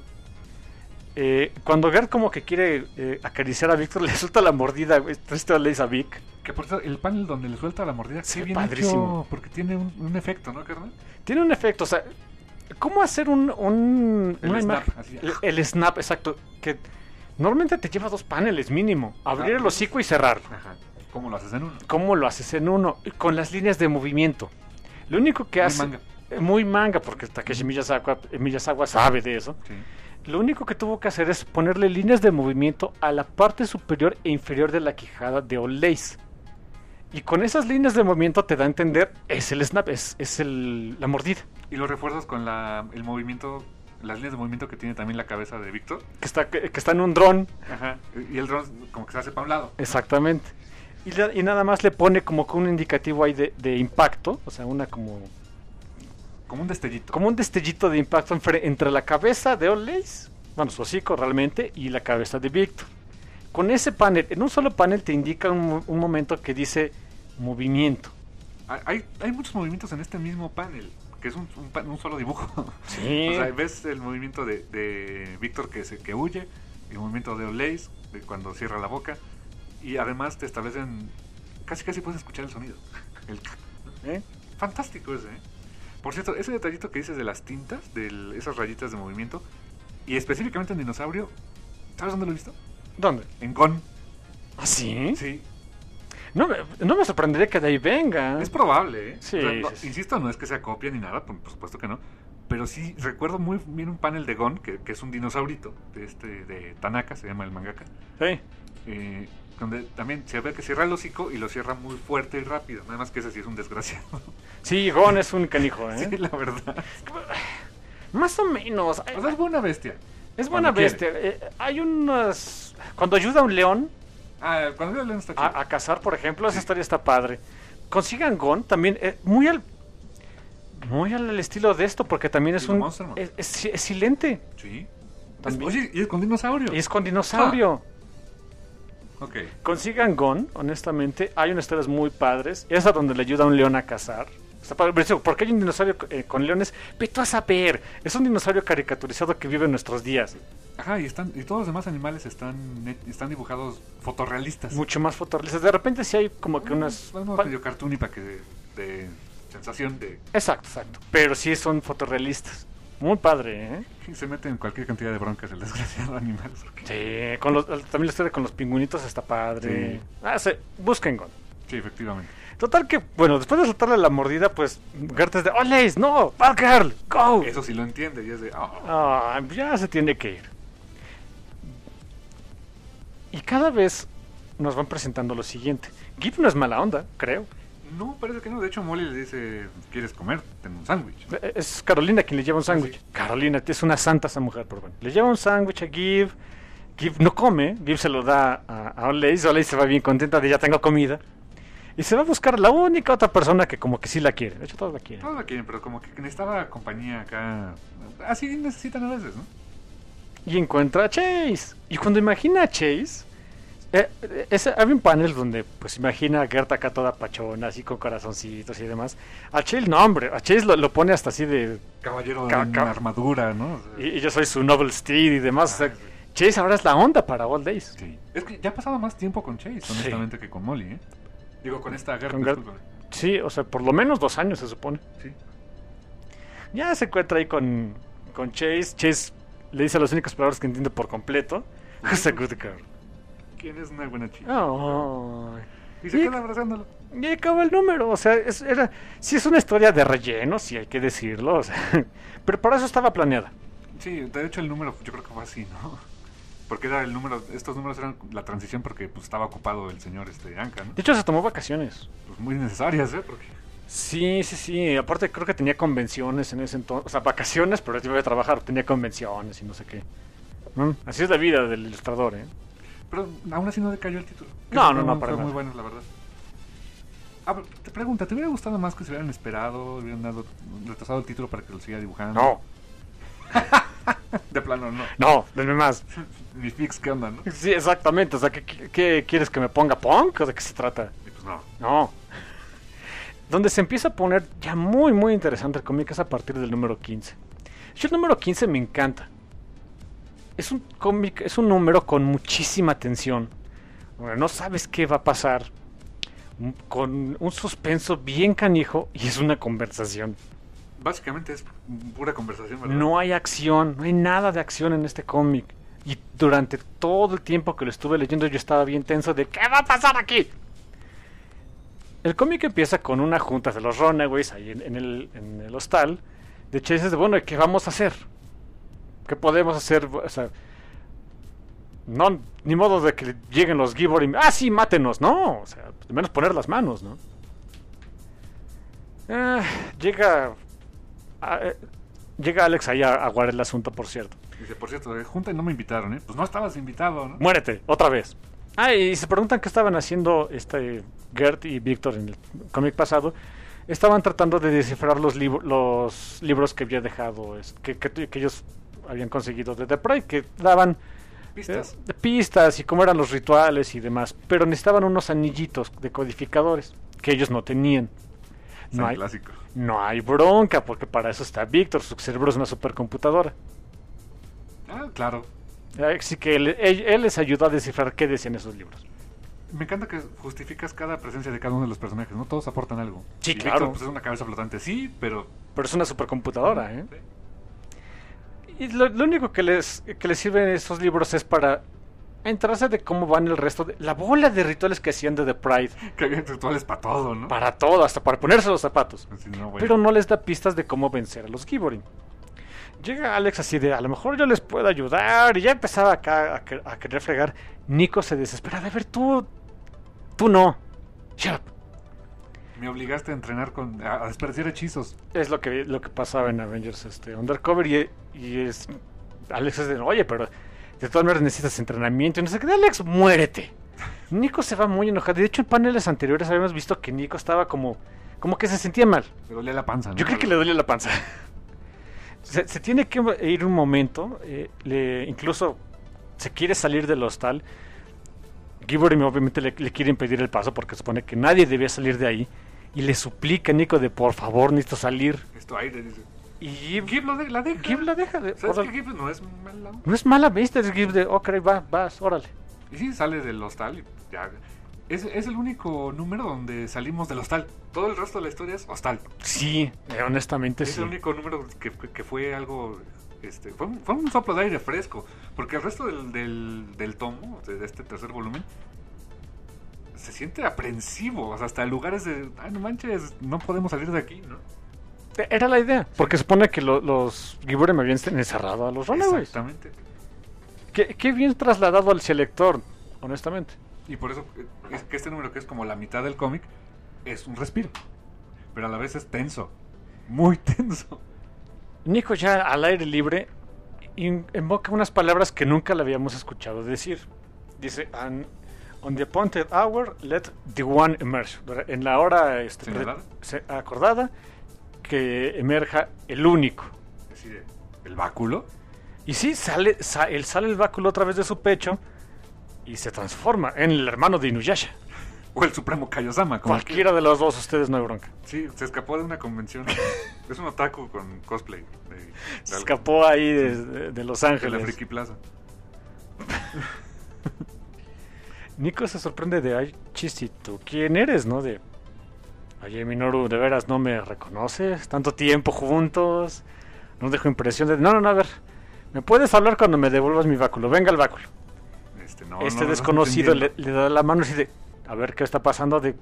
Eh, cuando Gert como que quiere eh, acariciar a Víctor, le suelta la mordida, esto le dice a Vic. Que por cierto, el panel donde le suelta la mordida, sí, qué bien padrísimo. Hecho, porque tiene un, un efecto, ¿no, carnal? Tiene un efecto, o sea, ¿cómo hacer un, un el una snap, imagen? Así. El, el snap, exacto, que normalmente te lleva dos paneles mínimo, abrir ah, el hocico y cerrarlo. Ajá. ¿Cómo lo haces en uno? ¿Cómo lo haces en uno? Con las líneas de movimiento. Lo único que muy hace... Manga. Muy manga, porque Takeshi Miyazawa, Miyazawa sabe de eso. Sí. Lo único que tuvo que hacer es ponerle líneas de movimiento a la parte superior e inferior de la quijada de Old Lace. Y con esas líneas de movimiento te da a entender, es el snap, es, es el, la mordida. Y lo refuerzas con la, el movimiento, las líneas de movimiento que tiene también la cabeza de Víctor. Que está, que, que está en un dron. Ajá. Y el dron como que se hace para un lado. Exactamente. Y, la, y nada más le pone como que un indicativo ahí de, de impacto, o sea, una como... Como un destellito. Como un destellito de impacto entre la cabeza de Old Lace, bueno, su hocico realmente, y la cabeza de Víctor. Con ese panel, en un solo panel te indica un, un momento que dice movimiento. Hay, hay muchos movimientos en este mismo panel, que es un, un, un solo dibujo. Sí. O sea, ves el movimiento de, de Víctor que, se, que huye, el movimiento de Old Lace, de cuando cierra la boca, y además te establecen, casi casi puedes escuchar el sonido. El, ¿eh? Fantástico ese, ¿eh? Por cierto, ese detallito que dices de las tintas, de esas rayitas de movimiento, y específicamente en Dinosaurio, ¿sabes dónde lo he visto? ¿Dónde? En Gon. ¿Ah, sí? Sí. No me, no me sorprendería que de ahí venga. Es probable, ¿eh? Sí, o sea, no, sí, sí. Insisto, no es que sea copia ni nada, por, por supuesto que no. Pero sí, recuerdo muy bien un panel de Gon, que, que es un dinosaurito, de este de Tanaka, se llama el mangaka. Sí. Eh, donde también se ve que cierra el hocico y lo cierra muy fuerte y rápido. Nada más que ese sí es un desgraciado. Sí, Gon es un canijo, ¿eh? Sí, la verdad. Más o menos. O sea, es buena bestia. Es buena bestia. Eh, hay unas... Cuando ayuda a un león... Ah, cuando ayuda a un león está chido. A, a cazar, por ejemplo, esa sí. historia está padre. Consigan Gon también, eh, muy al... Muy al estilo de esto, porque también es un... Monster, es, es, es silente. Sí. Es, oye, y es con dinosaurio. Y es con dinosaurio. Ah. Ok. Consigan Gon, honestamente. Hay unas historias muy padres. Esa donde le ayuda a un león a cazar. Está padre. ¿Por qué hay un dinosaurio eh, con leones? Vete a saber. Es un dinosaurio caricaturizado que vive en nuestros días. Ajá, y, están, y todos los demás animales están, están dibujados fotorrealistas. Mucho más fotorrealistas. De repente sí hay como que unas... Bueno, medio cartoony para que de, de sensación de... Exacto, exacto. Pero sí son fotorrealistas. Muy padre, ¿eh? Se mete en cualquier cantidad de broncas el desgraciado animal. Porque... Sí, con los, también la historia con los pingüinitos está padre. Sí. Ah, sí, busquen Gon. Sí, efectivamente. Total que, bueno, después de soltarle la mordida, pues Gert es de, ¡Oh, Lace, no! ¡Bad Girl! ¡Go! Eso sí lo entiende y es de, ¡oh! Ah, ya se tiene que ir. Y cada vez nos van presentando lo siguiente. Gibb no es mala onda, creo. No, parece que no. De hecho, Molly le dice, ¿quieres comer? Ten un sándwich. Es Carolina quien le lleva un sándwich. Sí. Carolina, es una santa esa mujer, pero bueno. Le lleva un sándwich a Gibb. Gibb no come. Gibb se lo da a, a Old Lace. Old Lace se va bien contenta de ya tengo comida. Y se va a buscar la única otra persona que como que sí la quiere. De hecho, todos la quieren. Todos la quieren, pero como que necesitaba compañía acá. Así necesitan a veces, ¿no? Y encuentra a Chase. Y cuando imagina a Chase, Eh, ese, había un panel donde, pues imagina a Gert acá toda pachona, así con corazoncitos y demás. A Chase, no, hombre, a Chase lo, lo pone hasta así de... Caballero Ca- en ca- armadura, ¿no? O sea, Y, y yo soy su Noble Steed y demás. O sea, Ah, sí. Chase ahora es la onda para Old Days. sí. Es que ya ha pasado más tiempo con Chase, Sí. honestamente, que con Molly, ¿eh? Digo, con esta Gert. Con Gert. discúlpame. Sí, o sea, por lo menos dos años se supone. Sí. Ya se encuentra ahí con, con Chase. Chase le dice a las únicas palabras que entiende por completo. Who's a good girl? ¿Quién es una buena chica? Oh. Y se Y- queda abrazándolo. Y acaba el número, o sea, es, era, sí es una historia de relleno, sí hay que decirlo, o sea, pero para eso estaba planeada. Sí, de hecho el número yo creo que fue así, ¿no? Porque era el número, estos números eran la transición porque pues estaba ocupado el señor este Anka, ¿no? De hecho se tomó vacaciones. Pues muy necesarias, ¿eh? Porque Sí, sí, sí, aparte creo que tenía convenciones en ese entonces, o sea, vacaciones, pero iba a trabajar, tenía convenciones y no sé qué. ¿No? Así es la vida del ilustrador, ¿eh? pero aún así no decayó el título. Que No, fue no, no, muy- para Fue muy nada. bueno, la verdad. Ah, pero te pregunta, ¿te hubiera gustado más que se hubieran esperado, hubieran dado, retrasado el título para que lo siga dibujando? No, De plano, no. no, denme más. Ni fix, ¿qué onda, no? Sí, exactamente, o sea, ¿qué, qué- qué quieres que me ponga punk o de qué se trata? Y pues no. No. Donde se empieza a poner ya muy, muy interesante el cómic es a partir del número quince. Yo el número quince me encanta. Es un cómic, es un número con muchísima tensión. Bueno, no sabes qué va a pasar. Un- Con un suspenso bien canijo y es una conversación. Básicamente es pura conversación, ¿verdad? No hay acción, no hay nada de acción en este cómic. Y durante todo el tiempo que lo estuve leyendo yo estaba bien tenso de ¿qué va a pasar aquí? El cómic empieza con una junta de los Runaways ahí en, en el, en el hostal. De hecho dices, bueno, ¿qué vamos a hacer? ¿Qué podemos hacer? O sea, no, ni modo de que lleguen los Gibor y ah, sí, mátenos, no, o sea, al menos poner las manos, ¿no? Ah, llega ah, eh, llega Alex ahí a aguar el asunto, por cierto. Dice, por cierto, de junta y no me invitaron, ¿eh? Pues no estabas invitado, ¿no? Muérete, otra vez. Ah, y se preguntan qué estaban haciendo este Gert y Víctor en el cómic pasado. Estaban tratando de descifrar los, lib- los libros que había dejado, es- que, que, que ellos habían conseguido de The Pride, que daban Pistas. eh, de pistas y cómo eran los rituales y demás, pero necesitaban unos anillitos de codificadores que ellos no tenían. No San hay, clásico. no hay bronca, porque para eso está Víctor, su cerebro es una supercomputadora. Ah, claro. Así que él, él- él les ayudó a descifrar qué decían esos libros. Me encanta que justificas cada presencia de cada uno de los personajes, ¿no? Todos aportan algo. Sí, Y claro. Víctor, pues es una cabeza flotante, sí, pero... Pero es una supercomputadora, ¿eh? Sí. Y lo, lo único que les, que les sirven esos libros es para enterarse de cómo van el resto de... La bola de rituales que hacían de The Pride. Que había rituales para todo, ¿no? Para todo, hasta para ponerse los zapatos. Así, no, bueno. Pero no les da pistas de cómo vencer a los Giborim. Llega Alex así de, a lo mejor yo les puedo ayudar. Y ya empezaba acá a, que- a querer fregar. Nico se desespera. A ver, tú... Tú no. Shut up. Me obligaste a entrenar con... a, a desperdiciar hechizos. Es lo que, lo que pasaba en Avengers este, Undercover. Y, y es... Alex es de, oye, pero... De todas maneras necesitas entrenamiento. Y no sé qué. Alex, muérete. Nico se va muy enojado. De hecho, en paneles anteriores habíamos visto que Nico estaba como... Como que se sentía mal. Le dolía la panza, ¿no? Yo creo que le duele la panza. Se, se tiene que ir un momento. eh, le, incluso se quiere salir del hostal. Giborim obviamente le, le quiere impedir el paso porque supone que nadie debía salir de ahí. Y le suplica a Nico de por favor, necesito salir. Esto aire, dice. Y Gib, Gib lo de, la deja. Gib la deja. De, ¿Sabes órale. que Gib no es mala? No es mala vista, es Gib de, ok, va, vas, órale. Y sí, sale del hostal y ya... Es, es el único número donde salimos del hostal. Todo el resto de la historia es hostal. Sí, eh, honestamente Es sí. el único número que, que fue algo... Este, fue, un, fue un soplo de aire fresco. Porque el resto del, del, del tomo, de, de este tercer volumen, se siente aprensivo. O sea, hasta lugares de... Ay, no manches, no podemos salir de aquí, ¿no? Era la idea, porque supone que lo- los Giborim habían encerrado a los Runaways. Exactamente. Qué, qué bien trasladado al selector, honestamente. Y por eso eh, es que este número, que es como la mitad del cómic, es un respiro. Pero a la vez es tenso. Muy tenso. Nico ya al aire libre in- invoca unas palabras que nunca le habíamos escuchado decir. Dice, "And on the appointed hour, let the one emerge." En la hora este, ¿Señalada? pre- se- acordada, que emerja el único. Así de, el báculo. Y sí, sale, sa- él sale el báculo otra vez de su pecho. y se transforma en el hermano de Inuyasha. O el Supremo Kaiosama. Cualquiera de los dos, ustedes no hay bronca. Sí, se escapó de una convención. Es un otaku con cosplay. De, de se escapó ahí de, de, de Los Ángeles. De la Friki Plaza. Nico se sorprende de, ay, chistito, ¿quién eres, no? De, oye, Minoru, ¿de veras no me reconoces? Tanto tiempo juntos. No dejo impresión de, no, no, no, a ver. ¿Me puedes hablar cuando me devuelvas mi báculo? Venga el báculo. Este, no, este no, desconocido no le, le da la mano y dice, a ver qué está pasando de...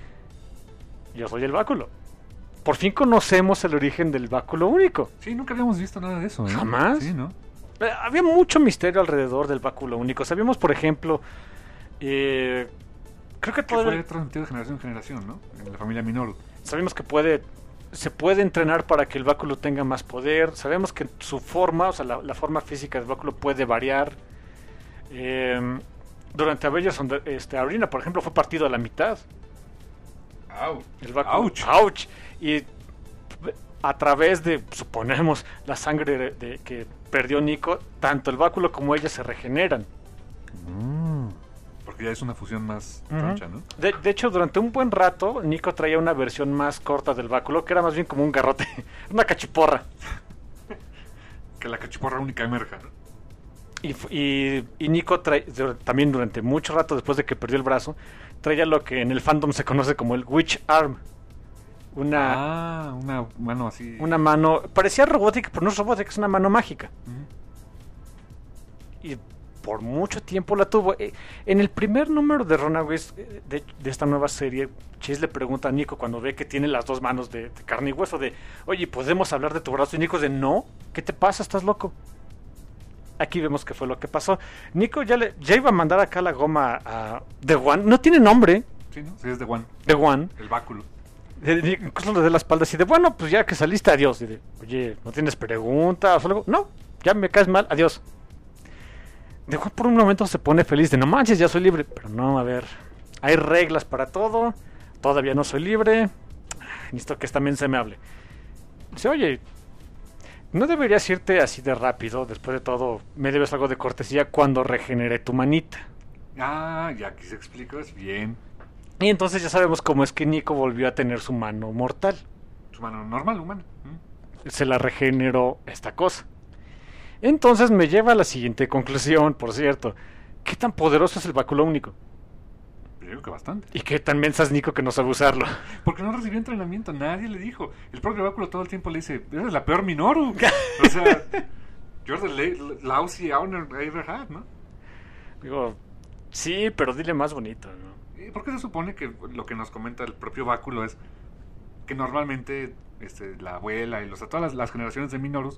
Yo soy el báculo. Por fin conocemos el origen del báculo único. Sí, nunca habíamos visto nada de eso, ¿eh? ¿Jamás? Sí, ¿no? Eh, había mucho misterio alrededor del báculo único. Sabíamos, por ejemplo, eh, creo que Que todavía... fue transmitido de generación en generación, ¿no? En la familia Minoru. Sabemos que puede... Se puede entrenar para que el báculo tenga más poder. Sabemos que su forma, o sea, la, la forma física del báculo puede variar. Eh... Durante Avengers, este, Aurina, por ejemplo, fue partido a la mitad. Ouch. El báculo, Ouch. ouch. Y a través de, suponemos, la sangre de, de, que perdió Nico, tanto el báculo como ella se regeneran. Mm, porque ya es una fusión más uh-huh. troncha, ¿no? De, de hecho, durante un buen rato, Nico traía una versión más corta del báculo, que era más bien como un garrote, una cachiporra. Que la cachiporra única emerja, ¿no? Y, y, y Nico trae, también durante mucho rato después de que perdió el brazo, traía lo que en el fandom se conoce como el Witch Arm. Una, ah, una mano así. Una mano, parecía robótica, pero no es robótica, es una mano mágica. Uh-huh. Y por mucho tiempo la tuvo. En el primer número de Runaways, de, de esta nueva serie, Chase le pregunta a Nico cuando ve que tiene las dos manos de, de carne y hueso de, oye, ¿podemos hablar de tu brazo? Y Nico de, no, ¿qué te pasa? ¿Estás loco? Aquí vemos qué fue lo que pasó. Nico ya, le, ya iba a mandar acá la goma a The One. No tiene nombre. Sí, ¿no? Sí, es The One. The One. El báculo. Incluso le de la espalda así de, bueno, pues ya que saliste, adiós. Y de, oye, ¿no tienes preguntas o algo? No, ya me caes mal, adiós. The One por un momento se pone feliz de, no manches, ya soy libre. Pero no, a ver, hay reglas para todo. Todavía no soy libre. Necesito que esta mensa me hable. Dice, oye... No deberías irte así de rápido. Después de todo, me debes algo de cortesía cuando regenere tu manita. Ah, ya que se explicó, es bien. Y entonces ya sabemos cómo es que Nico volvió a tener su mano mortal. Su mano normal, humana. ¿Mm? Se la regeneró esta cosa. Entonces me lleva a la siguiente conclusión, por cierto. ¿Qué tan poderoso es el báculo único? Yo creo que bastante. ¿Y qué tan mensa es Nico que no sabe usarlo? Porque no recibió entrenamiento, nadie le dijo. El propio báculo todo el tiempo le dice, eres la peor Minoru. O sea, you're the lousy owner I ever had, ¿no? Digo, sí, pero dile más bonito, ¿no? ¿Por qué se supone que lo que nos comenta el propio báculo es que normalmente este, la abuela y los, todas las, las generaciones de Minorus,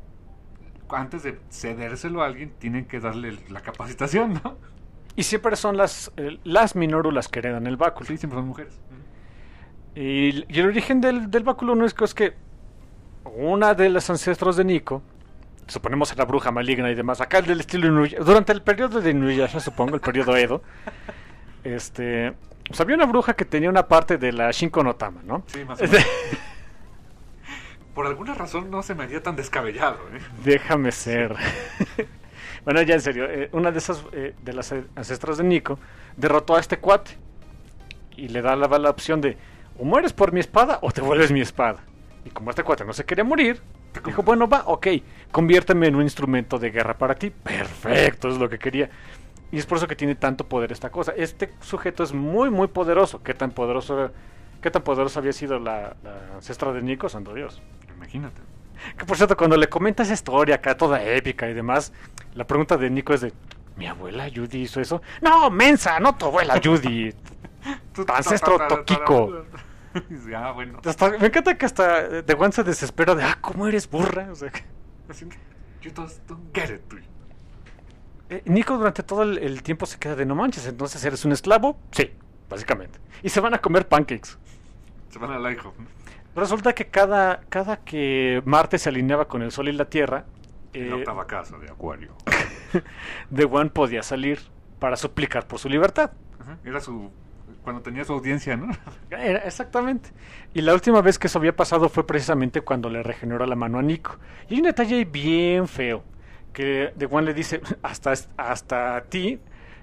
antes de cedérselo a alguien, tienen que darle la capacitación, ¿no? Y siempre son las, eh, las Minoru las que heredan el báculo. Sí, siempre son mujeres. Y, y el origen del, del báculo no es que, es que una de los ancestros de Nico, suponemos la bruja maligna y demás, acá del estilo Inuyasha, durante el periodo de Inuyasha, supongo, el periodo Edo, este, pues había una bruja que tenía una parte de la Shinko no Tama, ¿no? Sí, más o menos. Por alguna razón no se me haría tan descabellado, ¿eh? Déjame ser. Bueno, ya en serio, eh, una de esas eh, de las ancestras de Nico derrotó a este cuate y le da la, la opción de o mueres por mi espada o te vuelves mi espada. Y como este cuate no se quería morir, dijo, bueno, va, ok, conviérteme en un instrumento de guerra para ti. Perfecto, es lo que quería. Y es por eso que tiene tanto poder esta cosa. Este sujeto es muy, muy poderoso. ¿Qué tan poderoso, qué tan poderoso había sido la, la ancestra de Nico? Santo Dios. Imagínate. Que por cierto, cuando le comenta esa historia acá toda épica y demás, la pregunta de Nico es de, ¿mi abuela Judy hizo eso? No, mensa, no tu abuela Judy. Tu ancestro Tokiko. Ah, bueno. Hasta, me encanta que hasta The One se desespera de, ah, ¿cómo eres burra? O sea, que... You don't, don't get it, dude. Eh, Nico durante todo el, el tiempo se queda de, no manches, entonces eres un esclavo. Sí, básicamente. Y se van a comer pancakes. Se van al IHOP, ¿no? Resulta que cada, cada que Marte se alineaba con el Sol y la Tierra, en la eh, octava casa de Acuario, The One podía salir para suplicar por su libertad. Ajá. Era su... cuando tenía su audiencia, ¿no? Era, exactamente. Y la última vez que eso había pasado fue precisamente cuando le regeneró la mano a Nico. Y hay un detalle bien feo, que The One le dice, hasta, hasta a ti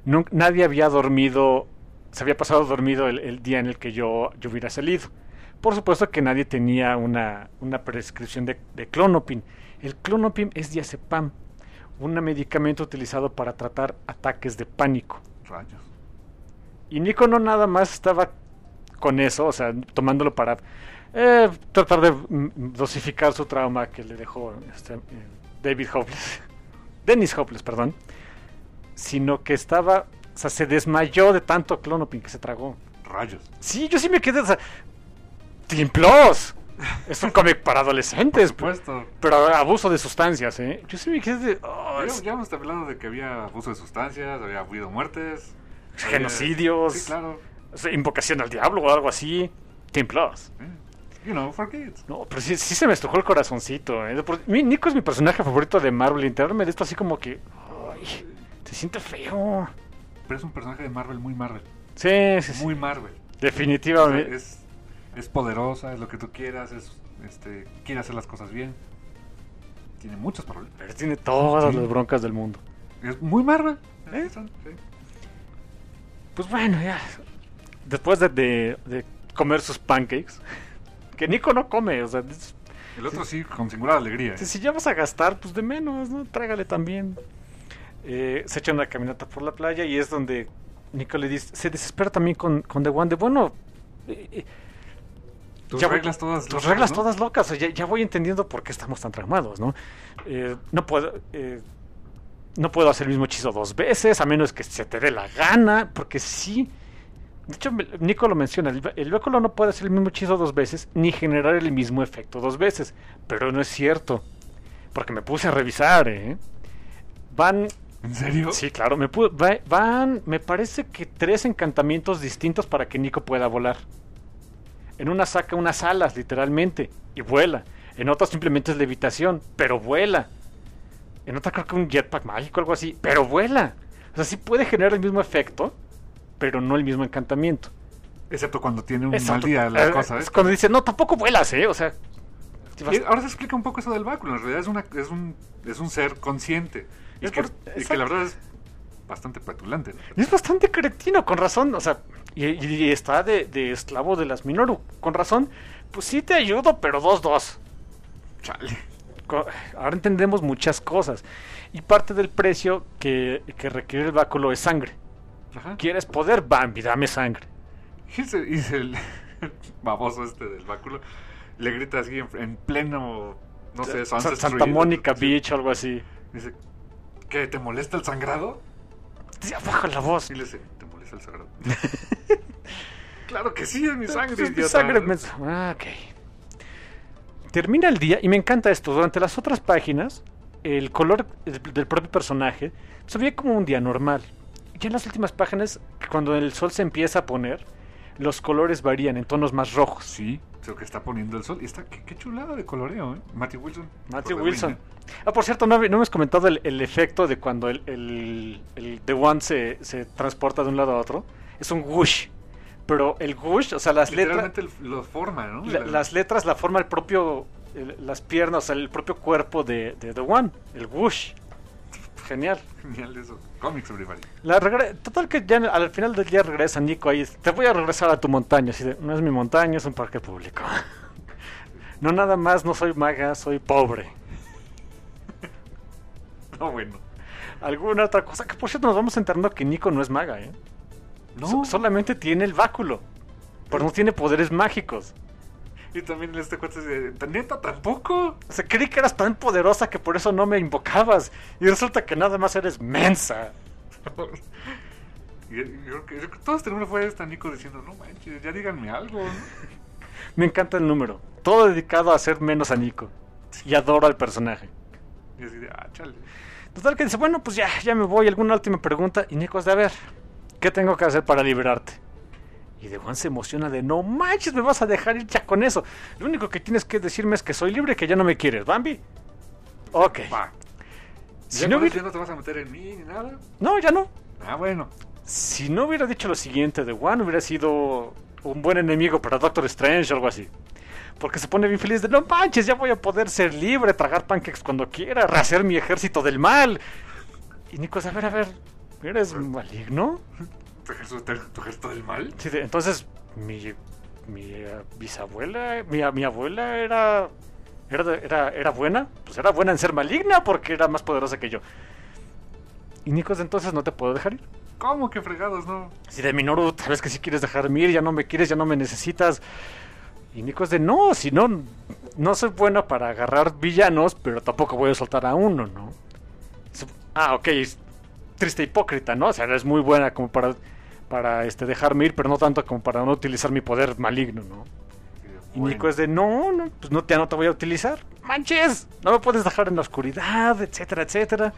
no, nadie había dormido, se había pasado dormido el, el día en el que yo, yo hubiera salido. Por supuesto que nadie tenía una, una prescripción de, de Klonopin. El Klonopin es diazepam, un medicamento utilizado para tratar ataques de pánico. Rayos. Y Nico no nada más estaba con eso, o sea, tomándolo para eh, tratar de mm, dosificar su trauma que le dejó este, eh, David Hopeless, Dennis Hopeless, perdón, sino que estaba, o sea, se desmayó de tanto Klonopin que se tragó. Rayos. Sí, yo sí me quedé, o sea, Teen Plus. Es un cómic para adolescentes. Por supuesto. Pero abuso de sustancias, ¿eh? Yo sí me quedé de... Oh, Ya, es- ya hemos hablado de que había abuso de sustancias, había habido muertes. genocidios. Sí, claro. o sea, invocación al diablo o algo así. Teen Plus. Eh, You know, for kids. No, pero sí, sí se me estrujó el corazoncito, ¿eh? De por- mi- Nico es mi personaje favorito de Marvel. Enterarme de esto así como que... Ay, se siente feo. Pero es un personaje de Marvel muy Marvel. Sí, sí, sí. Muy Marvel. O sea, Definitivamente. es, es poderosa, es lo que tú quieras, es, este, quiere hacer las cosas bien. Tiene muchos problemas. Pero tiene todas Sí. las broncas del mundo. Es muy Marvel. ¿Eh? Sí. Pues bueno, ya. Después de, de, de comer sus pancakes, que Nico no come, o sea, es- El otro sí, con singular alegría. ¿eh? si, si ya vas a gastar, pues de menos, ¿no? Trágale también. Eh, se echa una caminata por la playa y es donde Nico le dice, se desespera también con, con The One de, bueno, eh, eh, Tus ya voy- reglas todas tus locas, reglas ¿no? todas locas, o sea, ya, ya voy entendiendo por qué estamos tan traumados, ¿no? Eh, no puedo... eh, no puedo hacer el mismo hechizo dos veces, a menos que se te dé la gana, porque sí. De hecho, me- Nico lo menciona, el, el báculo no puede hacer el mismo hechizo dos veces, ni generar el mismo efecto dos veces. Pero no es cierto, porque me puse a revisar, ¿eh? Van, ¿En serio? sí, claro, me pu- va- van, me parece que tres encantamientos distintos para que Nico pueda volar. En una saca unas alas, literalmente, y vuela. En otra simplemente es levitación, pero vuela. En otra creo que un jetpack mágico, algo así, pero vuela. O sea, sí puede generar el mismo efecto, pero no el mismo encantamiento. Excepto cuando tiene un Exacto. mal día la Eh, cosa, ¿eh? Es cuando dice, no, tampoco vuelas, ¿eh? O sea... si vas- Y ahora se explica un poco eso del báculo. En realidad es, una, es, un, es un ser consciente. Y, Es que, por- y que exacto. la verdad es bastante petulante. ¿no? Y es bastante cretino, con razón, o sea, y, y- y está de, de esclavo de las Minoru, con razón, pues sí te ayudo, pero dos, dos. Chale. Co- Ahora entendemos muchas cosas. Y parte del precio que, que requiere el báculo es sangre. Ajá. ¿Quieres poder? Bambi, dame sangre. Y se- y se- el baboso este del báculo le grita así en, en pleno, no sé, Sa- Sunset Santa Street. Mónica Sí. Beach, algo así. Dice, ¿qué? ¿Te molesta el sangrado? Ya, baja la voz. Y le dice, ¿te molesta el sangrado? Claro que sí, es mi sangre, Pues es mi idiota. sangre, me- Ah, ok. Termina el día, y me encanta esto, durante las otras páginas, el color del del propio personaje se veía como un día normal. Ya en las últimas páginas, cuando el sol se empieza a poner, los colores varían en tonos más rojos. Sí, creo que está poniendo el sol. Y está, qué, qué chulada de coloreo, ¿eh? Matthew Wilson. Matthew Por Wilson. Wayne, Ah, por cierto, no, hab- no hemos comentado el, el efecto de cuando el, el, el The One se, se transporta de un lado a otro. Es un whoosh. Pero el whoosh, o sea, las ¿eh? letras... Literalmente el- lo forma, ¿no? La- La- las letras la forma el propio el- las piernas, o sea, el propio cuerpo de, de The One, el whoosh. Genial. Genial eso. Comics Everybody. La regre- Total que ya al final del día regresa Nico ahí. Te voy a regresar a tu montaña. Así de, no es mi montaña, es un parque público. No nada más, no soy maga, soy pobre. No, bueno. Alguna otra cosa. Que por cierto nos vamos enterando que Nico no es maga, ¿eh? No. So- solamente tiene el báculo. Pero no tiene poderes mágicos. Y también este cuate dice, ¿neta tampoco? O sea, creí que eras tan poderosa que por eso no me invocabas. Y resulta que nada más eres mensa. Y yo creo que, yo creo que todos tenemos fue esta Nico diciendo, no manches, ya díganme algo, ¿no? Me encanta el número. Todo dedicado a hacer menos a Nico. Y adoro al personaje. Y así de, ah, chale. Total que dice, bueno, pues ya, ya me voy. ¿Alguna última pregunta? Y Nico es de, a ver, ¿qué tengo que hacer para liberarte? Y The One se emociona de, no manches, me vas a dejar ir ya con eso. Lo único que tienes que decirme es que soy libre y que ya no me quieres, ¿Bambi? Ok. Va. Si ¿Ya no con hubiera... eso ya no te vas a meter en mí ni nada? No, ya no. Ah, bueno. Si no hubiera dicho lo siguiente, The One hubiera sido un buen enemigo para Doctor Strange o algo así. Porque se pone bien feliz de, no manches, ya voy a poder ser libre, tragar pancakes cuando quiera, rehacer mi ejército del mal. Y Nico dice, a ver, a ver, ¿Eres maligno? ¿Tu ejército, tu ejército del mal? Sí, de- entonces, mi, mi eh, bisabuela, mi, mi abuela era, era, de- era, era buena. Pues era buena en ser maligna porque era más poderosa que yo. Y Nico, desde entonces no te puedo dejar ir. ¿Cómo que fregados, no? Si de Minoru, sabes que si quieres dejarme ir, ya no me quieres, ya no me necesitas. Y Nico es de, no, si no, no soy bueno para agarrar villanos, pero tampoco voy a soltar a uno, ¿no? Su- Ah, ok, es triste hipócrita, ¿no? O sea, es muy buena como para, para este, dejarme ir, pero no tanto como para no utilizar mi poder maligno, ¿no? Y Bueno. Nico es de, no, no, pues no te, no te voy a utilizar. ¡Manches! No me puedes dejar en la oscuridad, etcétera, etcétera.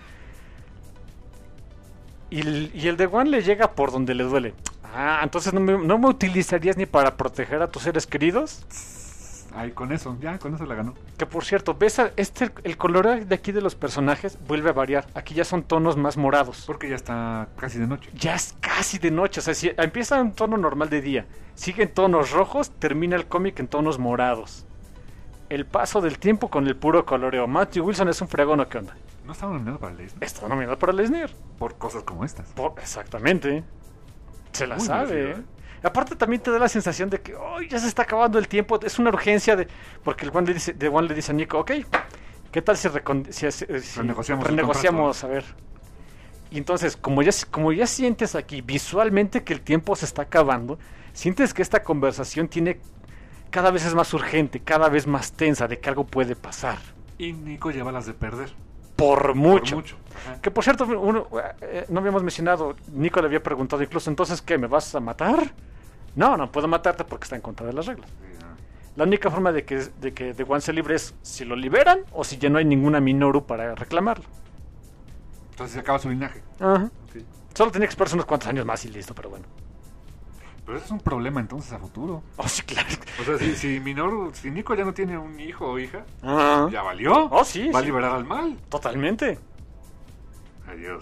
Y el, y el de One le llega por donde le duele. Ah, entonces no me, no me utilizarías ni para proteger a tus seres queridos. Ay, con eso, ya, con eso la ganó. Que por cierto, ves a- este el color de aquí de los personajes vuelve a variar. Aquí ya son tonos más morados. Porque ya está casi de noche. Ya es casi de noche. O sea, si empieza en tono normal de día, sigue en tonos rojos, termina el cómic en tonos morados. El paso del tiempo con el puro coloreo. Matthew Wilson es un fregón, ¿o qué onda? No estaba nominado para el Eisner. Está nominado para el Eisner. Por cosas como estas. Por- exactamente. Se la Muy sabe. merecido, ¿eh? ¿eh? Aparte también te da la sensación de que "Ay, ya se está acabando el tiempo, es una urgencia de porque el Juan le dice, de Juan le dice a Nico, ok, ¿qué tal si, recon- si, si- si Renegociamos el renegociamos? A ver. Y entonces, como ya, como ya sientes aquí visualmente que el tiempo se está acabando, sientes que esta conversación tiene cada vez es más urgente, cada vez más tensa de que algo puede pasar. Y Nico lleva las de perder. Por mucho. Por mucho. Ajá. Que por cierto, uno, eh, no habíamos mencionado, Nico le había preguntado incluso, entonces, ¿qué? ¿Me vas a matar? No, no puedo matarte porque está en contra de las reglas. Sí, ah. La única forma de que, de que The One se libre es si lo liberan o si ya no hay ninguna Minoru para reclamarlo. Entonces se acaba su linaje. Ajá. Sí. Solo tenía que esperarse unos cuantos años más y listo, pero bueno. Pero eso es un problema entonces a futuro. Oh, sí, claro. O sea, si, si Minoru, si Nico ya no tiene un hijo o hija, Ajá. ya valió. Oh, sí, Va a sí. liberar al mal. Totalmente. Adiós.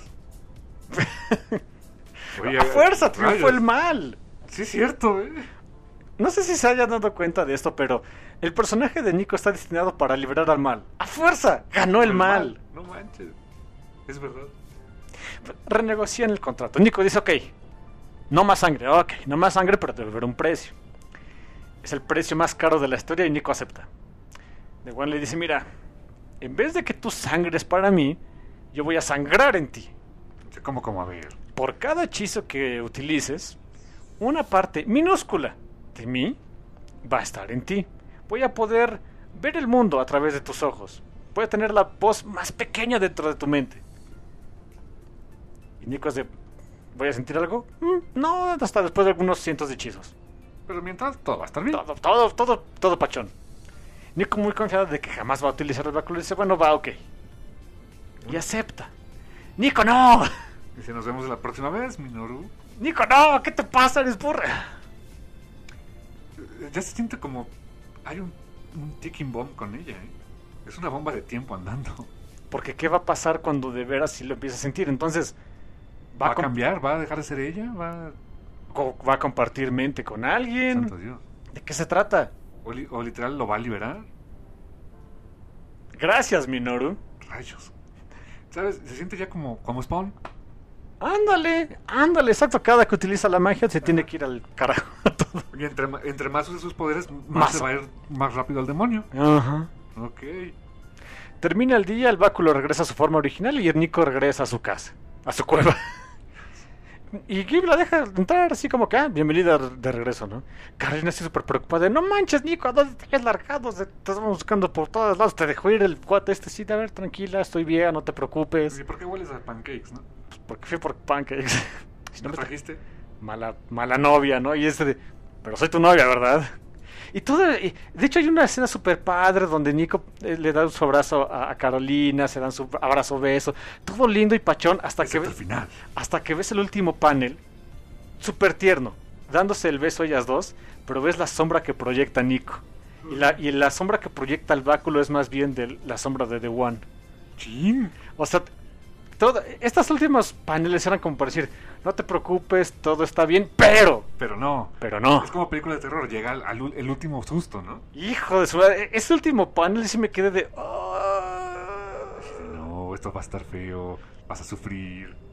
A fuerza triunfó rayos. el mal. Sí, es cierto, eh. No sé si se hayan dado cuenta de esto, pero el personaje de Nico está destinado para liberar al mal. ¡A fuerza! Ganó el mal. No manches. Es verdad. Renegocian el contrato. Nico dice, ok, no más sangre, ok, no más sangre, pero debe haber un precio. Es el precio más caro de la historia y Nico acepta. The One le dice, mira, en vez de que tú sangres para mí, yo voy a sangrar en ti. ¿Cómo, cómo? A ver. Por cada hechizo que utilices, una parte minúscula de mí va a estar en ti. Voy a poder ver el mundo a través de tus ojos. Voy a tener la voz más pequeña dentro de tu mente. Y Nico es de, ¿voy a sentir algo? Mm, no, hasta después de algunos cientos de hechizos. Pero mientras todo va a estar bien. Todo, todo, todo, todo pachón. Nico muy confiado de que jamás va a utilizar el báculo. Dice, bueno, va, ok. Y acepta. Nico, no. Y si nos vemos la próxima vez, Minoru. Nico, no. ¿Qué te pasa? Eres burra. Ya se siente como... Hay un, un ticking bomb con ella, ¿eh? Es una bomba de tiempo andando. Porque ¿qué va a pasar cuando de veras sí lo empieza a sentir? Entonces, ¿Va, va, a com- cambiar? ¿Va a dejar de ser ella? ¿Va...? co- va a compartir mente con alguien. Santo Dios. ¿De qué se trata? O, li- o literal lo va a liberar. Gracias, Minoru. Rayos. ¿Sabes? Se siente ya como, como Spawn. Ándale, ándale, exacto. Cada que utiliza la magia se tiene que ir al carajo. todo. Y entre, ma- entre más use sus poderes, más, Más. se va a ir más rápido al demonio. Ajá. Ok. Termina el día, el báculo regresa a su forma original y el Nico regresa a su casa, a su cueva. Y Gib la deja entrar así como que, ah, bienvenida de regreso, ¿no? Carolina así súper preocupada de, no manches, Nico, ¿a dónde te has largado? Te estamos buscando por todos lados, te dejó ir el cuate este, sí, a ver, tranquila, estoy bien, no te preocupes. ¿Y por qué hueles a pancakes, no? Pues porque fui por pancakes. Si no ¿No me tra- trajiste? mala, mala novia, ¿no? Y este de, pero soy tu novia, ¿verdad? Y todo, y de hecho hay una escena súper padre donde Nico eh, le da su abrazo a, a Carolina, se dan su abrazo beso, todo lindo y pachón hasta que, Excepto ve- el final. hasta que ves el último panel, súper tierno, dándose el beso a ellas dos, pero ves la sombra que proyecta Nico. Y la, y la sombra que proyecta el báculo es más bien de la sombra de The One. Chin. O sea, todo, estos últimos paneles eran como para decir, no te preocupes, todo está bien, pero, Pero no. pero no. Es como película de terror. Llega al, al ul- el último susto, ¿no? Hijo de su madre, ese último panel sí me quedé de... "Ah". No, esto va a estar feo. Vas a sufrir.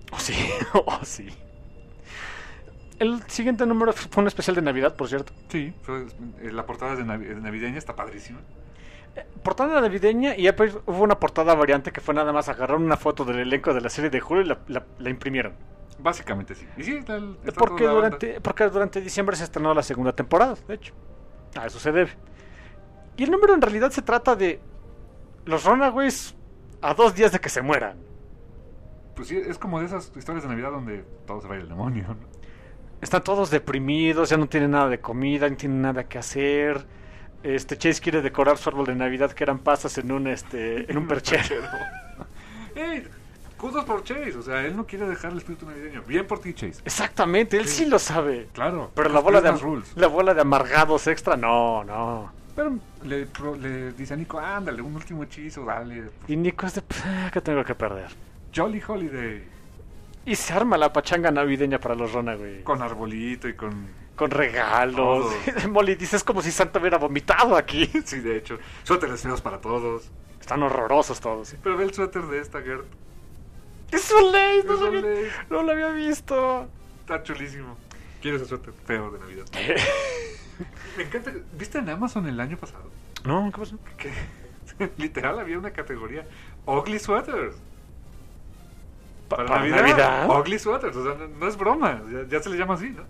Oh, sí, oh, sí. El siguiente número fue un especial de Navidad, por cierto. Sí, fue, eh, la portada de, navi- de navideña está padrísima. Eh, portada navideña y después hubo una portada variante que fue nada más agarrar una foto del elenco de la serie de Julio y la, la, la imprimieron. Básicamente sí. Y sí, está el- está Porque toda la durante, banda. porque durante diciembre se estrenó la segunda temporada, de hecho. A eso se debe. Y el número en realidad se trata de los Runaways a dos días de que se mueran. Pues sí, es como de esas historias de Navidad donde todo se va a ir al demonio, ¿no? Están todos deprimidos, ya no tienen nada de comida, no tienen nada que hacer. Este Chase quiere decorar su árbol de Navidad que eran pasas en un este en un perchero. ¡Ey! Kudos por Chase, o sea, él no quiere dejar el espíritu navideño. Bien por ti, Chase. Exactamente, él sí, Sí. lo sabe. Claro. Pero la bola de Christmas rules. la bola de amargados extra, no, no. Pero le, pro- le dice a Nico, ándale, un último hechizo, dale. Y Nico es de "Ah, que tengo que perder". Jolly Holiday. Y se arma la pachanga navideña para los Runaways. Con arbolito y con... Con regalos. Todo. Molly dice, es como si Santa hubiera vomitado aquí. Sí, de hecho. Suéteres feos para todos. Están horrorosos todos. Pero ve el suéter de esta, Gert. ¡Es un ley! No, Es lo un había- ley. no lo había visto. Está chulísimo. Quiero ese suéter feo de Navidad. Me encanta. ¿Viste en Amazon el año pasado? No, ¿qué pasó? Que literal había una categoría Ugly Sweaters. ¿Para Navidad? Ugly Sweaters, o sea, no, no es broma, ya, ya se le llama así, ¿no?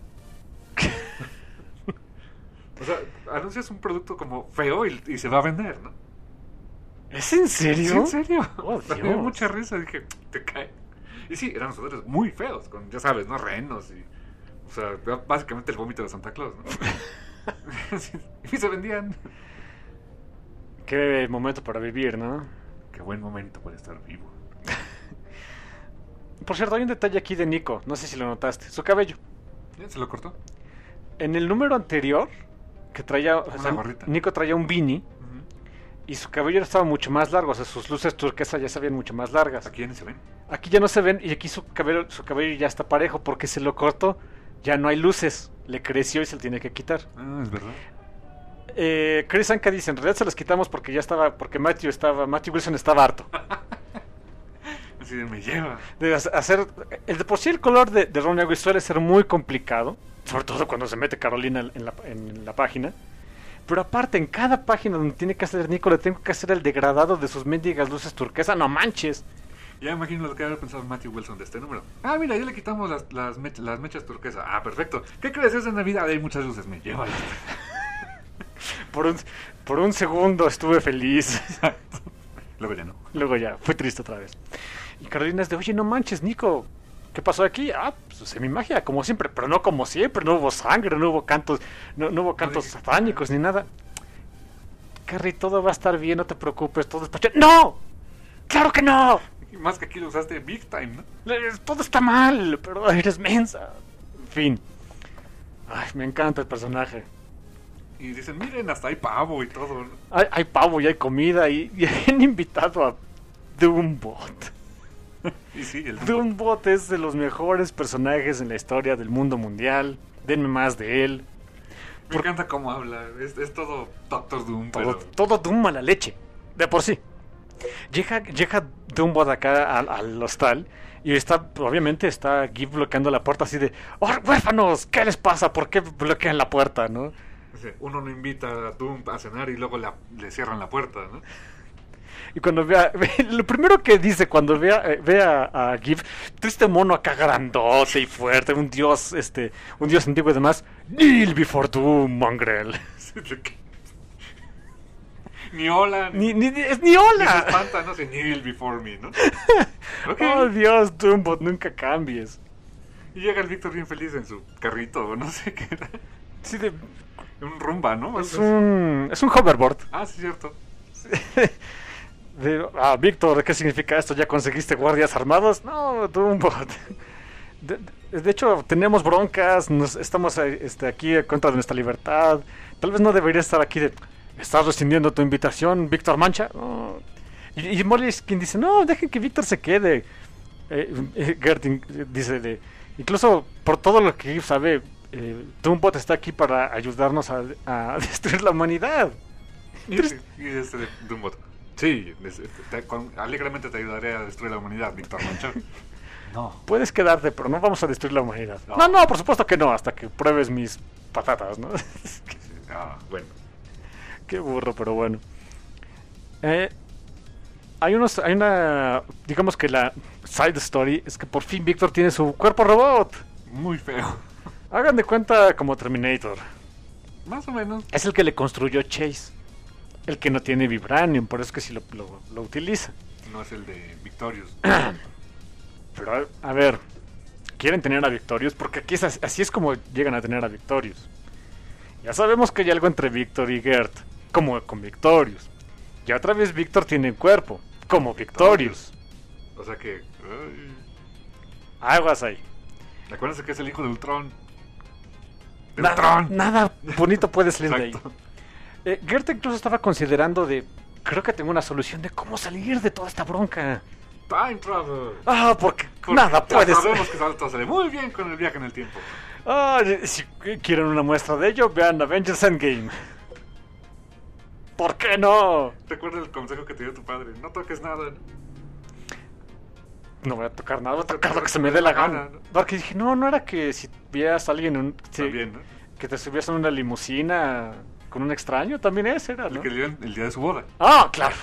O sea, anuncias un producto como feo y, y se va a vender, ¿no? ¿Es en serio? Sí, en serio. Oh, Me dio Dios. mucha risa, dije, te cae. Y sí, eran suéteres muy feos, con, ya sabes, ¿no? Renos y... O sea, básicamente el vómito de Santa Claus, ¿no? Sí, y se vendían. Qué momento para vivir, ¿no? Qué buen momento para estar vivo. Por cierto, hay un detalle aquí de Nico, no sé si lo notaste. Su cabello. ¿Ya se lo cortó? En el número anterior, que traía... o Una sea, gorrita. Nico traía un beanie y su cabello estaba mucho más largo, o sea, sus luces turquesas ya se veían mucho más largas. Aquí ya ni se ven. Aquí ya no se ven y aquí su cabello, su cabello ya está parejo porque se lo cortó, ya no hay luces, le creció y se lo tiene que quitar. Ah, es verdad. Eh, Chris Anka dice, en realidad se los quitamos porque ya estaba, porque Matthew estaba, Matthew Wilson estaba harto Así de me lleva. de hacer, el de por sí el color de, de Ron Weasley suele ser muy complicado, sobre todo cuando se mete Carolina en la, en la página. Pero aparte, en cada página donde tiene que hacer Nico, le tengo que hacer el degradado de sus mendigas luces turquesas. ¡No manches! Ya imagino lo que había pensado Matthew Wilson de este número. Ah, mira, ya le quitamos las, las, mech- las mechas turquesas. Ah, perfecto. ¿Qué crees? Es de Navidad. Hay muchas luces. Me lleva. Por un, por un segundo estuve feliz. Luego ya no. Luego ya, fue triste otra vez. Y Carolina es de, oye, no manches, Nico, ¿qué pasó aquí? Ah, pues semi-magia, como siempre, pero no como siempre, no hubo sangre, no hubo cantos, no, no hubo cantos dije- satánicos ni nada. Carrie, todo va a estar bien, no te preocupes, todo es pacha- ¡No! ¡Claro que no! Y más que aquí lo usaste big time, ¿no? Eh, Todo está mal, pero eres mensa. En fin. Ay, me encanta el personaje. Y dicen, miren, hasta hay pavo y todo, ¿no? Hay, hay pavo y hay comida y, y han invitado a Doombot. Y sí, el Doombot es de los mejores personajes en la historia del mundo mundial. Denme más de él. Me encanta cómo habla. Es, es todo Doctor Doom, Todo, pero... todo Doom a la leche. De por sí. Llega, llega Doombot acá al, al hostal. Y está, obviamente, está Gib bloqueando la puerta así de... ¡Oh, huérfanos! ¿Qué les pasa? ¿Por qué bloquean la puerta, no? Uno no invita a Doom a cenar y luego la- le cierran la puerta, ¿no? Y cuando vea, lo primero que dice cuando vea, eh, ve a, a Gib, triste mono acá grandote y fuerte, un dios, este, un dios antiguo y demás, kneel before Doom, mongrel. Ni hola, ni, Ni, ni, es ni ni se hola. espanta, no sé, kneel before me, ¿no? Ok. Oh Dios, Doombot, nunca cambies. Y llega el Víctor bien feliz en su carrito, o no sé qué era. Sí, de- Un rumba, ¿no? es un, es un hoverboard. Ah, sí, cierto. De, ah, Víctor, ¿qué significa esto? ¿Ya conseguiste guardias armados? No, Doombot. De, de- de hecho, tenemos broncas, nos, estamos eh, este, aquí en contra de nuestra libertad. Tal vez no debería estar aquí de... ¿Estás rescindiendo tu invitación, Víctor Mancha? No. Y, y Molly es quien dice, no, dejen que Víctor se quede. Eh, eh, Gertin dice, de, incluso por todo lo que sabe, eh, Doombot está aquí para ayudarnos a, a destruir la humanidad. Y, y este de Doombot. Sí, des- te- con- alegremente te ayudaré a destruir la humanidad, Víctor Mancha. No. Puedes quedarte, pero no vamos a destruir la humanidad. No. No, no, por supuesto que no, hasta que pruebes mis patatas, ¿no? Ah, bueno. Qué burro, pero bueno. Eh, hay unos, hay una, digamos que la side story es que por fin Víctor tiene su cuerpo robot. Muy feo. Hagan de cuenta como Terminator. Más o menos. Es el que le construyó Chase. El que no tiene vibranium, por eso es que sí lo, lo, lo utiliza. No es el de Victorious. Pero, a ver, quieren tener a Victorious, porque aquí es así, así es como llegan a tener a Victorious. Ya sabemos que hay algo entre Victor y Gert, como con Victorious. Y otra vez Victor tiene cuerpo, como Victorious. O sea que... ay, Aguas ahí. acuérdense que es el hijo de Ultron. ¡De Na- Ultron! Nada bonito puede salir de ahí. Exacto. Eh, Gert incluso estaba considerando de... Creo que tengo una solución de cómo salir de toda esta bronca. Time travel. Ah, porque, Porque nada ya puede ser. sabemos que todo sale muy bien con el viaje en el tiempo. Ah, si quieren una muestra de ello, vean Avengers Endgame. ¿Por qué no? Recuerda el consejo que te dio tu padre. No toques nada. No voy a tocar nada, voy a tocar lo que se me dé la gana. Porque dije, no, no era que si vieras a alguien en un- si- También, ¿no? que te subías en una limusina con un extraño, también ese era, El ¿no? que le dio el, el día de su boda. Ah, claro.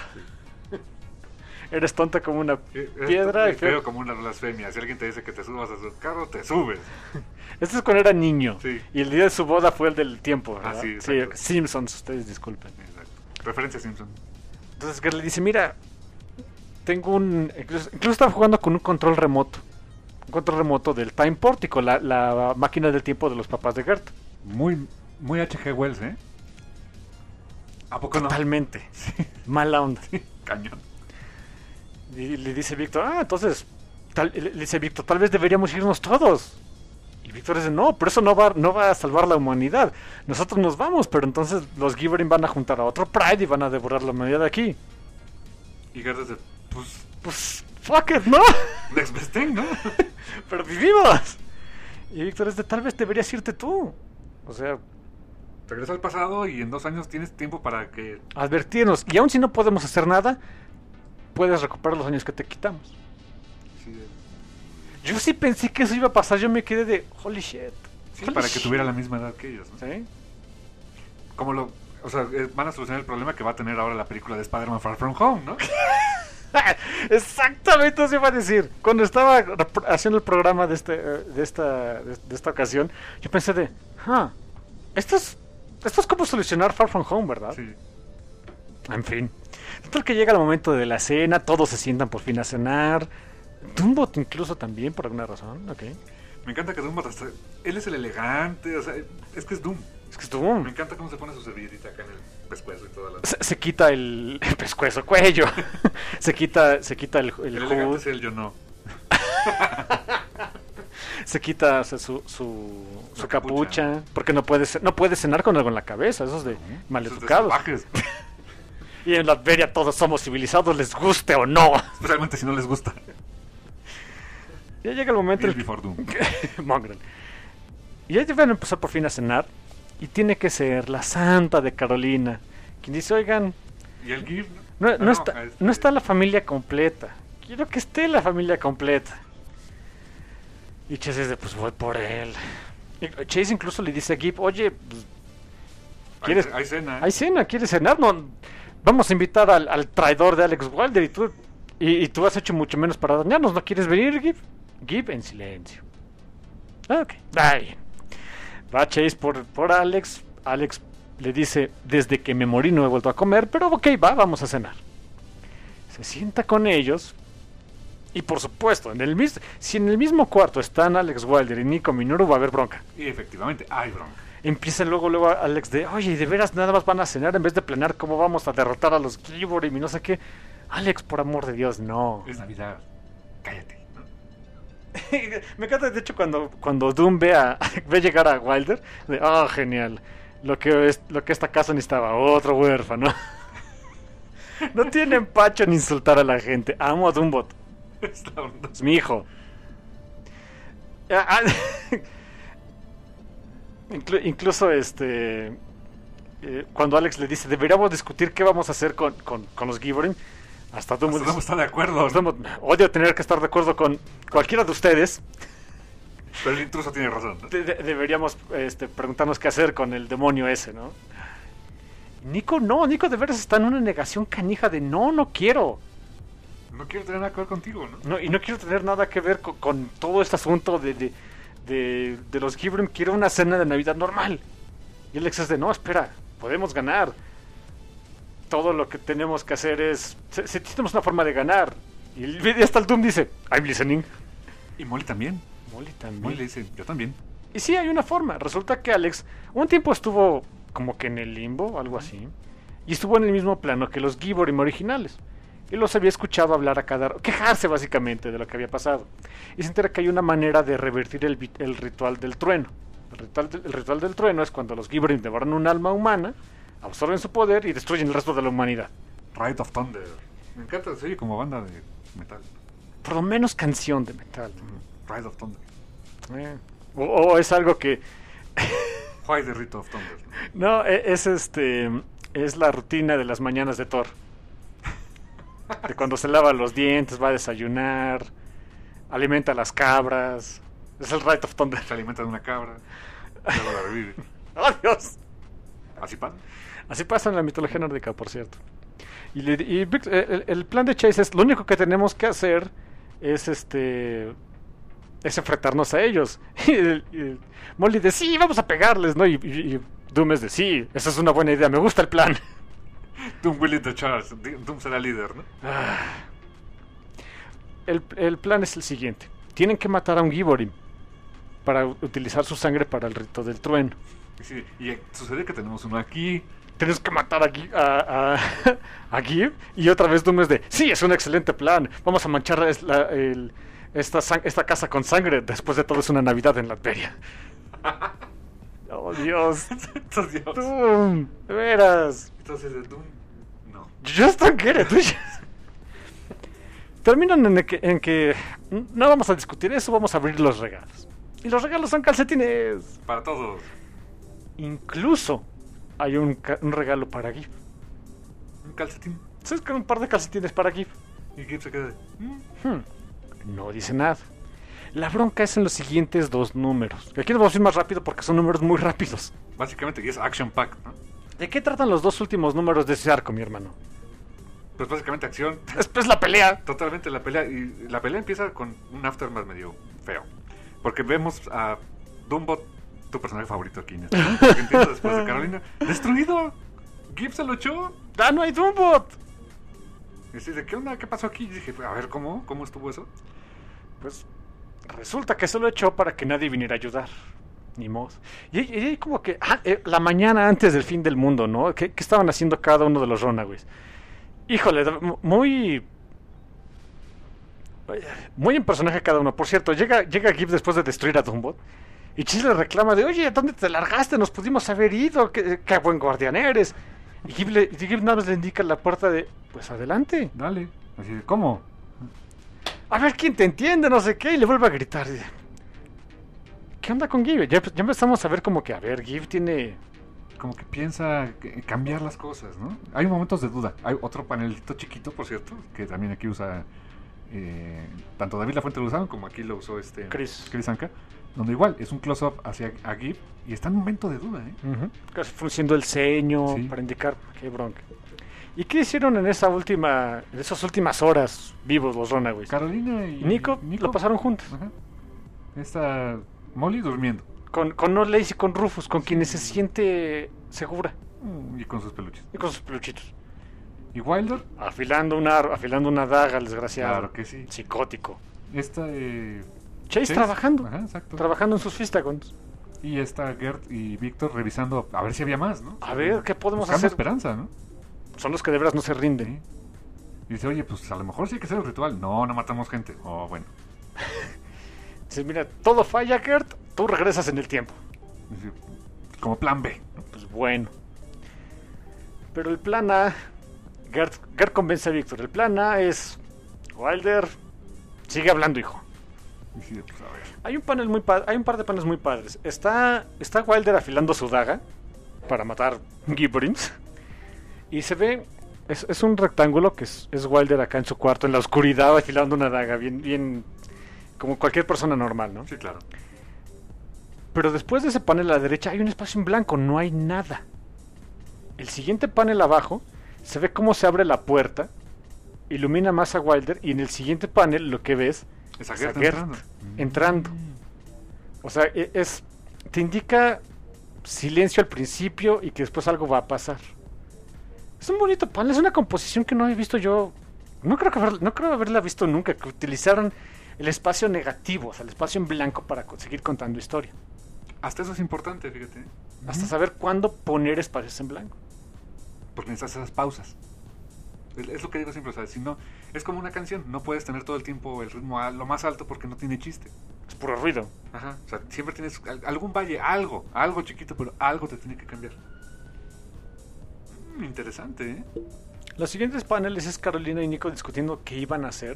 Eres tonta como una Eh, piedra y es feo feo. como una blasfemia. Si alguien te dice que te subas a su carro, te subes. Este es cuando era niño. Sí. Y el día de su boda fue el del tiempo, Ah, ¿verdad? sí, sí, exacto. Simpsons, ustedes disculpen. Exacto. Referencia a Simpson. Entonces Gert le dice, mira, tengo un... Incluso, incluso estaba jugando con un control remoto. Un control remoto del Time Pórtico, la, la máquina del tiempo de los papás de Gert. Muy, muy H G Wells, ¿eh? ¿A poco no? Totalmente. Sí, Mala onda. cañón. Y le dice Víctor, ah, entonces... Tal, le dice Víctor, tal vez deberíamos irnos todos. Y Víctor dice, no, pero eso no va, no va a salvar la humanidad. Nosotros nos vamos, pero entonces los Giverin van a juntar a otro Pride y van a devorar la humanidad aquí. Y Gert dice, pues, Pues, fuck it, ¿no? next best thing, ¿no? Pero vivimos. Y Víctor es de, tal vez deberías irte tú. O sea, Regresa al pasado y en dos años tienes tiempo para que... advertirnos. Y aun si no podemos hacer nada, puedes recuperar los años que te quitamos. Sí, eh, Yo sí pensé que eso iba a pasar. Yo me quedé de, holy shit. sí, Holy para que shit. tuviera la misma edad que ellos, ¿no? ¿Sí? Como lo... O sea, eh, van a solucionar el problema que va a tener ahora la película de Spider-Man Far From Home, ¿no? Exactamente eso iba a decir. Cuando estaba rep- haciendo el programa de este eh, de esta de, de esta ocasión, yo pensé de, ah, esto es esto es como solucionar Far From Home, ¿verdad? Sí. En fin. Total que llega el momento de la cena, todos se sientan por fin a cenar. Dumbot incluso también por alguna razón, ok. Me encanta que Doom hasta... Él es el elegante, o sea, es que es Doom. Es que es Doom. Me encanta cómo se pone su servilletita acá en el pescuezo y toda la... Se, se quita el, el pescuezo, cuello. se quita se quita el, el El elegante hood. es el yo no. Se quita o sea, su, su, su La capucha, capucha. porque no puede, ce- no puede cenar con algo en la cabeza, esos de Esos de maleducados. salvajes. Y en la feria todos somos civilizados, les guste o no. Especialmente si no les gusta. Ya llega el momento en Bill el Before Doom. que... Mongrel. Y ya van a empezar por fin a cenar, y tiene que ser la santa de Carolina, quien dice, oigan, Y el GIF... no, Ah, no está, este- no está la familia completa, quiero que esté la familia completa. Y Chase dice, pues voy por él. Y Chase incluso le dice a Gip, oye, pues, ¿quieres- Hay, hay cena. ¿eh? hay cena, ¿quieres cenar? No, vamos a invitar al, al traidor de Alex Wilder y tú, y, y tú has hecho mucho menos para dañarnos, ¿no quieres venir, Gip? Gip en silencio. Ah, ok, está bien. Va Chase por, por Alex, Alex le dice, desde que me morí no he vuelto a comer, pero ok, va, vamos a cenar. Se sienta con ellos. Y por supuesto, en el mis si en el mismo cuarto están Alex Wilder y Nico Minoru, va a haber bronca. Y efectivamente, hay bronca. Empieza luego, luego Alex de, oye, ¿y de veras nada más van a cenar en vez de planear cómo vamos a derrotar a los Giborim y no sé qué? Alex, por amor de Dios, no. Es Navidad. Cállate. ¿no? Me encanta, de hecho, cuando, cuando Doom ve, a, ve llegar a Wilder, de, oh, genial. Lo que, es, lo que esta casa necesitaba, otro huérfano. No tiene empacho en insultar a la gente. Amo a Doombot. Es la onda. Es mi hijo. Ah, ah, Inclu- incluso este eh, cuando Alex le dice deberíamos discutir qué vamos a hacer con, con, con los Giborim, Hasta Doom Hasta Doom está de acuerdo. Hasta Doom- Odio tener que estar de acuerdo con cualquiera de ustedes. Pero el intruso tiene razón, ¿no? De- de- deberíamos este, preguntarnos qué hacer con el demonio ese, ¿no? Nico no, Nico de veras está en una negación canija de no, no quiero. No quiero tener nada que ver contigo, ¿no? No, y no quiero tener nada que ver con, con todo este asunto de, de, de, de los Gibrim. Quiero una cena de Navidad normal. Y Alex es de, no, espera, podemos ganar. Todo lo que tenemos que hacer es... Si, si tenemos una forma de ganar. Y el- y hasta el Doom dice, I'm listening. Y Molly también. Molly también. Molly le dice, yo también. Y sí, hay una forma. Resulta que Alex un tiempo estuvo como que en el limbo, algo así. Y estuvo en el mismo plano que los Giborim originales. Y los había escuchado hablar a cada... quejarse básicamente de lo que había pasado. Y se entera que hay una manera de revertir el, vi- el ritual del trueno. El ritual, del- el ritual del trueno es cuando los Giborim devoran un alma humana, absorben su poder y destruyen el resto de la humanidad. Ride of Thunder. Me encanta, se oye como banda de metal. Por lo menos canción de metal. Ride of Thunder. Eh, O, o es algo que... Why the Rite of Thunder. No, e- es este... Es la rutina de las mañanas de Thor. De cuando se lava los dientes, va a desayunar, alimenta a las cabras. Es el Rite of Thunder. Se alimenta de una cabra. Luego la revive. ¡Oh, Dios! Así pasa. Así pasa en la mitología nórdica, por cierto. Y, le- y Vic- el, el plan de Chase es, lo único que tenemos que hacer es este... es enfrentarnos a ellos. Y, el- y el Molly de, sí, vamos a pegarles, ¿no? Y, y, y Doom es de, sí, esa es una buena idea, me gusta el plan. Doom will lead the charge. Doom será líder, ¿no? Ah. El, el plan es el siguiente. Tienen que matar a un Giborim para u- utilizar su sangre para el rito del trueno. Y, sí, y sucede que tenemos uno aquí. Tenemos que matar a, Gi- a, a, a Gib. Y otra vez Doom es de, sí, es un excelente plan. Vamos a manchar es- la- el- esta, sang- esta casa con sangre. Después de todo es una Navidad en Latveria. Oh, Dios. Entonces, Dios. Doom, de veras. Entonces, de Doom, no. Just don't get it. Terminan en el que, en que no vamos a discutir eso, vamos a abrir los regalos. Y los regalos son calcetines. Para todos. Incluso hay un, ca- un regalo para Gib. Un calcetín. ¿Sabes que un par de calcetines para Gib? Y Gibb se queda de, "Mm". Hmm, No dice nada. La bronca es en los siguientes dos números. Aquí nos vamos a ir más rápido porque son números muy rápidos. Básicamente, y es action pack, ¿no? ¿De qué tratan los dos últimos números de ese arco, mi hermano? Pues básicamente acción. Después la pelea. Totalmente la pelea. Y la pelea empieza con un aftermath medio feo. Porque vemos a Doombot, tu personaje favorito aquí en este, ¿no? Porque entiendo después de Carolina, destruido. Gibb se lo echó. ¡Ah, no hay Doombot! Y así de, ¿qué onda? ¿Qué pasó aquí? Y dije, a ver, ¿cómo? ¿Cómo estuvo eso? Pues resulta que se lo echó para que nadie viniera a ayudar. Ni modo. Y, y ahí como que ah, eh, la mañana antes del fin del mundo, ¿no? ¿Qué, qué estaban haciendo cada uno de los Runaways? Híjole, m- muy... Muy en personaje cada uno. Por cierto, llega, llega Gibb después de destruir a Doombot. Y Chis le reclama de, oye, ¿dónde te largaste? Nos pudimos haber ido. Qué, qué buen guardián eres. Y Gibb, le, y Gibb nada más le indica la puerta de, pues adelante. Dale. Así de, ¿cómo? A ver quién te entiende, no sé qué. Y le vuelve a gritar. Y dice, ¿qué onda con Gibb? Ya, ya empezamos a ver como que, a ver, Gibb tiene... Como que piensa que- cambiar las cosas, ¿no? Hay momentos de duda. Hay otro panelito chiquito, por cierto, que también aquí usa... eh, tanto David Lafuente lo usaron como aquí lo usó este Chris. Chris Anka, donde igual es un close-up hacia a Gibb y está en un momento de duda, ¿eh? Uh-huh. Casi frunciendo el ceño Sí. para indicar qué bronca. ¿Y qué hicieron en esa última, en esas últimas horas vivos los Runaways? Carolina y Y Nico, lo pasaron juntos. Ajá. Está Molly durmiendo. Con, con No Lace y con Rufus, con quienes se siente segura. Mm, y con sus peluches. Y con sus peluchitos. Y Wilder, Afilando una, afilando una daga, el desgraciado. claro que sí. Psicótico. Esta eh, Chase, Chase, trabajando. Ajá, exacto. Trabajando en sus Fistagons. Y está Gert y Víctor revisando a ver si había más, ¿no? A ver, ¿qué podemos Buscando hacer? esperanza, ¿no? Son los que de veras no se rinden. Sí. Y dice, oye, pues a lo mejor sí hay que hacer el ritual. No, no matamos gente. Oh, bueno. Dice, mira, todo falla, Gert, tú regresas en el tiempo. Dice, como plan B, ¿no? Pues bueno. Pero el plan A, Gert, Gert convence a Víctor. El plan A es, Wilder, sigue hablando, hijo. Y dice, pues a ver. Hay un panel muy pa- hay un par de paneles muy padres. Está, está Wilder afilando su daga para matar Gibberims. Y se ve es, es un rectángulo que es, es Wilder acá en su cuarto, en la oscuridad, afilando una daga, bien, bien, como cualquier persona normal, ¿no? Sí, claro. Pero después de ese panel a la derecha hay un espacio en blanco, no hay nada. El siguiente panel abajo se ve cómo se abre la puerta, ilumina más a Wilder, y en el siguiente panel lo que ves es a es Gert a Gert entrando. entrando. O sea, e- es te indica silencio al principio y que después algo va a pasar. Es un bonito panel, es una composición que no he visto yo, no creo que haber, no creo haberla visto nunca, que utilizaron el espacio negativo, o sea, el espacio en blanco para co- seguir contando historia. Hasta eso es importante, fíjate. Hasta saber cuándo poner espacios en blanco. Porque necesitas esas pausas. Es, es lo que digo siempre, o sea, si no, es como una canción, no puedes tener todo el tiempo el ritmo a lo más alto porque no tiene chiste. Es puro ruido. Ajá, o sea, siempre tienes al- algún valle, algo, algo chiquito, pero algo te tiene que cambiar. Mm, interesante, ¿eh? Los siguientes paneles es Carolina y Nico discutiendo qué iban a hacer.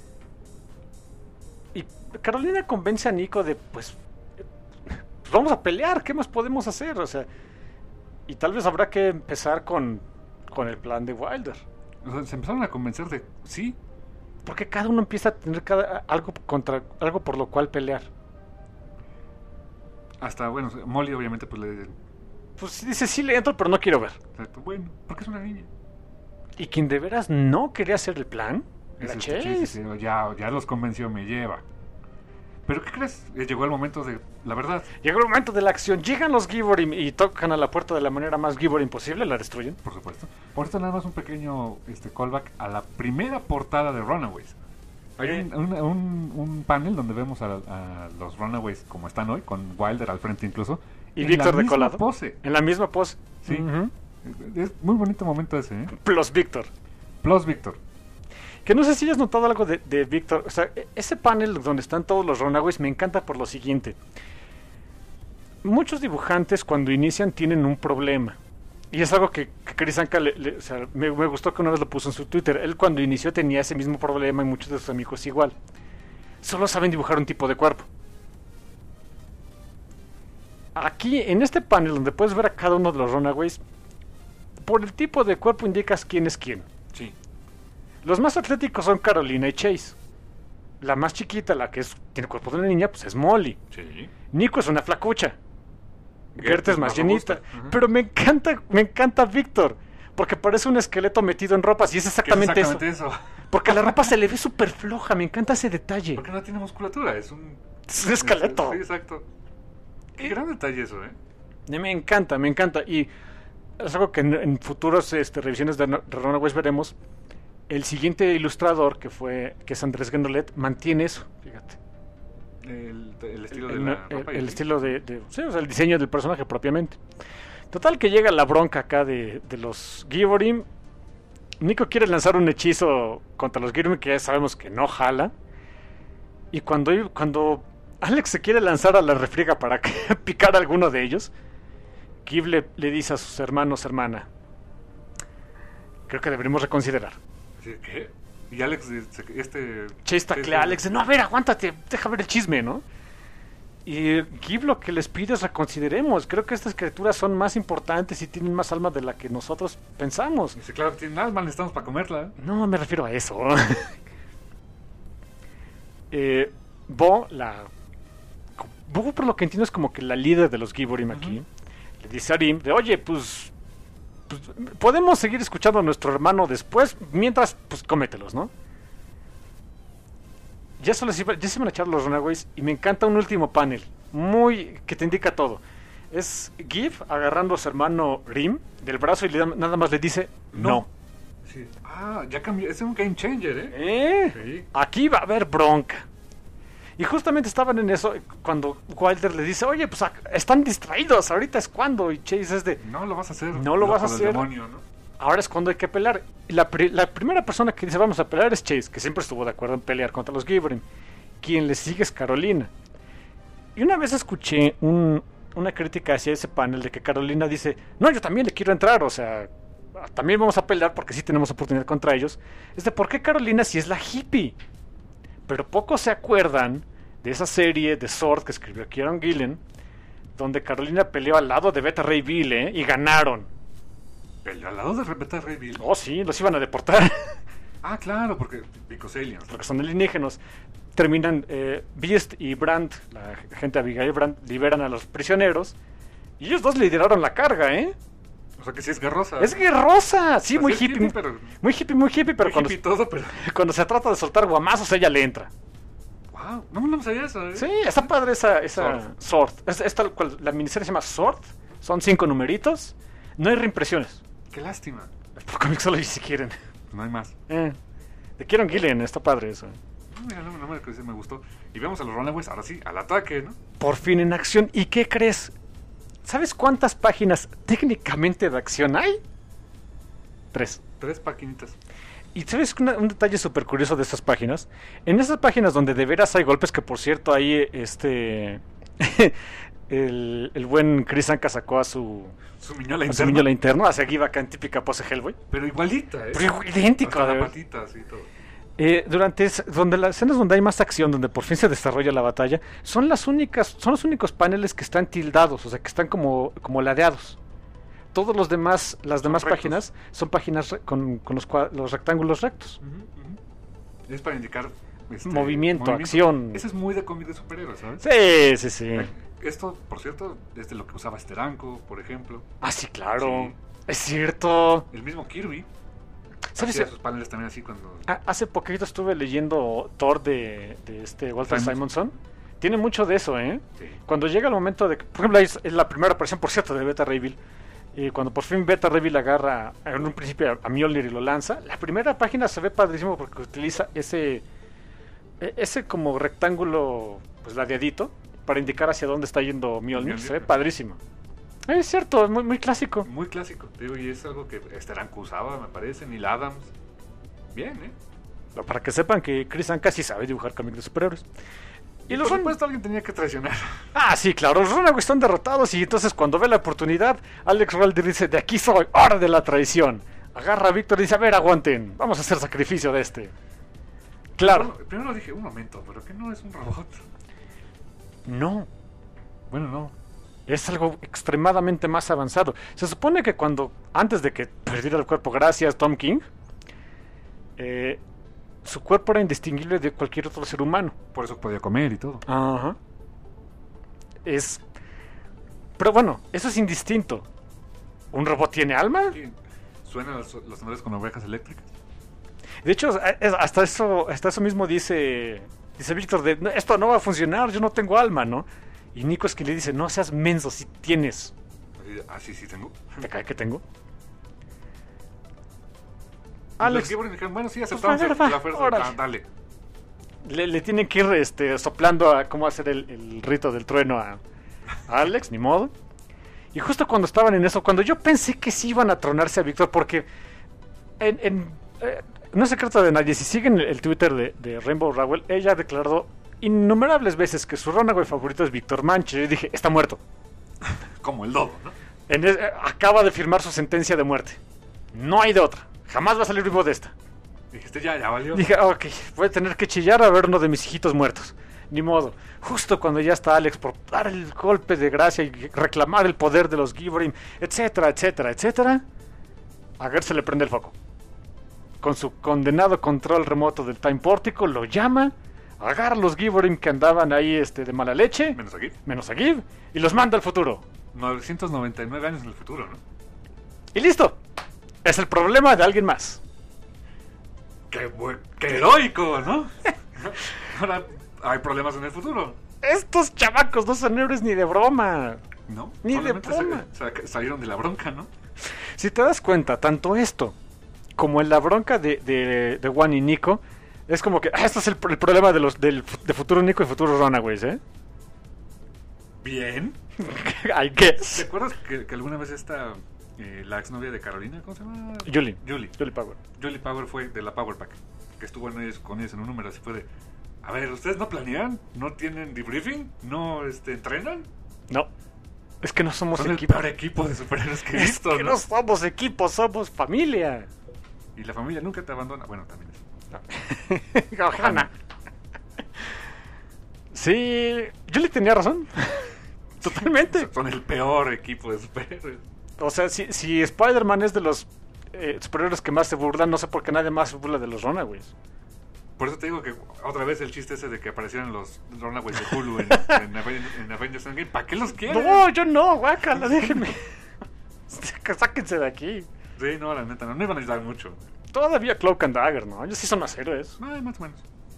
Y Carolina convence a Nico de, pues, pues vamos a pelear, ¿qué más podemos hacer? O sea, y tal vez habrá que empezar con, con el plan de Wilder. O sea, se empezaron a convencer de, sí, Porque cada uno empieza a tener cada, algo contra algo por lo cual pelear. hasta, bueno, Molly obviamente pues le... Pues dice, sí le entro, pero no quiero ver. Exacto, bueno, porque es una niña. Y quien de veras no quería hacer el plan era Ese Chase. sí, sí, sí, ya, ya los convenció, me lleva. Pero ¿qué crees? Eh, Llegó el momento de la verdad. Llegó el momento de la acción. Llegan los Giborim y tocan a la puerta de la manera más Giborim posible. La destruyen. Por supuesto. Por esto nada más un pequeño este, callback a la primera portada de Runaways. Hay Eh. un, un, un, un panel donde vemos a, a los Runaways como están hoy, con Wilder al frente incluso. Y en Víctor la de misma colado. pose. En la misma pose. Sí. Ujú. Es muy bonito momento ese, ¿eh? Plus Víctor. Plus Víctor. Que no sé si has notado algo de, de Víctor. O sea, e- ese panel donde están todos los Runaways me encanta por lo siguiente. Muchos dibujantes cuando inician tienen un problema. Y es algo que, que Chris Anka le, le- o sea, me, me gustó que una vez lo puso en su Twitter. Él cuando inició tenía ese mismo problema y muchos de sus amigos igual. Solo saben dibujar un tipo de cuerpo. Aquí, en este panel donde puedes ver a cada uno de los Runaways, por el tipo de cuerpo indicas quién es quién. Sí. Los más atléticos son Carolina y Chase. La más chiquita, la que es, tiene cuerpo de una niña, pues es Molly. Sí. Nico es una flacucha. Gert Gert es más llenita. robusta. Ajá. Pero me encanta, me encanta Víctor. Porque parece un esqueleto metido en ropas y es exactamente, ¿Qué es exactamente eso? eso. Porque la ropa se le ve súper floja, me encanta ese detalle. Porque no tiene musculatura, es un... Es un esqueleto. Sí, exacto. Qué gran detalle eso, ¿eh? Y me encanta, me encanta. Y es algo que en, en futuros este, revisiones de, de Runaways veremos. El siguiente ilustrador, que fue que es Andrés Genolet, mantiene eso, fíjate. El, el estilo el, de la el- ropa. y el el- estilo de, de- sí, o sea, el diseño del personaje propiamente. Total que llega la bronca acá de, de los Giborim. Nico quiere lanzar un hechizo contra los Giborim que ya sabemos que no jala. Y cuando, cuando Alex se quiere lanzar a la refriega para que- picar a alguno de ellos, Gib le, le dice a sus hermanos, hermana, creo que deberíamos reconsiderar. Sí, ¿qué? Y Alex, este... este Chase taclea a Alex de, no, a ver, aguántate, deja ver el chisme, ¿no? Y Gib lo que les pide es reconsideremos. Creo que estas criaturas son más importantes y tienen más alma de la que nosotros pensamos. Dice, claro, tienen alma, necesitamos para comerla. No me refiero a eso. eh, Bo, la... Bo, por lo que entiendo, es como que la líder de los Giborim aquí. Ujú. Le dice a Arim de, oye, pues, pues... podemos seguir escuchando a nuestro hermano después, mientras, pues, cómetelos, ¿no? Ya se, les iba- ya se van a echar los Runaways y me encanta un último panel, muy que te indica todo. Es Gib agarrando a su hermano Rim del brazo y le da- nada más le dice no. No. Sí. Ah, ya cambió. Es un game changer, ¿eh? ¿Eh? Sí. Aquí va a haber bronca. Y justamente estaban en eso cuando Wilder le dice, oye, pues ac- están distraídos, ahorita es cuando. Y Chase es de, No lo vas a hacer. No lo vas a loco del hacer. demonio, ¿no? ahora es cuando hay que pelear. Y la, pri- la primera persona que dice vamos a pelear es Chase, que siempre estuvo de acuerdo en pelear contra los Giborim. Quien le sigue es Carolina. Y una vez escuché un- una crítica hacia ese panel de que Carolina dice, no, yo también le quiero entrar, o sea, también vamos a pelear porque sí tenemos oportunidad contra ellos. Es de por qué Carolina sí es la hippie. Pero pocos se acuerdan de esa serie de Sword que escribió Kieron Gillen, donde Carolina peleó al lado de Beta Ray Bill, ¿eh? Y ganaron. El al lado de Beta Ray Bill. Oh, sí, los iban a deportar. Ah, claro, porque because aliens. Porque son alienígenos. Terminan, eh, Beast y Brandt, la gente de Abigail Brandt, liberan a los prisioneros. Y ellos dos lideraron la carga, ¿eh? O sea que sí es guerrosa. Es guerrosa, sí, O sea, muy sí es hippie. hippie, pero- Muy hippie, muy hippie, pero Muy cuando, hippie todo, pero... cuando se trata de soltar guamazos, ella le entra. Wow, no, no sabía eso, ¿eh? Sí, está padre esa, esa Sword. Sword. Es, es tal cual, la miniserie se llama Sword. Son cinco numeritos. No hay reimpresiones. Qué lástima. Por Comixology si quieren. No hay más. Eh, de Kieron Gillen, está padre eso. No, mira, no, no me, me gustó. Y vemos a los Runaways, ahora sí, al ataque, ¿no? Por fin en acción. ¿Y qué crees? ¿Sabes cuántas páginas técnicamente de acción hay? Tres. Tres paquinitas. Y sabes una, un detalle súper curioso de estas páginas. En esas páginas donde de veras hay golpes, que por cierto ahí este el, el buen Chris Anka sacó a su Su miñola a su interna. miñola interno, a seguir acá en típica pose Hellboy. Pero igualita, ¿eh? Pero idéntico, Hasta de la verdad. patita, así todo. Eh, durante es- donde las escenas donde hay más acción, donde por fin se desarrolla la batalla, son las únicas, son los únicos paneles que están tildados, o sea, que están como, como ladeados. Todos los demás, las Son demás rectos. páginas son páginas re- con, con los, cua- los rectángulos rectos. Ujú, ujú. Es para indicar... este, Movimiento, acción. Ese es muy de cómic de superhéroes, ¿sabes? Sí, sí, sí. Esto, por cierto, es de lo que usaba Steranko, por ejemplo. Ah, sí, claro. Sí. Es cierto. El mismo Kirby. ¿Sabes? Hacía sus paneles también así cuando... Ah, hace poquito estuve leyendo Thor de, de este Walter Simonson. Simonson. Tiene mucho de eso, ¿eh? Sí. Cuando llega el momento de que, por ejemplo, es, es la primera aparición, por cierto, de Beta Ray Bill. Y cuando por fin Beta Ray Bill agarra en un principio a, a Mjolnir y lo lanza, la primera página se ve padrísimo porque utiliza ese e- ese como rectángulo pues ladeadito para indicar hacia dónde está yendo Mjolnir. Mjolnir, Se ve ¿no? padrísimo. Eh, Es cierto, es muy, muy clásico. Muy clásico, te digo, y es algo que Steranko usaba, me parece, Neil Adams. Bien, ¿eh? Para que sepan que Chris Anka sí sabe dibujar cómics de superhéroes. Y, Y los por Run- supuesto alguien tenía que traicionar. Ah, sí, claro, los Runaways están derrotados y entonces cuando ve la oportunidad, Alex Roll dice, de aquí soy, hora de la traición. Agarra a Víctor y dice, a ver, aguanten, vamos a hacer sacrificio de este. Claro. Bueno, primero dije, un momento, pero que no es un robot. No, Bueno, no. es algo extremadamente más avanzado. Se supone que cuando, antes de que perdiera el cuerpo, gracias Tom King, eh, su cuerpo era indistinguible de cualquier otro ser humano. Por eso podía comer y todo. Ajá. Es... Pero bueno, eso es indistinto. ¿Un robot tiene alma? Y suenan los, los tambores con ovejas eléctricas. De hecho, es- hasta eso, hasta eso mismo dice, dice Víctor, de, "No, esto no va a funcionar, yo no tengo alma, ¿no?" Y Nico es quien le dice, no seas menso, si tienes. Así, ah, sí, sí tengo. ¿Te cae que tengo? Los Alex, Gibbons dijeron, bueno, sí, Pues, aceptamos a ver, el- va, la fuerza. órale. Ah, dale. le, le tienen que ir este, soplando a cómo hacer el, el rito del trueno a, a Alex, ni modo. Y justo cuando estaban en eso, cuando yo pensé que sí iban a tronarse a Víctor, porque en, en, eh, no es secreto de nadie, si siguen el, el Twitter de, de Rainbow Rowell, ella ha declarado innumerables veces que su runaway favorito es Víctor Mancha. Yo dije, está muerto. Como el dodo, ¿no? En es- eh, acaba de firmar su sentencia de muerte. No hay de otra. Jamás va a salir vivo de esta. Dijiste, ya, ya valió. Dije, "Ah, ok, voy a tener que chillar a ver uno de mis hijitos muertos. Ni modo. Justo cuando ya está Alex por dar el golpe de gracia y reclamar el poder de los Gibborim, etcétera, etcétera, etcétera, a Gert se le prende el foco. Con su condenado control remoto del Time Pórtico, lo llama, agarra a los Gibborim que andaban ahí este, de mala leche, Menos aquí. menos a Gib, y los manda al futuro. novecientos noventa y nueve años en el futuro, ¿no? Y listo. Es el problema de alguien más. ¡Qué, buen- qué heroico, ¿no? Ahora hay problemas en el futuro, Estos chamacos no son héroes ni de broma. ¿no? Ni de Probablemente se- broma. sa- salieron de la bronca, ¿no? Si te das cuenta, tanto esto como en la bronca de, de, de Juan y Nico, es como que ah, esto es el, el problema de los del fu- de futuro Nico y futuro Runaways, ¿eh? Bien. I ¿Te guess. acuerdas que, que alguna vez esta, eh, la exnovia de Carolina, ¿cómo se llama? Julie. Julie. Julie Power. Julie Power fue de la Power Pack, que estuvo en ellos, con ellos en un número así fue de, a ver, ¿ustedes no planean? ¿No tienen debriefing? ¿No este, entrenan? No. Es que no somos Son el equipo. peor equipo de superhéroes que he Es visto, que ¿no? no somos equipo, somos familia. Y la familia nunca te abandona. Bueno, también es. Ohana. Sí, Julie tenía razón. Totalmente. Son el peor equipo de superhéroes. O sea, si, si Spider-Man es de los eh, superhéroes que más se burlan, no sé por qué nadie más se burla de los Runaways. Por eso te digo que otra vez el chiste ese de que aparecieran los Runaways de Hulu en, en, Aven- en Avengers Endgame. ¿Para qué los quieren? No, yo no, guácala, déjenme. Sáquense de aquí. Sí, no, la neta, no, no iban a ayudar mucho. Todavía Cloak and Dagger, ¿no? Ellos sí son más héroes. No, más o menos.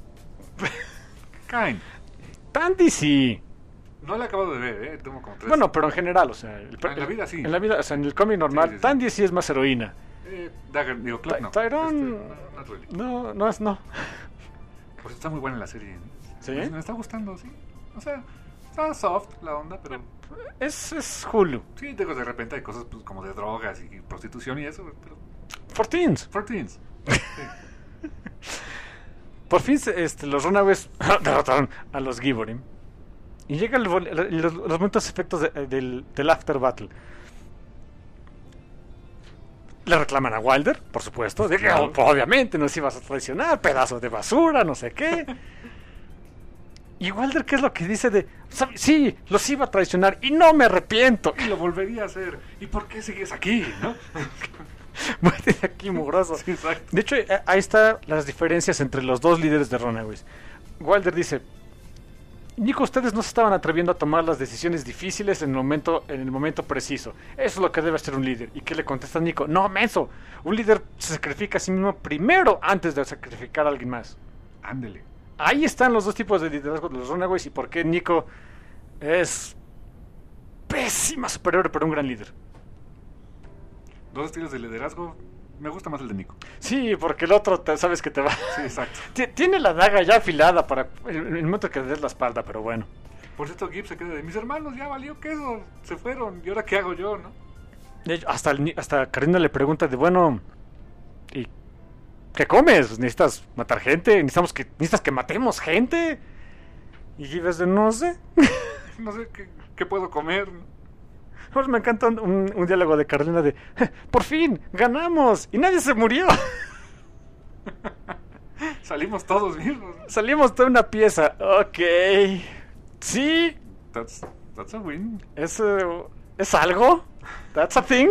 Kind. Tandy sí. No la he acabado de ver, ¿eh? Tengo como tres. Bueno, pero en general, o sea... El, Ah, en la vida sí. En la vida, o sea, en el cómic normal, Sí, sí, sí. Tandy sí es más heroína. Eh, Dagger, digo, Cloak no. Tyrone... Este, no, not really. No, no es, no. Pues está muy buena la serie. ¿Sí? Pues me está gustando, sí. O sea, está soft la onda, pero... Es, es Hulu. Sí, digo, de repente hay cosas pues, como de drogas y prostitución y eso, pero... For teens. For teens. Por fin este, los Runaways derrotaron a los Giborim. Y llegan los, los, los momentos efectos de, del, del After Battle. Le reclaman a Wilder, por supuesto. De que, Claro. oh, obviamente nos ibas a traicionar, pedazo de basura, no sé qué. Y Wilder, ¿qué es lo que dice de... "Sabe- Sí, los iba a traicionar y no me arrepiento"? Y lo volvería a hacer. ¿Y por qué sigues aquí, no? Muerte de aquí, mugroso. Sí, exacto. De hecho, eh, ahí están las diferencias entre los dos líderes de Runaways. Wilder dice: Nico, ustedes no se estaban atreviendo a tomar las decisiones difíciles en el momento, en el momento preciso. Eso es lo que debe hacer un líder. ¿Y qué le contesta Nico? No, menso. Un líder se sacrifica a sí mismo primero antes de sacrificar a alguien más. Ándele. Ahí están los dos tipos de liderazgo de los Runaways y por qué Nico es pésima superior, pero un gran líder. Dos estilos de liderazgo. Me gusta más el de Nico. Sí, porque el otro te- sabes que te va... Sí, exacto. T- Tiene la daga ya afilada para el, el momento que le des la espalda, pero bueno. Por cierto, Gibbs se queda de... Mis hermanos ya valió queso. Se fueron. ¿Y ahora qué hago yo, no? De hecho, hasta, el ni- hasta Karina le pregunta de, bueno, ¿y qué comes? ¿Necesitas matar gente? ¿Necesitamos que, ¿Necesitas que matemos gente? Y Gibbs de, no sé. No sé qué, qué puedo comer. Pues me encanta un, un- un diálogo de Carolina de, por fin, ganamos y nadie se murió. Salimos todos vivos. Salimos de una pieza. Ok. Sí, That's, that's a win. ¿Es, eh, ¿es algo? ¿That's a thing?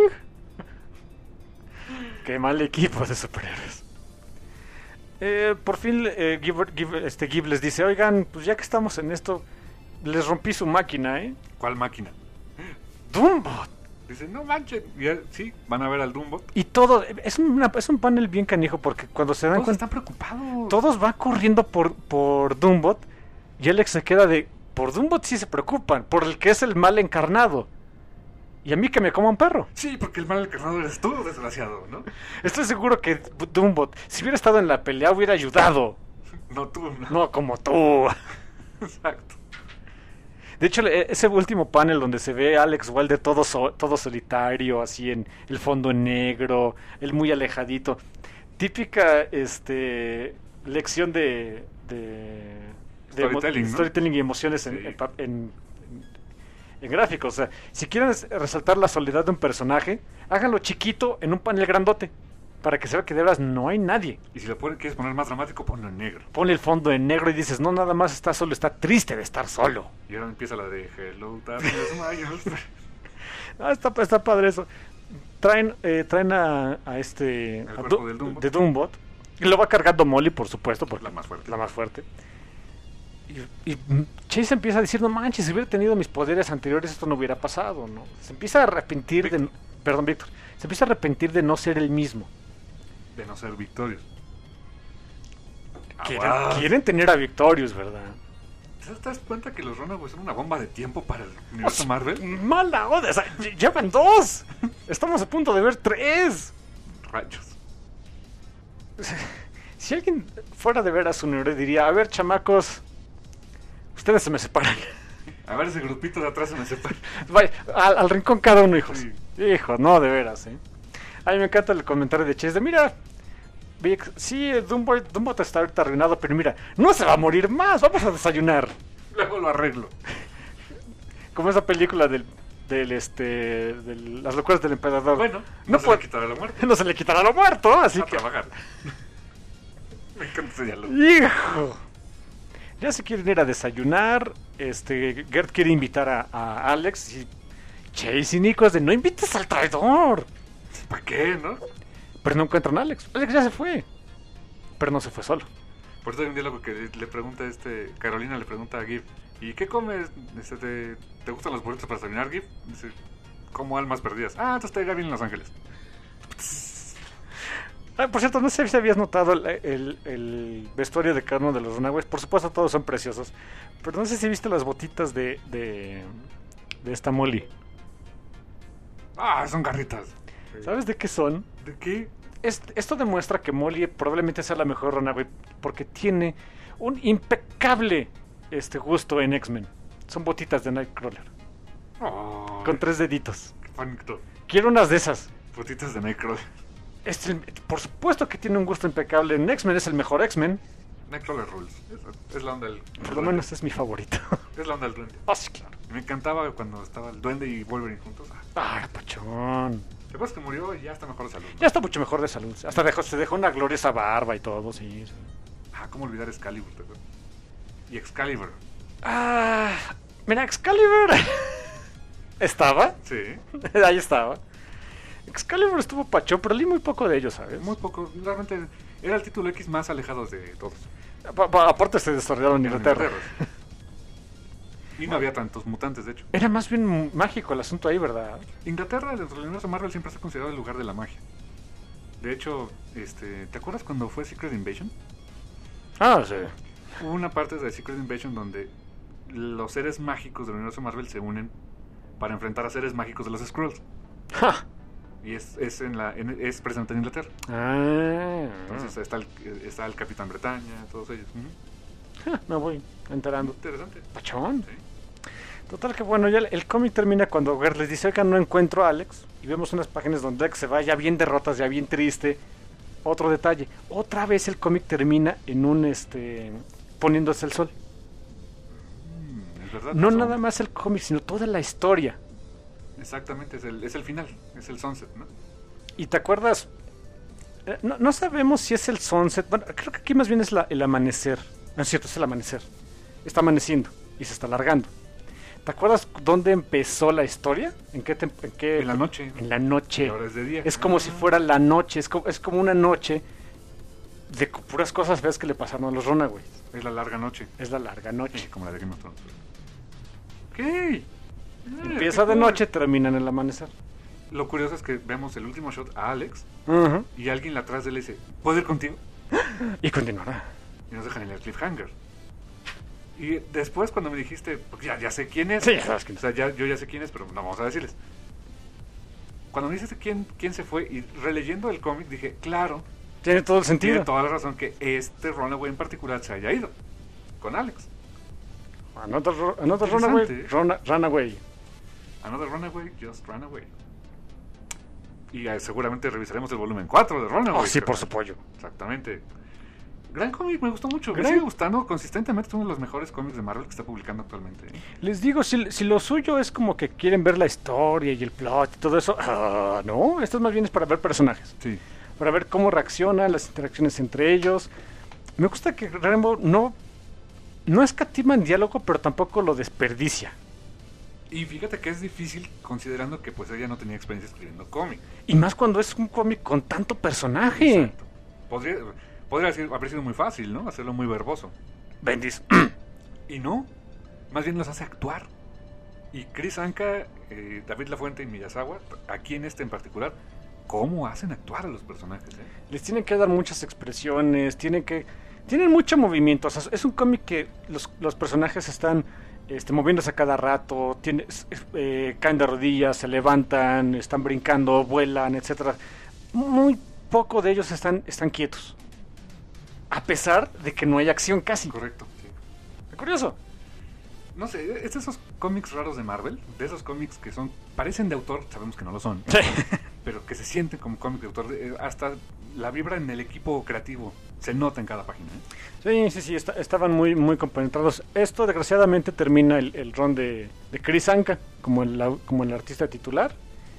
Qué mal equipo de superhéroes. Eh, por fin eh, Gib, Gib- este Gib les dice, oigan, pues ya que estamos en esto, les rompí su máquina, ¿eh? ¿Cuál máquina? Doombot. Dice, no manches. Y, eh, sí, van a ver al Dumbo. Y todo, es, una, es un panel bien canijo porque cuando se dan Todos cuenta, están preocupados. todos van corriendo por, por Doombot y Alex se queda de, por Doombot sí se preocupan, por el que es el mal encarnado. Y a mí que me coma un perro. Sí, porque el mal encarnado eres tú, desgraciado, ¿no? Estoy seguro que Doombot, si hubiera estado en la pelea, hubiera ayudado. No tú, no. No como tú. Exacto. De hecho, e- ese último panel donde se ve a Alex Wilder todo, so- todo solitario, así en el fondo en negro, él muy alejadito. Típica este lección de, de, de emo- Storytelling, ¿no? storytelling y emociones en, Sí. en pa- en- en- en gráficos. O sea, si quieren es- resaltar la soledad de un personaje, háganlo chiquito en un panel grandote, para que se vea que de verdad no hay nadie. Y si lo pone- quieres poner más dramático, ponlo en negro. Ponle el fondo en negro y dices, no, nada más está solo, está triste de estar solo. Y ahora empieza la de Hello, Darkness, Myers. Ah, está, está padre eso. Traen, eh, traen a, a este... El a cuerpo Du- del Doombot. de Doombot. Y lo va cargando Molly, por supuesto, porque La más fuerte. la más fuerte. Y, y mm, Chase empieza a decir, no manches, si hubiera tenido mis poderes anteriores esto no hubiera pasado, ¿no? Se empieza a arrepentir de... Perdón, Víctor. Se empieza a arrepentir de no ser el mismo. De no ser Victorious. Quieren, Aguas. quieren tener a Victorious, ¿verdad? ¿Te das cuenta que los Runaways son una bomba de tiempo para el universo Marvel? Mala onda, o sea, lle- llevan dos. Estamos a punto de ver tres. Rayos. Si alguien fuera de ver a su héroe diría, a ver, chamacos, ustedes se me separan. A ver ese grupito de atrás se me separa. Vaya, al, al rincón cada uno, hijos. Sí. Hijos, no, de veras, ¿eh? A mí me encanta el comentario de Chase de, mira, Vic, sí, Dumbo, Dumbo está ahorita arruinado, pero mira, no se va a morir más, vamos a desayunar. Luego lo arreglo. Como esa película del, del este, de las locuras del emperador. Bueno, no, no, se puede- le quitará la muerte. no se le quitará lo muerto, así A que... trabajar. Me encanta ese diálogo. ¡Hijo! Ya se quieren ir a desayunar. Este, Gert quiere invitar a, a Alex y Chase y Nico es de no invites al traidor. ¿Para qué, no? Pero no encuentran a Alex. Alex ya se fue. Pero no se fue solo. Por eso hay un diálogo que le pregunta este... Carolina le pregunta a Gib, ¿y qué comes? Dice, ¿te, ¿te gustan los burritos para terminar, Gib? Dice, como almas perdidas. Ah, entonces te irá bien en Los Ángeles. Ah, por cierto, no sé si habías notado el, el, el vestuario de cada uno de los Runaways. Por supuesto, todos son preciosos. Pero no sé si viste las botitas de, de, de esta Molly. Ah, son garritas. ¿Sabes de qué son? ¿De qué? Es, esto demuestra que Molly probablemente sea la mejor Runaway porque tiene un impecable este, gusto en X-Men. Son botitas de Nightcrawler. Oh, con tres deditos. Qué bonito. Quiero unas de esas. Botitas de Nightcrawler. Es el, por supuesto que tiene un gusto impecable en X-Men. Es el mejor X-Men. Nightcrawler rules. Es, es la onda del... Por lo menos es mi favorito. Es la onda del duende. Ah, sí, claro. Me encantaba cuando estaba el duende y Wolverine juntos. Ah, Ah, pachón. ¿te acuerdas que murió y ya está mejor de salud? ¿No? Ya está mucho mejor de salud. Hasta dejó, se dejó una gloriosa barba y todo, sí. sí. Ah, ¿cómo olvidar Excalibur? ¿Te acuerdas? Y Excalibur. Ah, mira, Excalibur. ¿Estaba? Sí. Ahí estaba. Excalibur estuvo pachón, pero leí muy poco de ellos, ¿sabes? Muy poco. Realmente era el título X más alejado de todos. Pa- pa- aparte se desarrollaron en En Inglaterra. Y no había tantos mutantes, de hecho. Era más bien mágico el asunto ahí, ¿verdad? Inglaterra, dentro del universo Marvel, siempre se ha considerado el lugar de la magia. De hecho, este, ¿te acuerdas cuando fue Secret Invasion? Ah, sí. Hubo una parte de Secret Invasion donde los seres mágicos del universo Marvel se unen para enfrentar a seres mágicos de los Skrulls. Ja. Y es, es, en la, en, es presente en Inglaterra. Ah, Entonces está el, está el Capitán Bretaña, todos ellos. Ujú. ja, me voy enterando. Interesante. Pachón. Sí. Total que bueno, ya el, el cómic termina cuando Gert les dice, oiga, no encuentro a Alex. Y vemos unas páginas donde Alex se va ya bien derrotas, ya bien triste. Otro detalle, otra vez el cómic termina en un, este, poniéndose el sol. Mm, es verdad. No pasó. nada más el cómic, sino toda la historia. Exactamente, es el, es el final, es el sunset, ¿no? ¿Y te acuerdas? Eh, No, no sabemos si es el sunset. Bueno, creo que aquí más bien es la- el amanecer. No es cierto, es el amanecer. Está amaneciendo y se está alargando. ¿Te acuerdas dónde empezó la historia? ¿En qué, tem- en qué- En la noche. En la noche. Y ahora es de día. Es como Ah. si fuera la noche. Es como, es como una noche de cu- puras cosas feas que le pasaron a los Runaways. Es la larga noche. Es la larga noche. Sí, como la de Game of Thrones. ¿Qué? Empieza de noche, termina en el amanecer. Lo curioso es que vemos el último shot a Alex Ujú. y alguien atrás de él le dice, ¿puedo ir contigo? Y continuará. Y nos dejan en el cliffhanger. Y después cuando me dijiste, porque ya, ya sé quién es. Sí, ya sabes quién O es. sea, ya, yo ya sé quién es, pero no vamos a decirles. Cuando me dijiste quién, quién se fue y releyendo el cómic dije, claro, Tiene todo el sentido. tiene toda la razón que este Runaway en particular se haya ido con Alex. Another, ru- another Interesante. runaway, runa- runaway. Another Runaway, just Runaway. Y eh, seguramente revisaremos el volumen cuatro de Runaway. Oh, sí, por creo. su pollo. Exactamente. Gran cómic, me gustó mucho. Me Gran- sigue gustando consistentemente. Es uno de los mejores cómics de Marvel que está publicando actualmente. ¿eh? Les digo, si, si lo suyo es como que quieren ver la historia y el plot y todo eso, ah, no, esto es más bien es para ver personajes, Sí. para ver cómo reaccionan, las interacciones entre ellos. Me gusta que Rainbow no, no escatima en diálogo, pero tampoco lo desperdicia. Y fíjate que es difícil considerando que pues ella no tenía experiencia escribiendo cómic. Y más cuando es un cómic con tanto personaje. Exacto. Podría, podría ser- haber sido muy fácil, ¿no? Hacerlo muy verboso. Bendis. Y no. Más bien los hace actuar. Y Chris Anka, eh, David Lafuente y Miyazawa, aquí en este en particular, ¿cómo hacen actuar a los personajes? Eh? Les tienen que dar muchas expresiones, tienen que tienen mucho movimiento. O sea, es un cómic que los, los personajes están este, moviéndose a cada rato, tiene, es- es- eh, caen de rodillas, se levantan, están brincando, vuelan, etcétera. Muy poco de ellos están, están quietos. A pesar de que no hay acción casi. Correcto, sí. Qué curioso. No sé, es de esos cómics raros de Marvel, de esos cómics que son parecen de autor, sabemos que no lo son, Sí. pero que se sienten como cómics de autor. eh, Hasta la vibra en el equipo creativo se nota en cada página. ¿eh? Sí, sí, sí, está- estaban muy, muy compenetrados. Esto, desgraciadamente, termina el, el run de, de Chris Anka como el, au- como el artista titular.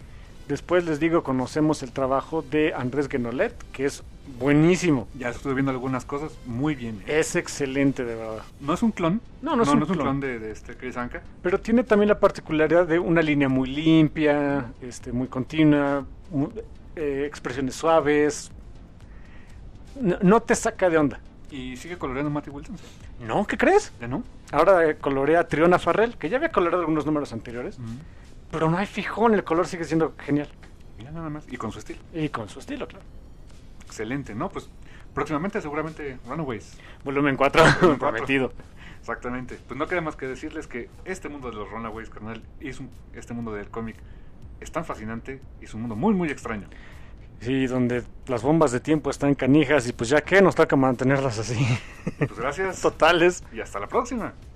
Después les digo, conocemos el trabajo de Andrés Guenolet, que es buenísimo. Ya estuve viendo algunas cosas muy bien. ¿eh? Es excelente, de verdad. No es un clon. No, no es un no es un clon. clon de, de este Chris Anka. Pero tiene también la particularidad de una línea muy limpia, este, muy continua, muy, eh, expresiones suaves. No, no te saca de onda. Y sigue coloreando Matthew Wilson. ¿Sí? ¿No? ¿Qué crees? ¿Ya no? Ahora eh, colorea a Triona Farrell, que ya había coloreado algunos números anteriores. Mm. Pero no hay fijón, el color sigue siendo genial. Mira nada más. Y con su estilo. Y con su estilo, claro. Excelente, ¿no? Pues próximamente seguramente Runaways. Volumen cuatro, Volumen cuatro. prometido. Exactamente. Pues no queda más que decirles que este mundo de los Runaways, carnal, es un, este mundo del cómic es tan fascinante y es un mundo muy, muy extraño. Sí, donde las bombas de tiempo están canijas y pues ya que nos toca mantenerlas así. Pues gracias. Totales. Y hasta la próxima.